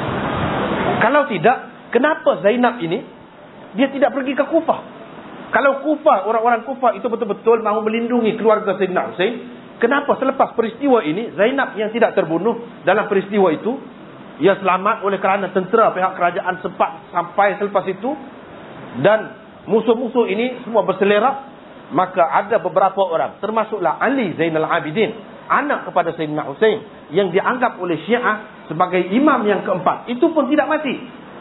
Kalau tidak, kenapa Zainab ini dia tidak pergi ke Kufah? Kalau Kufah, orang-orang Kufah itu betul-betul mahu melindungi keluarga Sayyidina Husain, kenapa selepas peristiwa ini Zainab yang tidak terbunuh dalam peristiwa itu, ia selamat oleh kerana tentera pihak kerajaan sempat sampai selepas itu, dan musuh-musuh ini semua berselerak. Maka ada beberapa orang, termasuklah Ali Zainal Abidin, anak kepada Sayyidina Husain, yang dianggap oleh Syiah sebagai imam yang keempat, itu pun tidak mati.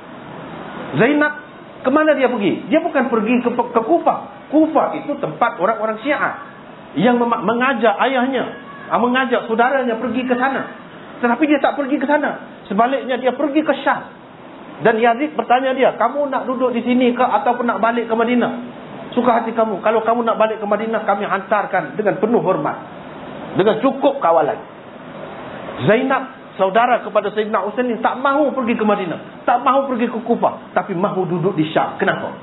Zainab, kemana dia pergi? Dia bukan pergi ke Kufah. Kufah itu tempat orang-orang Syiah yang mengajak ayahnya, mengajak saudaranya pergi ke sana. Tetapi dia tak pergi ke sana. Sebaliknya dia pergi ke Syam. Dan Yazid bertanya dia, kamu nak duduk di sini ke ataupun nak balik ke Madinah? Suka hati kamu. Kalau kamu nak balik ke Madinah, kami hantarkan dengan penuh hormat, dengan cukup kawalan. Zainab, saudara kepada Sayyidina Husain, tak mahu pergi ke Madinah, tak mahu pergi ke Kufah, tapi mahu duduk di Syam. Kenapa?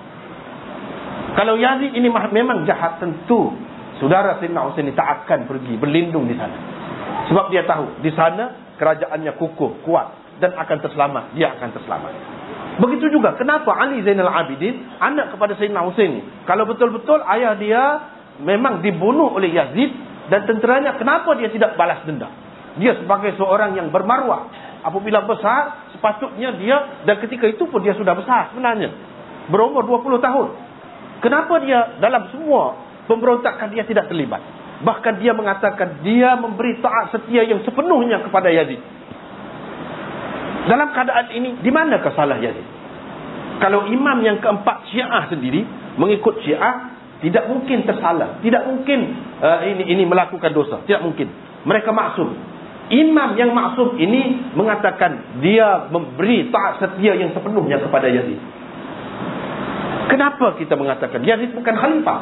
Kalau Yazid ini memang jahat, tentu saudara Sayyidina Husain ini tak akan pergi berlindung di sana. Sebab dia tahu di sana kerajaannya kukuh, kuat dan akan terselamat. Dia akan terselamat. Begitu juga kenapa Ali Zainal Abidin, anak kepada Sayyidina Husain, kalau betul-betul ayah dia memang dibunuh oleh Yazid dan tenteranya, kenapa dia tidak balas dendam? Dia sebagai seorang yang bermaruah, Apabila besar, sepatutnya dia, dan ketika itu pun dia sudah besar sebenarnya, berumur 20 tahun. Kenapa dia dalam semua pemberontakan dia tidak terlibat? Bahkan dia mengatakan dia memberi taat setia yang sepenuhnya kepada Yazid. Dalam keadaan ini, di manakah salah Yazid? Kalau imam yang keempat Syiah sendiri mengikut Syiah, tidak mungkin tersalah, tidak mungkin ini melakukan dosa, tidak mungkin. Mereka maksum. Imam yang maksum ini mengatakan dia memberi taat setia yang sepenuhnya kepada Yazid. Kenapa kita mengatakan Yazid bukan khalifah?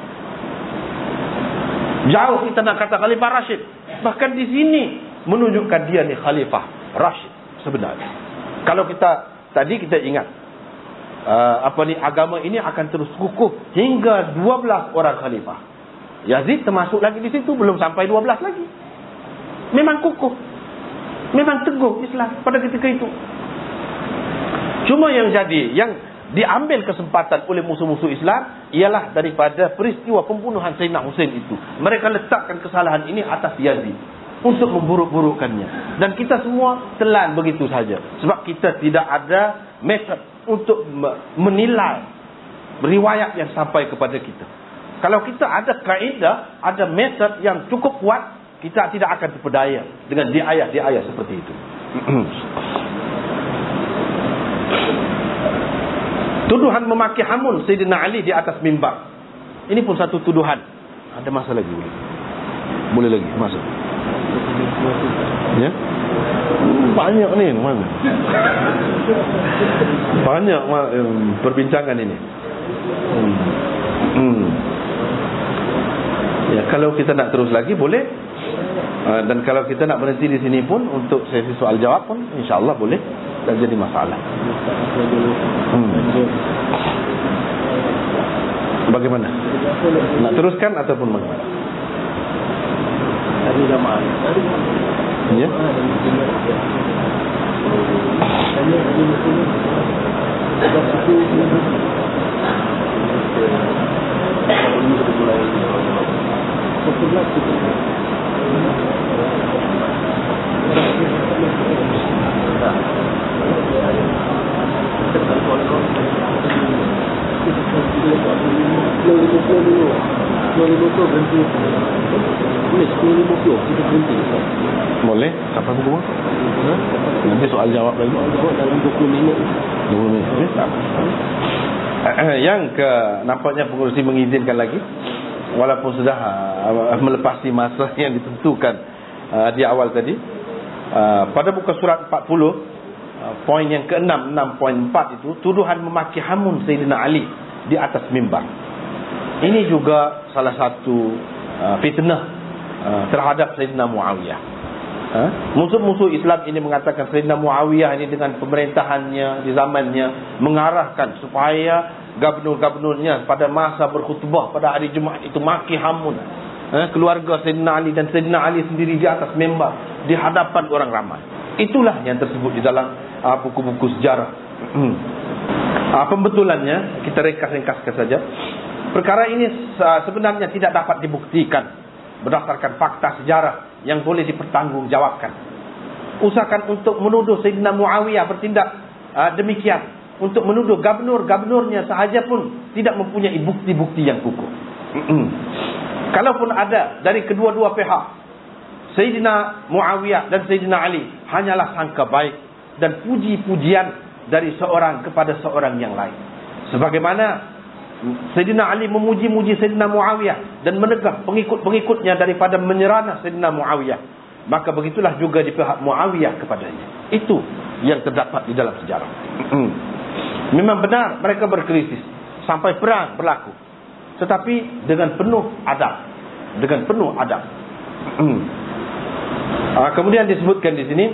Jauh kita nak kata khalifah Rashid. Bahkan di sini menunjukkan dia ni khalifah Rashid sebenarnya. Kalau tadi kita ingat agama ini akan terus kukuh hingga 12 orang khalifah. Yazid termasuk lagi di situ, belum sampai 12 lagi. Memang kukuh, memang teguh Islam pada ketika itu. Cuma yang diambil kesempatan oleh musuh-musuh Islam ialah daripada peristiwa pembunuhan Sayyidina Hussein itu. Mereka letakkan kesalahan ini atas Yazid untuk memburuk-burukkannya. Dan kita semua telan begitu saja. Sebab kita tidak ada metode untuk menilai riwayat yang sampai kepada kita. Kalau kita ada kaedah, ada metode yang cukup kuat, kita tidak akan terpedaya dengan diayat seperti itu. Tuduhan memaki hamun Sayyidina Ali di atas mimbar. Ini pun satu tuduhan. Ada masa lagi boleh? Boleh lagi masuk. Ya? Banyak ni mana? Banyak perbincangan ini. Ya, kalau kita nak terus lagi boleh. Dan kalau kita nak berhenti di sini pun untuk sesi soal jawab pun insya-Allah boleh, tak jadi masalah. Bagaimana? Nak teruskan ataupun bagaimana? Tadi zaman. Ya. Boleh? Kapan semua? Nanti soal jawab lagi. Dalam 20 minit. 20 minit. Yang nampaknya pengurusi mengizinkan lagi, walaupun sudah melepasi masa yang ditentukan di awal tadi. Pada muka surat 40, poin yang ke-6, 6.4 itu, tuduhan memaki hamun Sayyidina Ali di atas mimbar. Ini juga salah satu fitnah terhadap Sayyidina Muawiyah. Musuh-musuh Islam ini mengatakan Sayyidina Muawiyah ini dengan pemerintahannya di zamannya mengarahkan supaya gubernur-gubernurnya pada masa berkhutbah pada hari Jumaat itu maki hamun keluarga Sayyidina Ali dan Sayyidina Ali sendiri di atas mimbar di hadapan orang ramai. Itulah yang tersebut di dalam buku-buku sejarah. Pembetulannya kita ringkas-ringkaskan saja. Perkara ini sebenarnya tidak dapat dibuktikan berdasarkan fakta sejarah yang boleh dipertanggungjawabkan. Usahakan untuk menuduh Sayyidina Muawiyah bertindak demikian, untuk menuduh gubernur-gubernurnya sahaja pun tidak mempunyai bukti-bukti yang kukuh. Kalaupun ada dari kedua-dua pihak, Sayyidina Muawiyah dan Sayyidina Ali hanyalah sangka baik dan puji-pujian dari seorang kepada seorang yang lain. Sebagaimana Sayyidina Ali memuji-muji Sayyidina Muawiyah dan menegah pengikut-pengikutnya daripada menyerana Sayyidina Muawiyah, maka begitulah juga di pihak Muawiyah kepadanya. Itu yang terdapat di dalam sejarah. Memang benar mereka berkrisis sampai perang berlaku, tetapi dengan penuh adab, dengan penuh adab. Kemudian disebutkan di sini,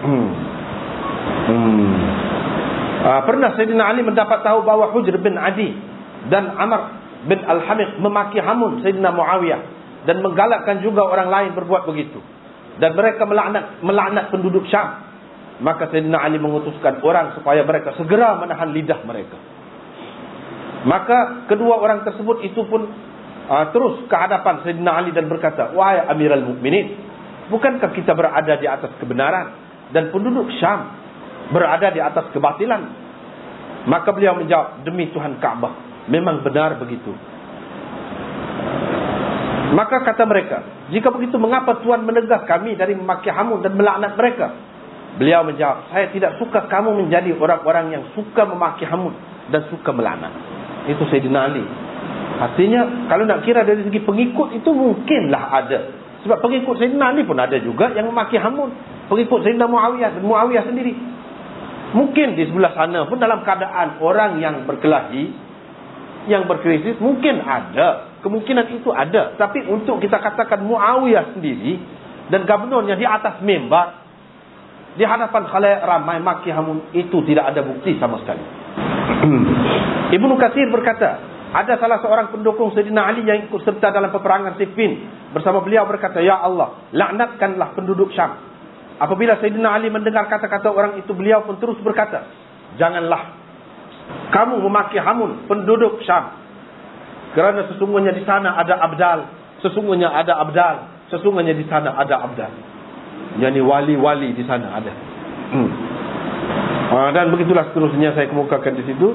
pernah Sayyidina Ali mendapat tahu bahawa Hujr bin Adi dan Amr bin Al-Hamiq memaki hamun Sayyidina Muawiyah dan menggalakkan juga orang lain berbuat begitu, dan mereka melaknat penduduk Syam. Maka Sayyidina Ali mengutuskan orang supaya mereka segera menahan lidah mereka. Maka kedua orang tersebut itu pun terus ke hadapan Sayyidina Ali dan berkata, "Wahai Amirul Mukminin, bukankah kita berada di atas kebenaran dan penduduk Syam berada di atas kebatilan. Maka beliau menjawab, demi Tuhan Kaabah, memang benar begitu. Maka kata mereka, jika begitu mengapa Tuhan menegah kami dari memaki hamun dan melaknat mereka? Beliau menjawab, saya tidak suka kamu menjadi orang-orang yang suka memaki hamun dan suka melaknat. Itu Sayyidina Ali. Artinya kalau nak kira dari segi pengikut itu mungkinlah ada. Sebab pengikut Sayyidina Ali pun ada juga yang memaki hamun. Pengikut Sayyidina Muawiyah dan Muawiyah sendiri. Mungkin di sebelah sana pun dalam keadaan orang yang berkelahi, yang berkrisis, mungkin ada. Kemungkinan itu ada. Tapi untuk kita katakan Muawiyah sendiri dan gubernurnya di atas mimbar, di hadapan khalayak ramai maki hamun, itu tidak ada bukti sama sekali. Ibnu Katsir berkata, ada salah seorang pendukung Sayyidina Ali yang ikut serta dalam peperangan Siffin. Bersama beliau berkata, ya Allah, laknatkanlah penduduk Syam. Apabila Sayyidina Ali mendengar kata-kata orang itu, beliau pun terus berkata, janganlah kamu memaki hamun penduduk Syam. Kerana sesungguhnya di sana ada abdal. Sesungguhnya ada abdal. Sesungguhnya di sana ada abdal. Yani wali-wali di sana ada. Dan begitulah seterusnya saya kemukakan di situ.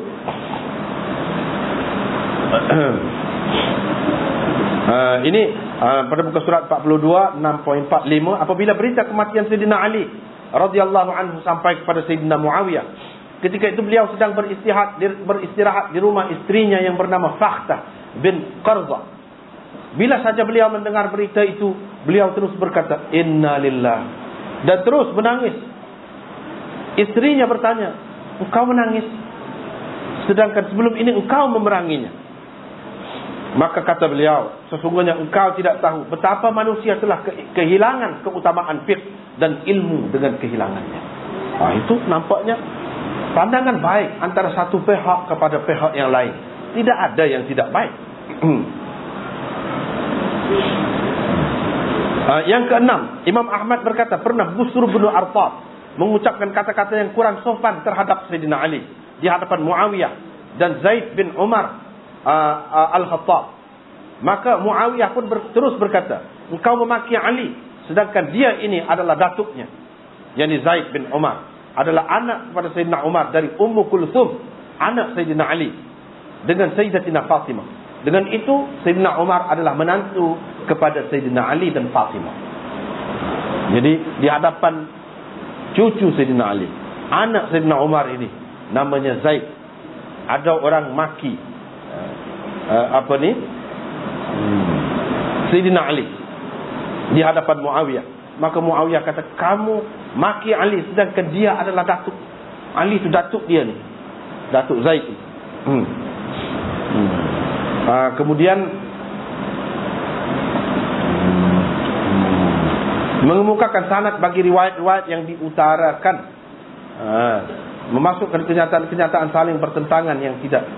Ini pada muka surat 42 6.45, apabila berita kematian Sayyidina Ali radhiyallahu anhu sampai kepada Sayyidina Muawiyah, ketika itu beliau sedang beristirahat di rumah istrinya yang bernama Fakhtah bin Qarza. Bila saja beliau mendengar berita itu, beliau terus berkata, inna lillah, dan terus menangis. Istrinya bertanya, engkau menangis sedangkan sebelum ini engkau memeranginya? Maka kata beliau, sesungguhnya engkau tidak tahu betapa manusia telah kehilangan keutamaan fiqh dan ilmu dengan kehilangannya. Itu nampaknya pandangan baik antara satu pihak kepada pihak yang lain. Tidak ada yang tidak baik. Yang keenam, Imam Ahmad berkata, pernah Busr bin Artab mengucapkan kata-kata yang kurang sopan terhadap Sayyidina Ali di hadapan Muawiyah dan Zaid bin Umar Al-Khattab. Maka Muawiyah pun terus berkata, engkau memaki Ali sedangkan dia ini adalah datuknya, yakni Zaid bin Umar adalah anak kepada Sayyidina Umar dari Ummu Kulthum, anak Sayyidina Ali dengan Sayyidatina Fatimah. Dengan itu Sayyidina Umar adalah menantu kepada Sayyidina Ali dan Fatimah. Jadi di hadapan cucu Sayyidina Ali, anak Sayyidina Umar ini namanya Zaid, ada orang maki Sayyidina Ali di hadapan Muawiyah. Maka Muawiyah kata, kamu maki Ali sedangkan dia adalah datuk. Ali itu datuk dia ni, datuk Zaid. Kemudian mengemukakan sanad bagi riwayat-riwayat yang diutarakan, memasukkan kenyataan-kenyataan saling bertentangan yang tidak.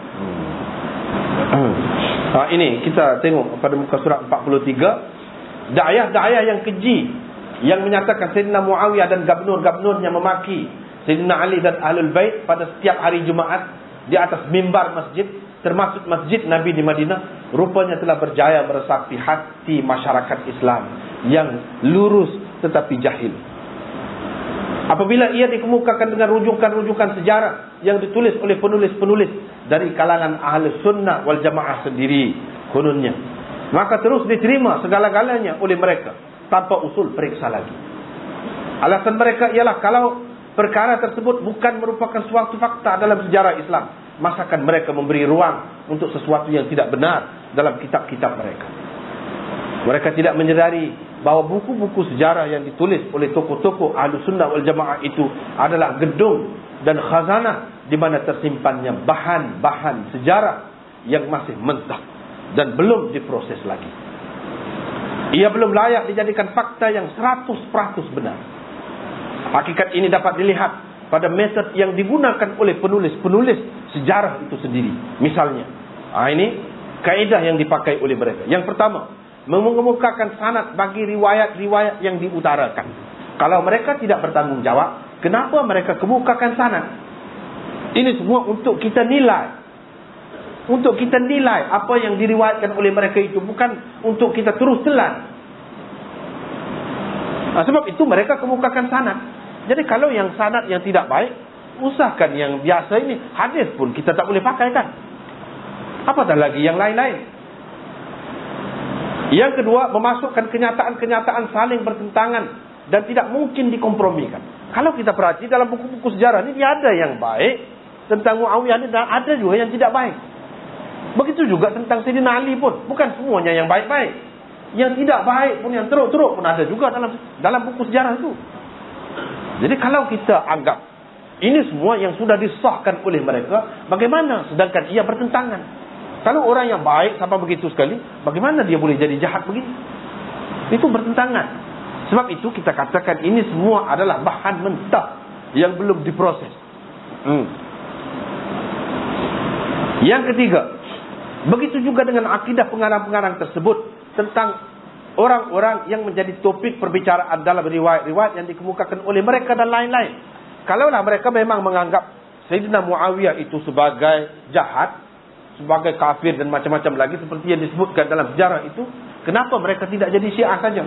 Ini kita tengok pada muka surat 43, da'ayah yang keji yang menyatakan Sayyidina Muawiyah dan gubernur-gubernurnya memaki Sayyidina Ali dan Ahlul Bait pada setiap hari Jumaat di atas mimbar masjid, termasuk masjid Nabi di Madinah, rupanya telah berjaya meresapi hati masyarakat Islam yang lurus tetapi jahil. Apabila ia dikemukakan dengan rujukan-rujukan sejarah yang ditulis oleh penulis-penulis dari kalangan ahli sunnah wal jamaah sendiri kononnya, maka terus diterima segala-galanya oleh mereka tanpa usul periksa lagi. Alasan mereka ialah kalau perkara tersebut bukan merupakan suatu fakta dalam sejarah Islam, masakan mereka memberi ruang untuk sesuatu yang tidak benar dalam kitab-kitab mereka. Mereka tidak menyedari bahawa buku-buku sejarah yang ditulis oleh tokoh-tokoh ahli sunnah wal jamaah itu adalah gedung dan khazanah di mana tersimpannya bahan-bahan sejarah yang masih mentah dan belum diproses lagi. Ia belum layak dijadikan fakta yang 100% benar. Hakikat ini dapat dilihat pada metode yang digunakan oleh penulis-penulis sejarah itu sendiri. Misalnya, ini kaedah yang dipakai oleh mereka. Yang pertama, mengemukakan sanad bagi riwayat-riwayat yang diutarakan. Kalau mereka tidak bertanggung jawab, kenapa mereka kemukakan sanad? Ini semua untuk kita nilai. Untuk kita nilai apa yang diriwayatkan oleh mereka itu, bukan untuk kita terus telan. Sebab itu mereka kemukakan sanad. Jadi kalau yang sanad yang tidak baik, usahakan yang biasa ini. Hadis pun kita tak boleh pakai kan. Apatah lagi yang lain-lain. Yang kedua, memasukkan kenyataan-kenyataan saling bertentangan dan tidak mungkin dikompromikan. Kalau kita perhati dalam buku-buku sejarah ini, dia ada yang baik tentang Muawiyah ini dan ada juga yang tidak baik. Begitu juga tentang Sayyidina Ali pun. Bukan semuanya yang baik-baik. Yang tidak baik pun, yang teruk-teruk pun ada juga dalam buku sejarah itu. Jadi kalau kita anggap ini semua yang sudah disahkan oleh mereka, bagaimana sedangkan ia bertentangan? Kalau orang yang baik sampai begitu sekali, bagaimana dia boleh jadi jahat begini? Itu bertentangan. Sebab itu kita katakan ini semua adalah bahan mentah yang belum diproses. Yang ketiga, begitu juga dengan akidah pengarang-pengarang tersebut tentang orang-orang yang menjadi topik perbicaraan dalam riwayat-riwayat yang dikemukakan oleh mereka dan lain-lain. Kalaulah mereka memang menganggap Sayyidina Muawiyah itu sebagai jahat, sebagai kafir dan macam-macam lagi seperti yang disebutkan dalam sejarah itu, kenapa mereka tidak jadi Syiah saja?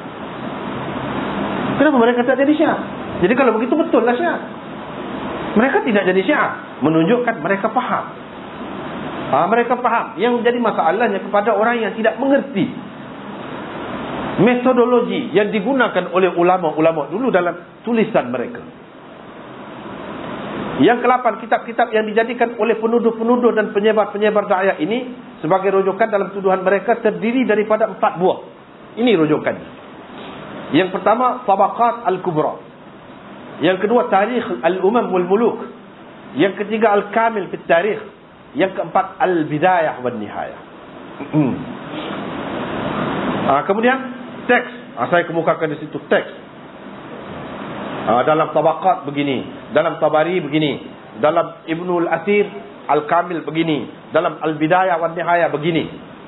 Kenapa mereka tidak jadi Syiah? Jadi kalau begitu betul lah Syiah. Mereka tidak jadi Syiah, menunjukkan mereka faham. Mereka faham. Yang menjadi masalahnya kepada orang yang tidak mengerti metodologi yang digunakan oleh ulama-ulama dulu dalam tulisan mereka. Yang ke-8, kitab-kitab yang dijadikan oleh penuduh-penuduh dan penyebar-penyebar da'iyah ini sebagai rujukan dalam tuduhan mereka terdiri daripada 4 buah. Ini rujukannya. Yang pertama, Tabaqat Al-Kubra. Yang kedua, Tarikh Al-Umam wal-Muluk. Yang ketiga, Al-Kamil fit Tarikh. Yang keempat, Al-Bidayah wal Nihayah. Kemudian teks. Saya kemukakan di situ teks. Dalam Tabaqat begini, dalam Tabari begini, dalam Ibnul Asir Al-Kamil begini, dalam Al-Bidayah wal Nihayah begini.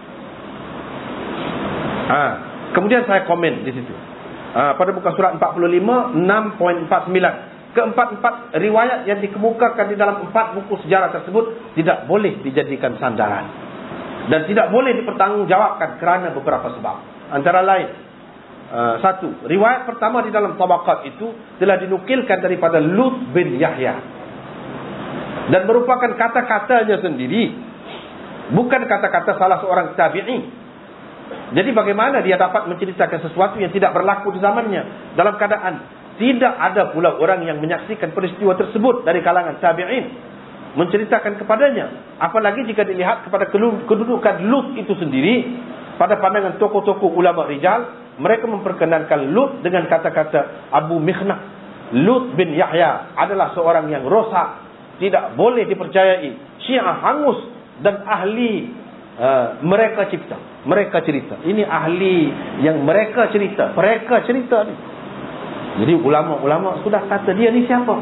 Kemudian saya komen di situ. Pada muka surat 45 6.49. Keempat-empat riwayat yang dikemukakan di dalam 4 buku sejarah tersebut tidak boleh dijadikan sandaran dan tidak boleh dipertanggungjawabkan kerana beberapa sebab. Antara lain, 1. Riwayat pertama di dalam Tabaqat itu telah dinukilkan daripada Lut bin Yahya dan merupakan kata-katanya sendiri, bukan kata-kata salah seorang tabi'i. Jadi bagaimana dia dapat menceritakan sesuatu yang tidak berlaku di zamannya, dalam keadaan tidak ada pula orang yang menyaksikan peristiwa tersebut dari kalangan tabi'in menceritakan kepadanya. Apalagi jika dilihat kepada kedudukan Lut itu sendiri pada pandangan tokoh-tokoh ulama rijal, mereka memperkenankan Lut dengan kata-kata Abu Mikhnah. Lut bin Yahya adalah seorang yang rosak, tidak boleh dipercayai, Syiah hangus dan ahli mereka cipta, mereka cerita. Ini ahli yang mereka cerita, mereka cerita ni. Jadi ulama-ulama sudah kata dia ni siapa.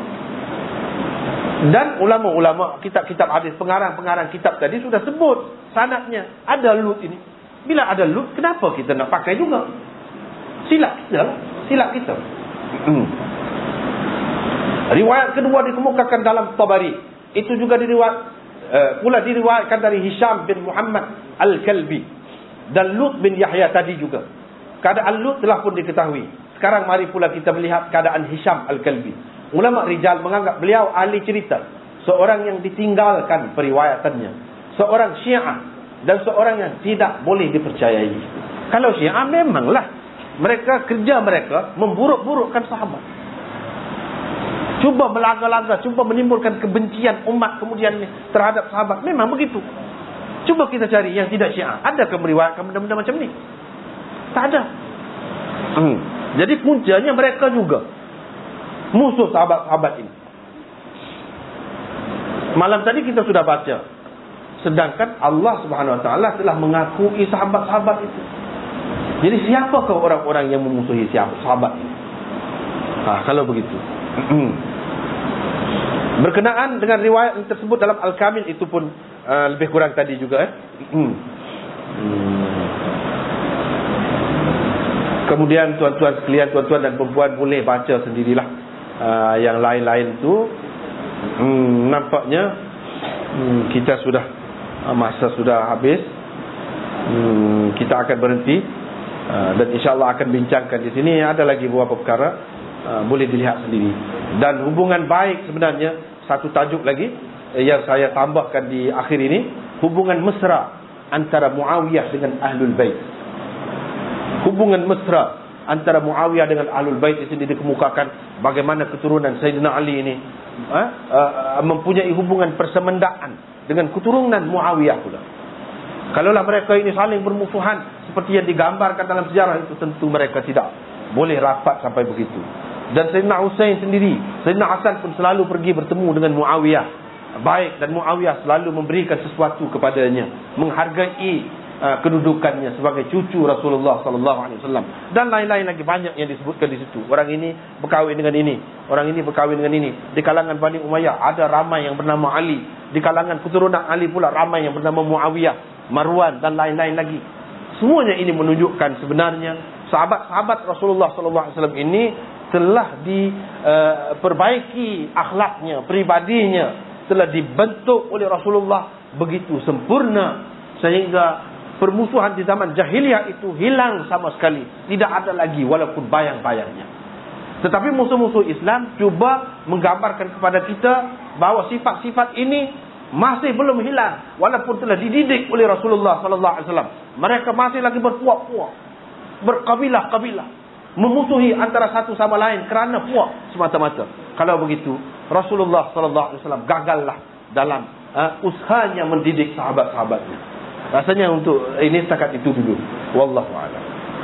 Dan ulama-ulama kitab-kitab hadis, pengarang-pengarang kitab tadi sudah sebut sanadnya. Ada Lut ini. Bila ada Lut, kenapa kita nak pakai juga? Silap kita. Riwayat kedua dikemukakan dalam Tabari. Itu juga diriwayatkan dari Hisham bin Muhammad Al-Kalbi dan Lut bin Yahya tadi juga. Keadaan Lut telah pun diketahui. Sekarang mari pula kita melihat keadaan Hisham Al-Kalbi. Ulama rijal menganggap beliau ahli cerita, seorang yang ditinggalkan periwayatannya, seorang Syiah dan seorang yang tidak boleh dipercayai. Kalau Syiah memanglah kerja mereka memburuk-burukkan sahabat, cuba melaga-laga, cuba menimbulkan kebencian umat kemudian terhadap sahabat. Memang begitu. Cuba kita cari yang tidak Syiah, adakah meriwayatkan benda-benda macam ni? Tak ada. Jadi puncanya mereka juga musuh sahabat-sahabat ini. Malam tadi kita sudah baca, sedangkan Allah Subhanahu Wa Taala telah mengakui sahabat-sahabat itu. Jadi siapakah orang-orang yang memusuhi sahabat ini? Kalau begitu. Berkenaan dengan riwayat yang tersebut dalam Al-Kamil itu pun lebih kurang tadi juga. Kemudian tuan-tuan sekalian, tuan-tuan dan perempuan boleh baca sendirilah yang lain-lain itu. Nampaknya kita sudah masa sudah habis. Kita akan berhenti dan insya-Allah akan bincangkan di sini. Ada lagi beberapa perkara boleh dilihat sendiri. Dan hubungan baik sebenarnya, satu tajuk lagi yang saya tambahkan di akhir ini, hubungan mesra antara Muawiyah dengan Ahlul Bait. Hubungan mesra antara Muawiyah dengan Ahlul Bait di sini dikemukakan bagaimana keturunan Sayyidina Ali ini mempunyai hubungan persemendaan dengan keturunan Muawiyah pula. Kalaulah mereka ini saling bermusuhan seperti yang digambarkan dalam sejarah, itu tentu mereka tidak boleh rapat sampai begitu. Dan Sayyidina Husain sendiri, Sayyidina Hasan pun selalu pergi bertemu dengan Muawiyah baik, dan Muawiyah selalu memberikan sesuatu kepadanya, menghargai kedudukannya sebagai cucu Rasulullah sallallahu alaihi wasallam, dan lain-lain lagi banyak yang disebutkan di situ. Orang ini berkahwin dengan ini, orang ini berkahwin dengan ini. Di kalangan Bani Umayyah ada ramai yang bernama Ali, di kalangan keturunan Ali pula ramai yang bernama Muawiyah, Marwan, dan lain-lain lagi. Semuanya ini menunjukkan sebenarnya sahabat-sahabat Rasulullah sallallahu alaihi wasallam ini telah diperbaiki akhlaknya, pribadinya, telah dibentuk oleh Rasulullah begitu sempurna sehingga permusuhan di zaman jahiliyah itu hilang sama sekali. Tidak ada lagi walaupun bayang-bayangnya. Tetapi musuh-musuh Islam cuba menggambarkan kepada kita bahawa sifat-sifat ini masih belum hilang walaupun telah dididik oleh Rasulullah sallallahu alaihi wasallam. Mereka masih lagi berpuak-puak, berkabilah-kabilah, memusuhi antara satu sama lain kerana puak semata-mata. Kalau begitu, Rasulullah sallallahu alaihi wasallam gagallah dalam usahanya mendidik sahabat-sahabatnya. Rasanya untuk ini setakat itu dulu. Wallahu a'lam.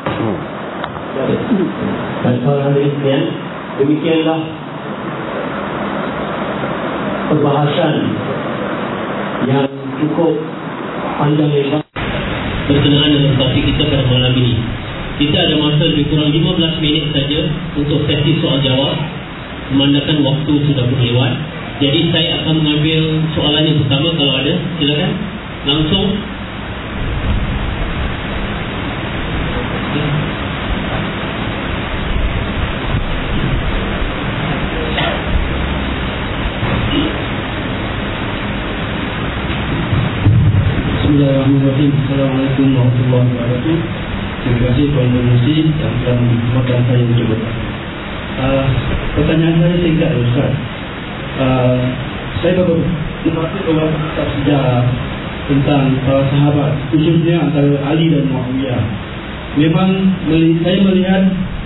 Demikianlah perbahasan yang cukup panjang lebar berkenaan dengan topik kita pada malam ini. Kita ada masa lebih kurang 15 minit saja untuk sesi soal jawab, memandangkan waktu sudah berlewat. Jadi saya akan mengambil soalan yang pertama, kalau ada, silakan langsung. Bismillahirrahmanirrahim. Assalamualaikum warahmatullahi wabarakatuh. Terima kasih Tuan Musi yang telah memperkenalkan saya untuk bertanya. Pertanyaan saya singkat, Ustaz. Saya baru membaca beberapa kitab sejarah tentang para sahabat, khususnya antara Ali dan Muawiyah. Memang saya melihat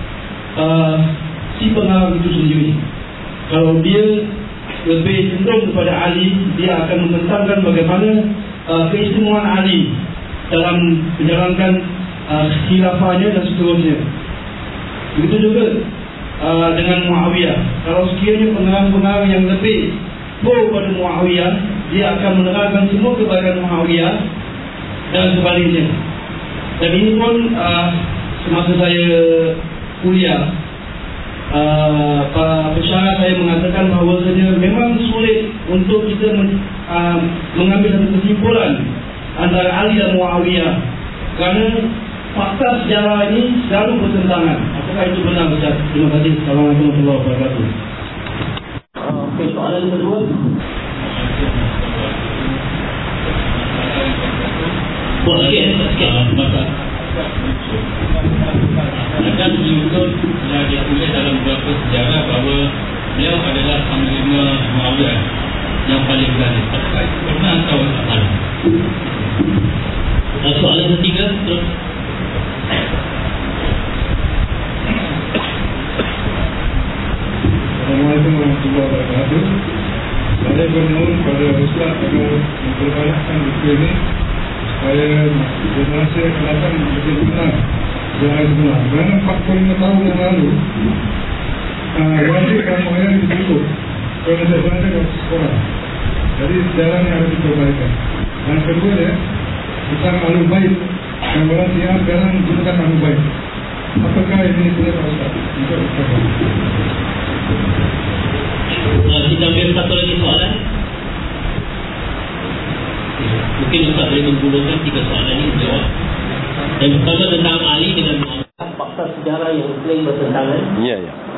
si pengarang itu sendiri, kalau dia lebih cenderung kepada Ali, dia akan menentangkan bagaimana keistimewaan Ali dalam menjalankan khilafahnya dan seterusnya. Begitu juga dengan Muawiyah. Kalau sekiranya pengarang-pengarang yang lebih pro pada Muawiyah, dia akan menerangkan semua kebaikan Muawiyah dan sebaliknya. Dan ini pun semasa saya kuliah, pensyarah saya mengatakan bahawasanya memang sulit untuk kita mengambil satu kesimpulan antara Ali dan Muawiyah, kerana fakta sejarah ini selalu bertentangan. Apakah itu benar, Ustaz? Terima kasih. Assalamualaikum warahmatullahi wabarakatuh. Okey, soalan kedua. Dan betul yang dia tulis dalam beberapa sejarah bahawa beliau adalah panglima Muawiyah yang paling berani. Apakah itu benar atau salah? Soalan ketiga terus. Assalamualaikum warahmatullahi wabarakatuh. Saya bermohon pada Ustaz agar memperbanyakkan buku ini supaya generasi akan datang betul-betul sejarah sebenar. Kerana 45 tahun yang lalu wajib kan Muawiyah ditutup kerana saya berada di sekolah. Jadi sejarah ini harus diperbaikan. Dan kedua ya, tentang Ahlul Bait, yang orang siap sekarang gunakan Ahlul Bait. Apakah ini benar, Ustaz? Kita ambil satu lagi soalan. Mungkin Ustaz boleh menggulungkan 3 soalan ini jawab. Yang pertama tentang Ali dengan Muawiyah, fakta sejarah yang sering bertentangan. Ya.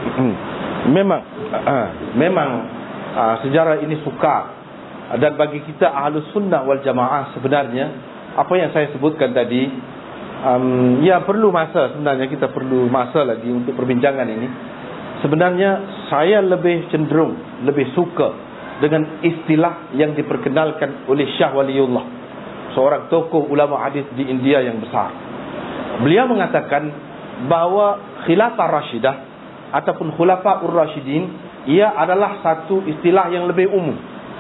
Memang sejarah ini sukar. Dan bagi kita Ahlus Sunnah wal Jamaah, sebenarnya apa yang saya sebutkan tadi, ya perlu masa, sebenarnya kita perlu masa lagi untuk perbincangan ini. sebenarnya saya lebih cenderung, lebih suka dengan istilah yang diperkenalkan oleh Syah Waliullah, seorang tokoh ulama hadis di India yang besar. Beliau mengatakan bahawa Khilafah Rashidah ataupun Khulafaur Rashidin, ia adalah satu istilah yang lebih umum.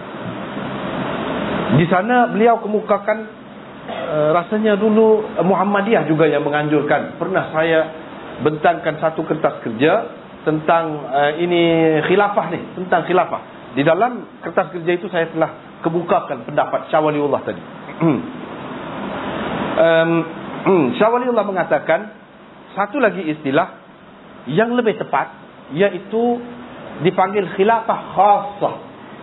Di sana beliau kemukakan, rasanya dulu Muhammadiyah juga yang menganjurkan. Pernah saya bentangkan satu kertas kerja tentang ini khilafah ni, tentang khilafah. Di dalam kertas kerja itu saya telah kemukakan pendapat Syah Waliullah tadi. Syah Waliullah mengatakan satu lagi istilah yang lebih tepat, iaitu dipanggil khilafah khassah.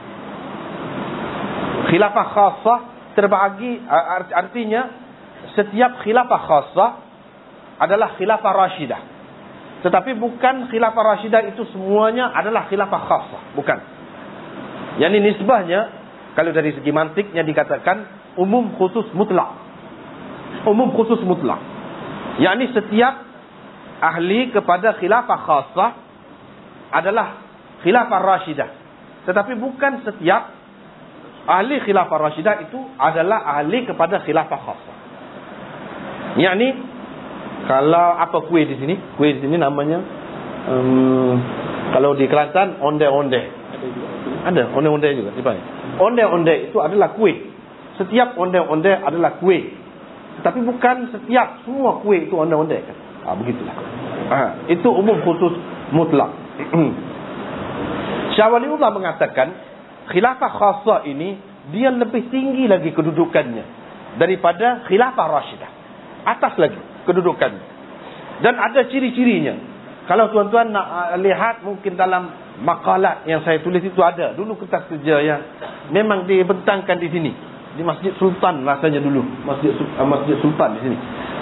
Khilafah khassah terbahagi, artinya setiap khilafah khassah adalah khilafah rasyidah. Tetapi bukan khilafah rasyidah itu semuanya adalah khilafah khassah, bukan. Yang ini nisbahnya, kalau dari segi mantiknya dikatakan umum khusus mutlak. Umum khusus mutlak, yakni setiap ahli kepada khilafah khassah adalah khilafah rasyidah. Tetapi bukan setiap ahli khilafah rasyidah itu adalah ahli kepada khilafah khassah. Yakni kalau apa kuih di sini? Kuih di sini namanya kalau di Kelantan onde-onde. Ada onde-onde juga dipanggil. Onde-onde itu adalah kuih. Setiap onde-onde adalah kuih. Tapi bukan setiap semua kuih itu onde-onde kan. Begitulah. Itu umum khusus mutlak. Syah Waliullah mengatakan khilafah khassah ini dia lebih tinggi lagi kedudukannya daripada khilafah rasyidah. Atas lagi kedudukannya. Dan ada ciri-cirinya. Kalau tuan-tuan nak lihat mungkin dalam makalat yang saya tulis itu ada. Dulu kertas kerja yang memang dibentangkan di sini. Di Masjid Sultan rasanya dulu. Masjid Sultan di sini.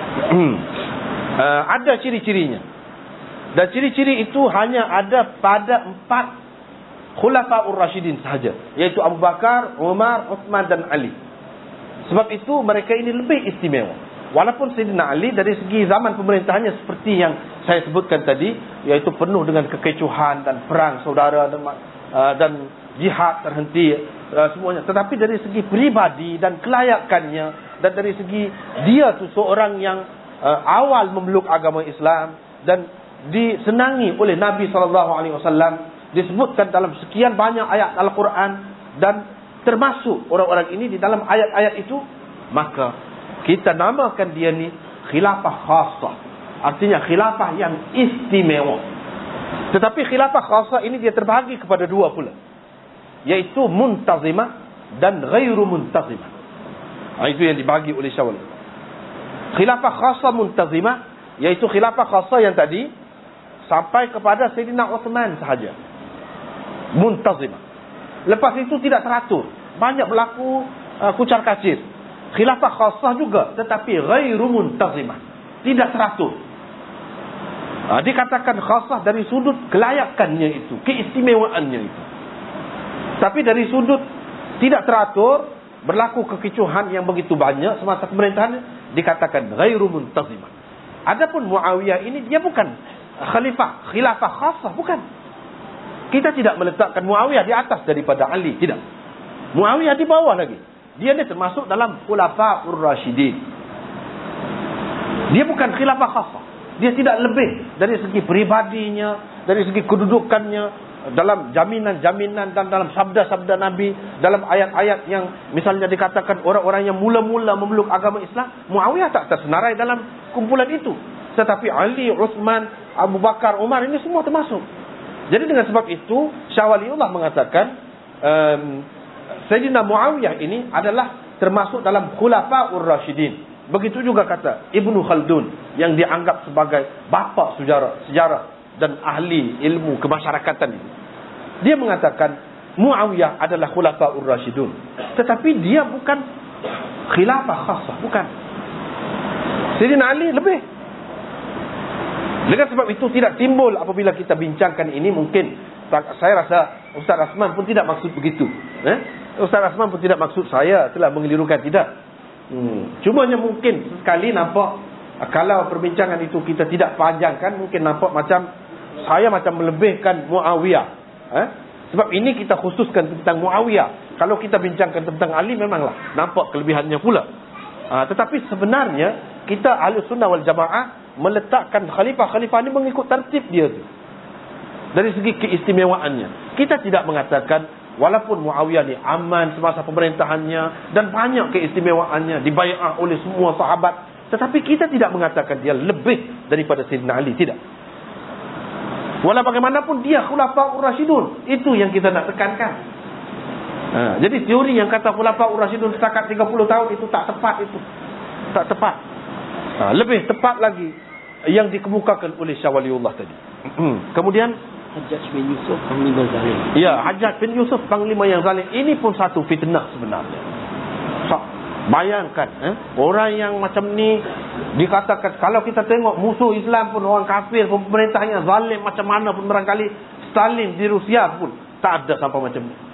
Ada ciri-cirinya. Dan ciri-ciri itu hanya ada pada 4 Khulafaur Rashidin sahaja, yaitu Abu Bakar, Umar, Uthman dan Ali. Sebab itu mereka ini lebih istimewa. Walaupun Sayyidina Ali dari segi zaman pemerintahannya seperti yang saya sebutkan tadi, yaitu penuh dengan kekecohan dan perang saudara dan jihad terhenti semuanya. Tetapi dari segi pribadi dan kelayakannya, dan dari segi dia tu seorang yang awal memeluk agama Islam dan disenangi oleh Nabi SAW, disebutkan dalam sekian banyak ayat Al-Quran, dan termasuk orang-orang ini di dalam ayat-ayat itu, maka kita namakan dia ni khilafah khassah. Artinya khilafah yang istimewa. Tetapi khilafah khassah ini dia terbahagi kepada 2 pula, yaitu muntazimah dan ghairu muntazimah. Itu yang dibagi oleh Syah Waliullah. Khilafah khassah muntazimah, yaitu khilafah khassah yang tadi sampai kepada Sayyidina Uthman sahaja, muntazimah. Lepas itu tidak teratur, banyak berlaku kucar kacir. Khilafah khassah juga, tetapi ghairu muntazimah, tidak teratur. Dikatakan khassah dari sudut kelayakannya itu, keistimewaannya itu. Tapi dari sudut tidak teratur, berlaku kekecohan yang begitu banyak semasa pemerintahan, dikatakan ghairu muntazimah. Adapun Muawiyah ini dia bukan khilafah khassah, bukan. Kita tidak meletakkan Muawiyah di atas daripada Ali, tidak. Muawiyah di bawah lagi. Dia ni termasuk dalam Khulafaur Rashidin. Dia bukan khilafah khassah. Dia tidak lebih dari segi pribadinya, dari segi kedudukannya, dalam jaminan-jaminan dan dalam sabda-sabda Nabi, dalam ayat-ayat yang misalnya dikatakan orang-orang yang mula-mula memeluk agama Islam, Muawiyah tak tersenarai dalam kumpulan itu. Tetapi Ali, Uthman, Abu Bakar, Umar ini semua termasuk. Jadi dengan sebab itu Syah Waliullah mengatakan Sayyidina Muawiyah ini adalah termasuk dalam Khulafaur Rashidin. Begitu juga kata Ibnu Khaldun yang dianggap sebagai bapa sejarah dan ahli ilmu kemasyarakatan ini. Dia mengatakan Muawiyah adalah Khulafaur Rashidun, tetapi dia bukan khilafah khassah, bukan. Sayyidina Ali lebih. Dengan sebab itu tidak timbul apabila kita bincangkan ini, mungkin saya rasa Ustaz Rasman pun tidak maksud begitu. Ustaz Rasman pun tidak maksud saya telah mengelirukan, tidak. Cumanya mungkin sekali nampak, kalau perbincangan itu kita tidak panjangkan, mungkin nampak macam saya macam melebihkan Muawiyah. Sebab ini kita khususkan tentang Muawiyah. Kalau kita bincangkan tentang Ali, memanglah nampak kelebihannya pula. Tetapi sebenarnya kita Ahlussunnah wal Jamaah meletakkan khalifah-khalifah ini mengikut tertib dia tu. Dari segi keistimewaannya. Kita tidak mengatakan walaupun Muawiyah ni aman semasa pemerintahannya dan banyak keistimewaannya, dibai'ah oleh semua sahabat, tetapi kita tidak mengatakan dia lebih daripada Sayyidina Ali. Tidak. Walau bagaimanapun dia Khulafaur Rasyidun. Itu yang kita nak tekankan. Jadi teori yang kata Khulafaur Rasyidun setakat 30 tahun itu tak tepat itu. Tak tepat. Lebih tepat lagi yang dikemukakan oleh Syah Waliullah tadi. Kemudian Hajjaj bin Yusuf Panglima Zalim. Ya, Hajjaj bin Yusuf Panglima yang zalim. Ini pun satu fitnah sebenarnya. Bayangkan orang yang macam ni dikatakan, kalau kita tengok musuh Islam pun, orang kafir pun, pemerintahnya zalim macam mana pun, barangkali Stalin di Rusia pun tak ada sampai macam ni.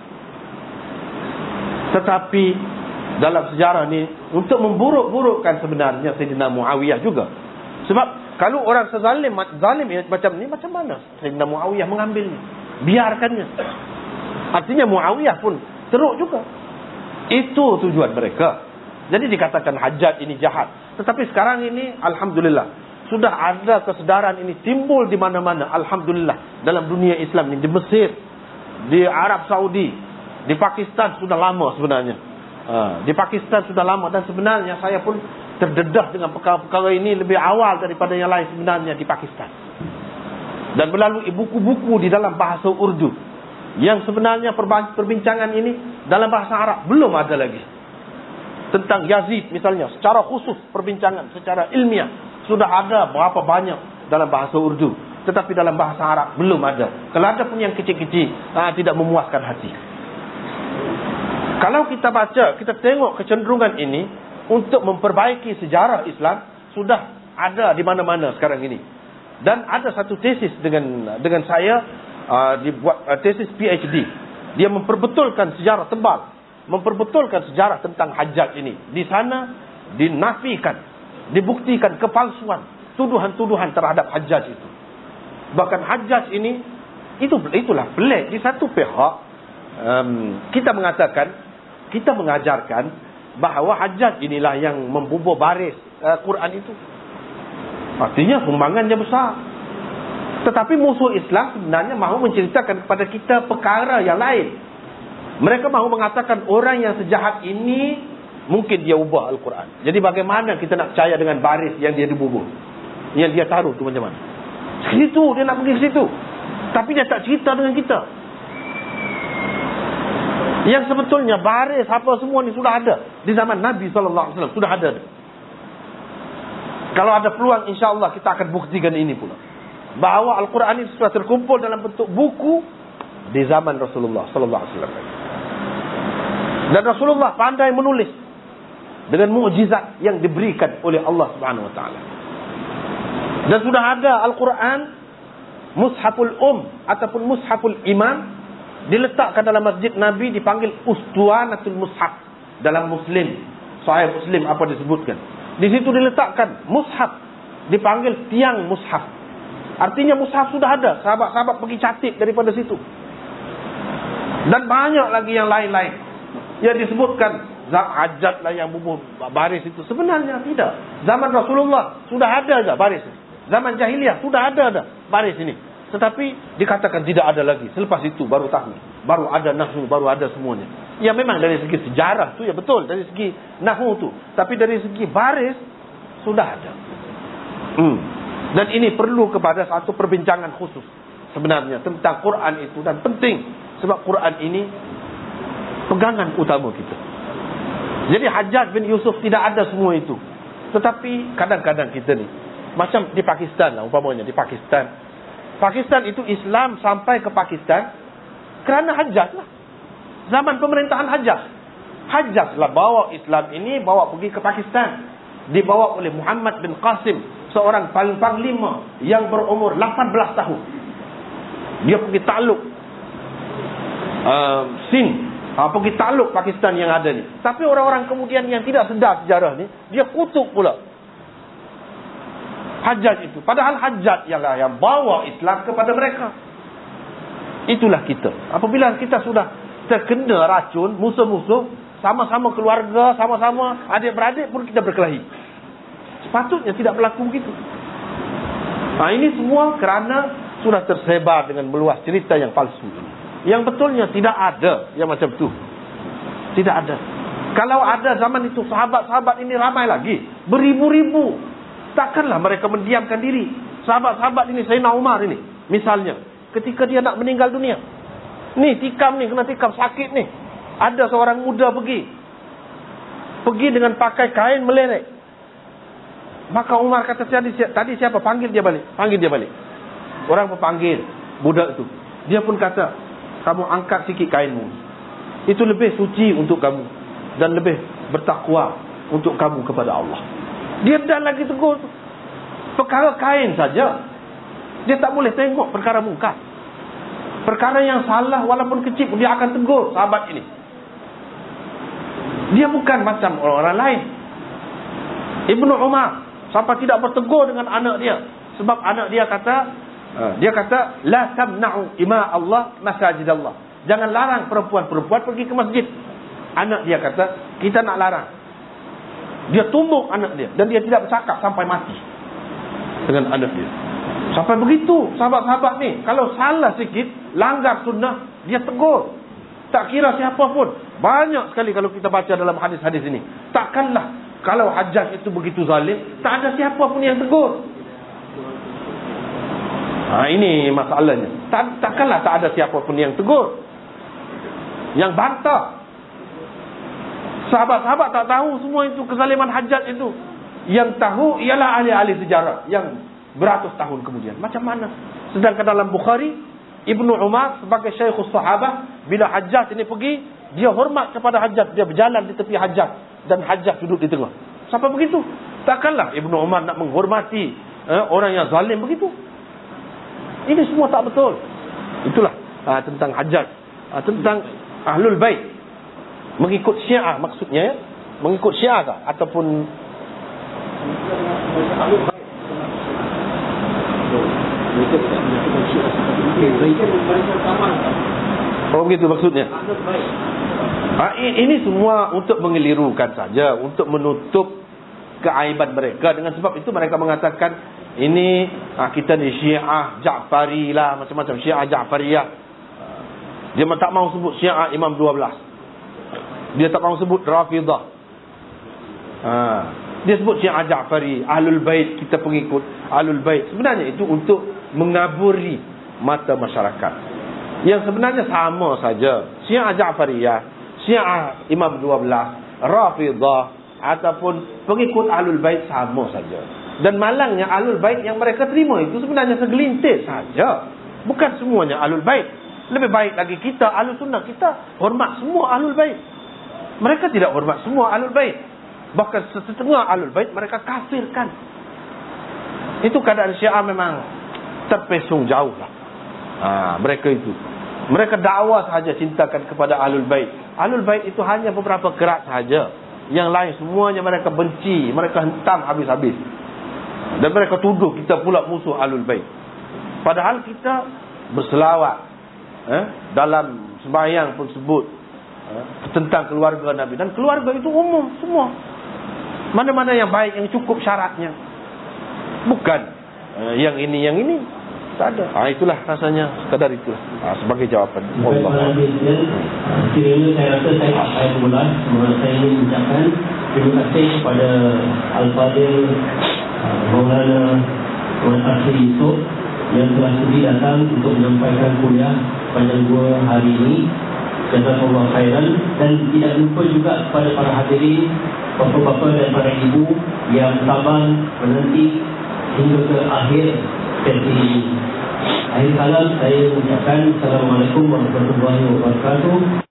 Tetapi dalam sejarah ni untuk memburuk-burukkan sebenarnya Sayyidina Muawiyah juga. Sebab kalau orang sezalim macam ni, macam mana Sayyidina Muawiyah mengambilnya, biarkannya? Artinya Muawiyah pun teruk juga. Itu tujuan mereka. Jadi dikatakan Hajjaj ini jahat. Tetapi sekarang ini alhamdulillah sudah ada kesedaran ini timbul di mana-mana. Alhamdulillah dalam dunia Islam ini, di Mesir, di Arab Saudi, di Pakistan sudah lama sebenarnya. Di Pakistan sudah lama, dan sebenarnya saya pun terdedah dengan perkara-perkara ini lebih awal daripada yang lain sebenarnya di Pakistan. Dan melalui buku-buku di dalam bahasa Urdu, yang sebenarnya perbincangan ini dalam bahasa Arab belum ada lagi. Tentang Yazid misalnya, secara khusus perbincangan secara ilmiah sudah ada berapa banyak dalam bahasa Urdu, tetapi dalam bahasa Arab belum ada. Kalau ada pun yang kecil-kecil, tidak memuaskan hati. Kalau kita baca, kita tengok kecenderungan ini untuk memperbaiki sejarah Islam sudah ada di mana-mana sekarang ini. Dan ada satu tesis dengan saya, dibuat tesis PhD. Dia memperbetulkan sejarah tebal, memperbetulkan sejarah tentang Hajjaj ini. Di sana dinafikan, dibuktikan kepalsuan tuduhan-tuduhan terhadap Hajjaj itu. Bahkan Hajjaj ini itulah pelik. Di satu pihak kita mengatakan, kita mengajarkan bahawa Hajjaj inilah yang membubur baris Quran itu. Artinya sumbangannya besar. Tetapi musuh Islam sebenarnya mahu menceritakan kepada kita perkara yang lain. Mereka mahu mengatakan orang yang sejahat ini mungkin dia ubah Al-Quran. Jadi bagaimana kita nak percaya dengan baris yang dia dibubur, yang dia taruh tu macam mana? Situ dia nak pergi ke situ, tapi dia tak cerita dengan kita. Yang sebetulnya baris apa semua ni sudah ada di zaman Nabi SAW, sudah ada. Kalau ada peluang, insya-Allah kita akan buktikan ini pula, bahawa Al-Quran ini sudah terkumpul dalam bentuk buku di zaman Rasulullah SAW. Dan Rasulullah pandai menulis dengan mukjizat yang diberikan oleh Allah Subhanahu Wa Taala. Dan sudah ada Al-Quran Mushaful ataupun Mushaful Imam, diletakkan dalam masjid Nabi, dipanggil Ustuanatul Mushaf. Dalam Muslim, Sahih Muslim apa disebutkan, di situ diletakkan mushaf, dipanggil tiang mushaf. Artinya mushaf sudah ada, sahabat-sahabat pergi catat daripada situ. Dan banyak lagi yang lain-lain yang disebutkan. Hajjaj lah yang bubur baris itu. Sebenarnya tidak. Zaman Rasulullah sudah ada baris. Zaman jahiliyah sudah ada baris ini. Tetapi dikatakan tidak ada lagi. Selepas itu baru tahu, baru ada nahwu, baru ada semuanya. Ya memang dari segi sejarah tu ya betul, dari segi nahwu tu. Tapi dari segi baris sudah ada. Dan ini perlu kepada satu perbincangan khusus sebenarnya tentang Quran itu, dan penting sebab Quran ini pegangan utama kita. Jadi Hajjaj bin Yusuf tidak ada semua itu. Tetapi kadang-kadang kita ni, macam di Pakistan lah umpamanya, di Pakistan itu Islam sampai ke Pakistan kerana Hajjaj lah. Zaman pemerintahan Hajjaj lah bawa Islam ini, bawa pergi ke Pakistan. Dibawa oleh Muhammad bin Qasim, seorang panglima yang berumur 18 tahun. Dia pergi takluk Sindh, pergi takluk Pakistan yang ada ni. Tapi orang-orang kemudian yang tidak sedar sejarah ni, dia kutuk pula. Hajjaj itu. Padahal Hajjaj ialah yang bawa Islam kepada mereka. Itulah kita. Apabila kita sudah terkena racun, musuh-musuh, sama-sama keluarga, sama-sama adik-beradik pun kita berkelahi. Sepatutnya tidak berlaku begitu. Ini semua kerana sudah tersebar dengan meluas cerita yang palsu. Yang betulnya tidak ada yang macam tu. Tidak ada. Kalau ada zaman itu, sahabat-sahabat ini ramai lagi, beribu-ribu. Takkanlah mereka mendiamkan diri. Sahabat-sahabat ini, Sayyidina Umar ini misalnya, ketika dia nak meninggal dunia, ni tikam ni, kena tikam, sakit ni, ada seorang muda pergi dengan pakai kain melerek. Maka Umar kata, tadi siapa? Panggil dia balik. Orang panggil budak itu. Dia pun kata, kamu angkat sikit kainmu, itu lebih suci untuk kamu dan lebih bertakwa untuk kamu kepada Allah. Dia dah lagi tegur. Perkara kain saja, dia tak boleh tengok perkara mungkar. Perkara yang salah walaupun kecil, dia akan tegur sahabat ini. Dia bukan macam orang lain. Ibnu Umar sampai tidak bertegur dengan anak dia, sebab anak dia kata la tamna'u ima Allah masajid Allah. Jangan larang perempuan-perempuan pergi ke masjid. Anak dia kata, kita nak larang. Dia tumbuk anak dia, dan dia tidak bercakap sampai mati dengan anak dia. Sampai begitu sahabat-sahabat ni, kalau salah sikit, langgar sunnah, dia tegur. Tak kira siapa pun. Banyak sekali kalau kita baca dalam hadis-hadis ini. Takkanlah kalau Hajjaj itu begitu zalim, tak ada siapa pun yang tegur. Ini masalahnya. Takkanlah tak ada siapa pun yang tegur, yang bantah. Sahabat-sahabat tak tahu semua itu kezaliman Hajjaj itu. Yang tahu ialah ahli-ahli sejarah yang beratus tahun kemudian. Macam mana? Sedangkan dalam Bukhari, Ibnu Umar sebagai syekhus sahabah, bila Hajjaj ini pergi, dia hormat kepada Hajjaj. Dia berjalan di tepi Hajjaj, dan Hajjaj duduk di tengah. Sampai begitu. Takkanlah Ibnu Umar nak menghormati orang yang zalim begitu. Ini semua tak betul. Itulah tentang Hajjaj, tentang Ahlul Bait. Mengikut Syiah maksudnya, mengikut Syiah tak? Ataupun begitu maksudnya. Ini semua untuk mengelirukan saja, untuk menutup keaiban mereka. Dengan sebab itu mereka mengatakan ini kita ni Syiah Ja'fari lah, macam-macam Syiah Ja'fariyah. Dia tak mau sebut Syiah Imam 12. Dia tak mahu sebut Rafidah. Dia sebut Syiah Ja'fari, Ahlul Bait, kita pengikut Ahlul Bait. Sebenarnya itu untuk mengaburi mata masyarakat. Yang sebenarnya sama saja. Syiah Ja'fariyah, Syiah Imam 12, Rafidah ataupun pengikut Ahlul Bait sama saja. Dan malangnya Ahlul Bait yang mereka terima itu sebenarnya segelintir saja. Bukan semuanya Ahlul Bait. Lebih baik lagi kita Ahlus Sunnah, kita hormat semua Ahlul Bait. Mereka tidak hormat semua Ahlul Bait. Bahkan setengah Ahlul Bait mereka kafirkan. Itu keadaan Syiah memang terpesong jauh lah. Mereka itu. Mereka dakwa sahaja cintakan kepada Ahlul Bait. Ahlul Bait itu hanya beberapa kerat sahaja. Yang lain semuanya mereka benci, mereka hentam habis-habis. Dan mereka tuduh kita pula musuh Ahlul Bait. Padahal kita berselawat dalam sembahyang pun sebut tentang keluarga Nabi. Dan keluarga itu umum semua. Mana-mana yang baik, yang cukup syaratnya. Bukan yang ini. Tak ada. Itulah rasanya. Sekadar itulah. Sebagai jawapan. Allah. Kiranya saya rasa saya mulai. Saya ingin mengucapkan terima kasih kepada Al-Fadhil Maulana Tuan Akhir Yusof yang telah sudi datang untuk menyampaikan kuliah pada 2 hari ini. Jazakallah khairan. Dan tidak lupa juga kepada para hadirin, bapa-bapa dan para ibu yang sabar menanti hingga ke akhir sesi ini. Akhir kalam saya mengucapkan Assalamualaikum warahmatullahi wabarakatuh.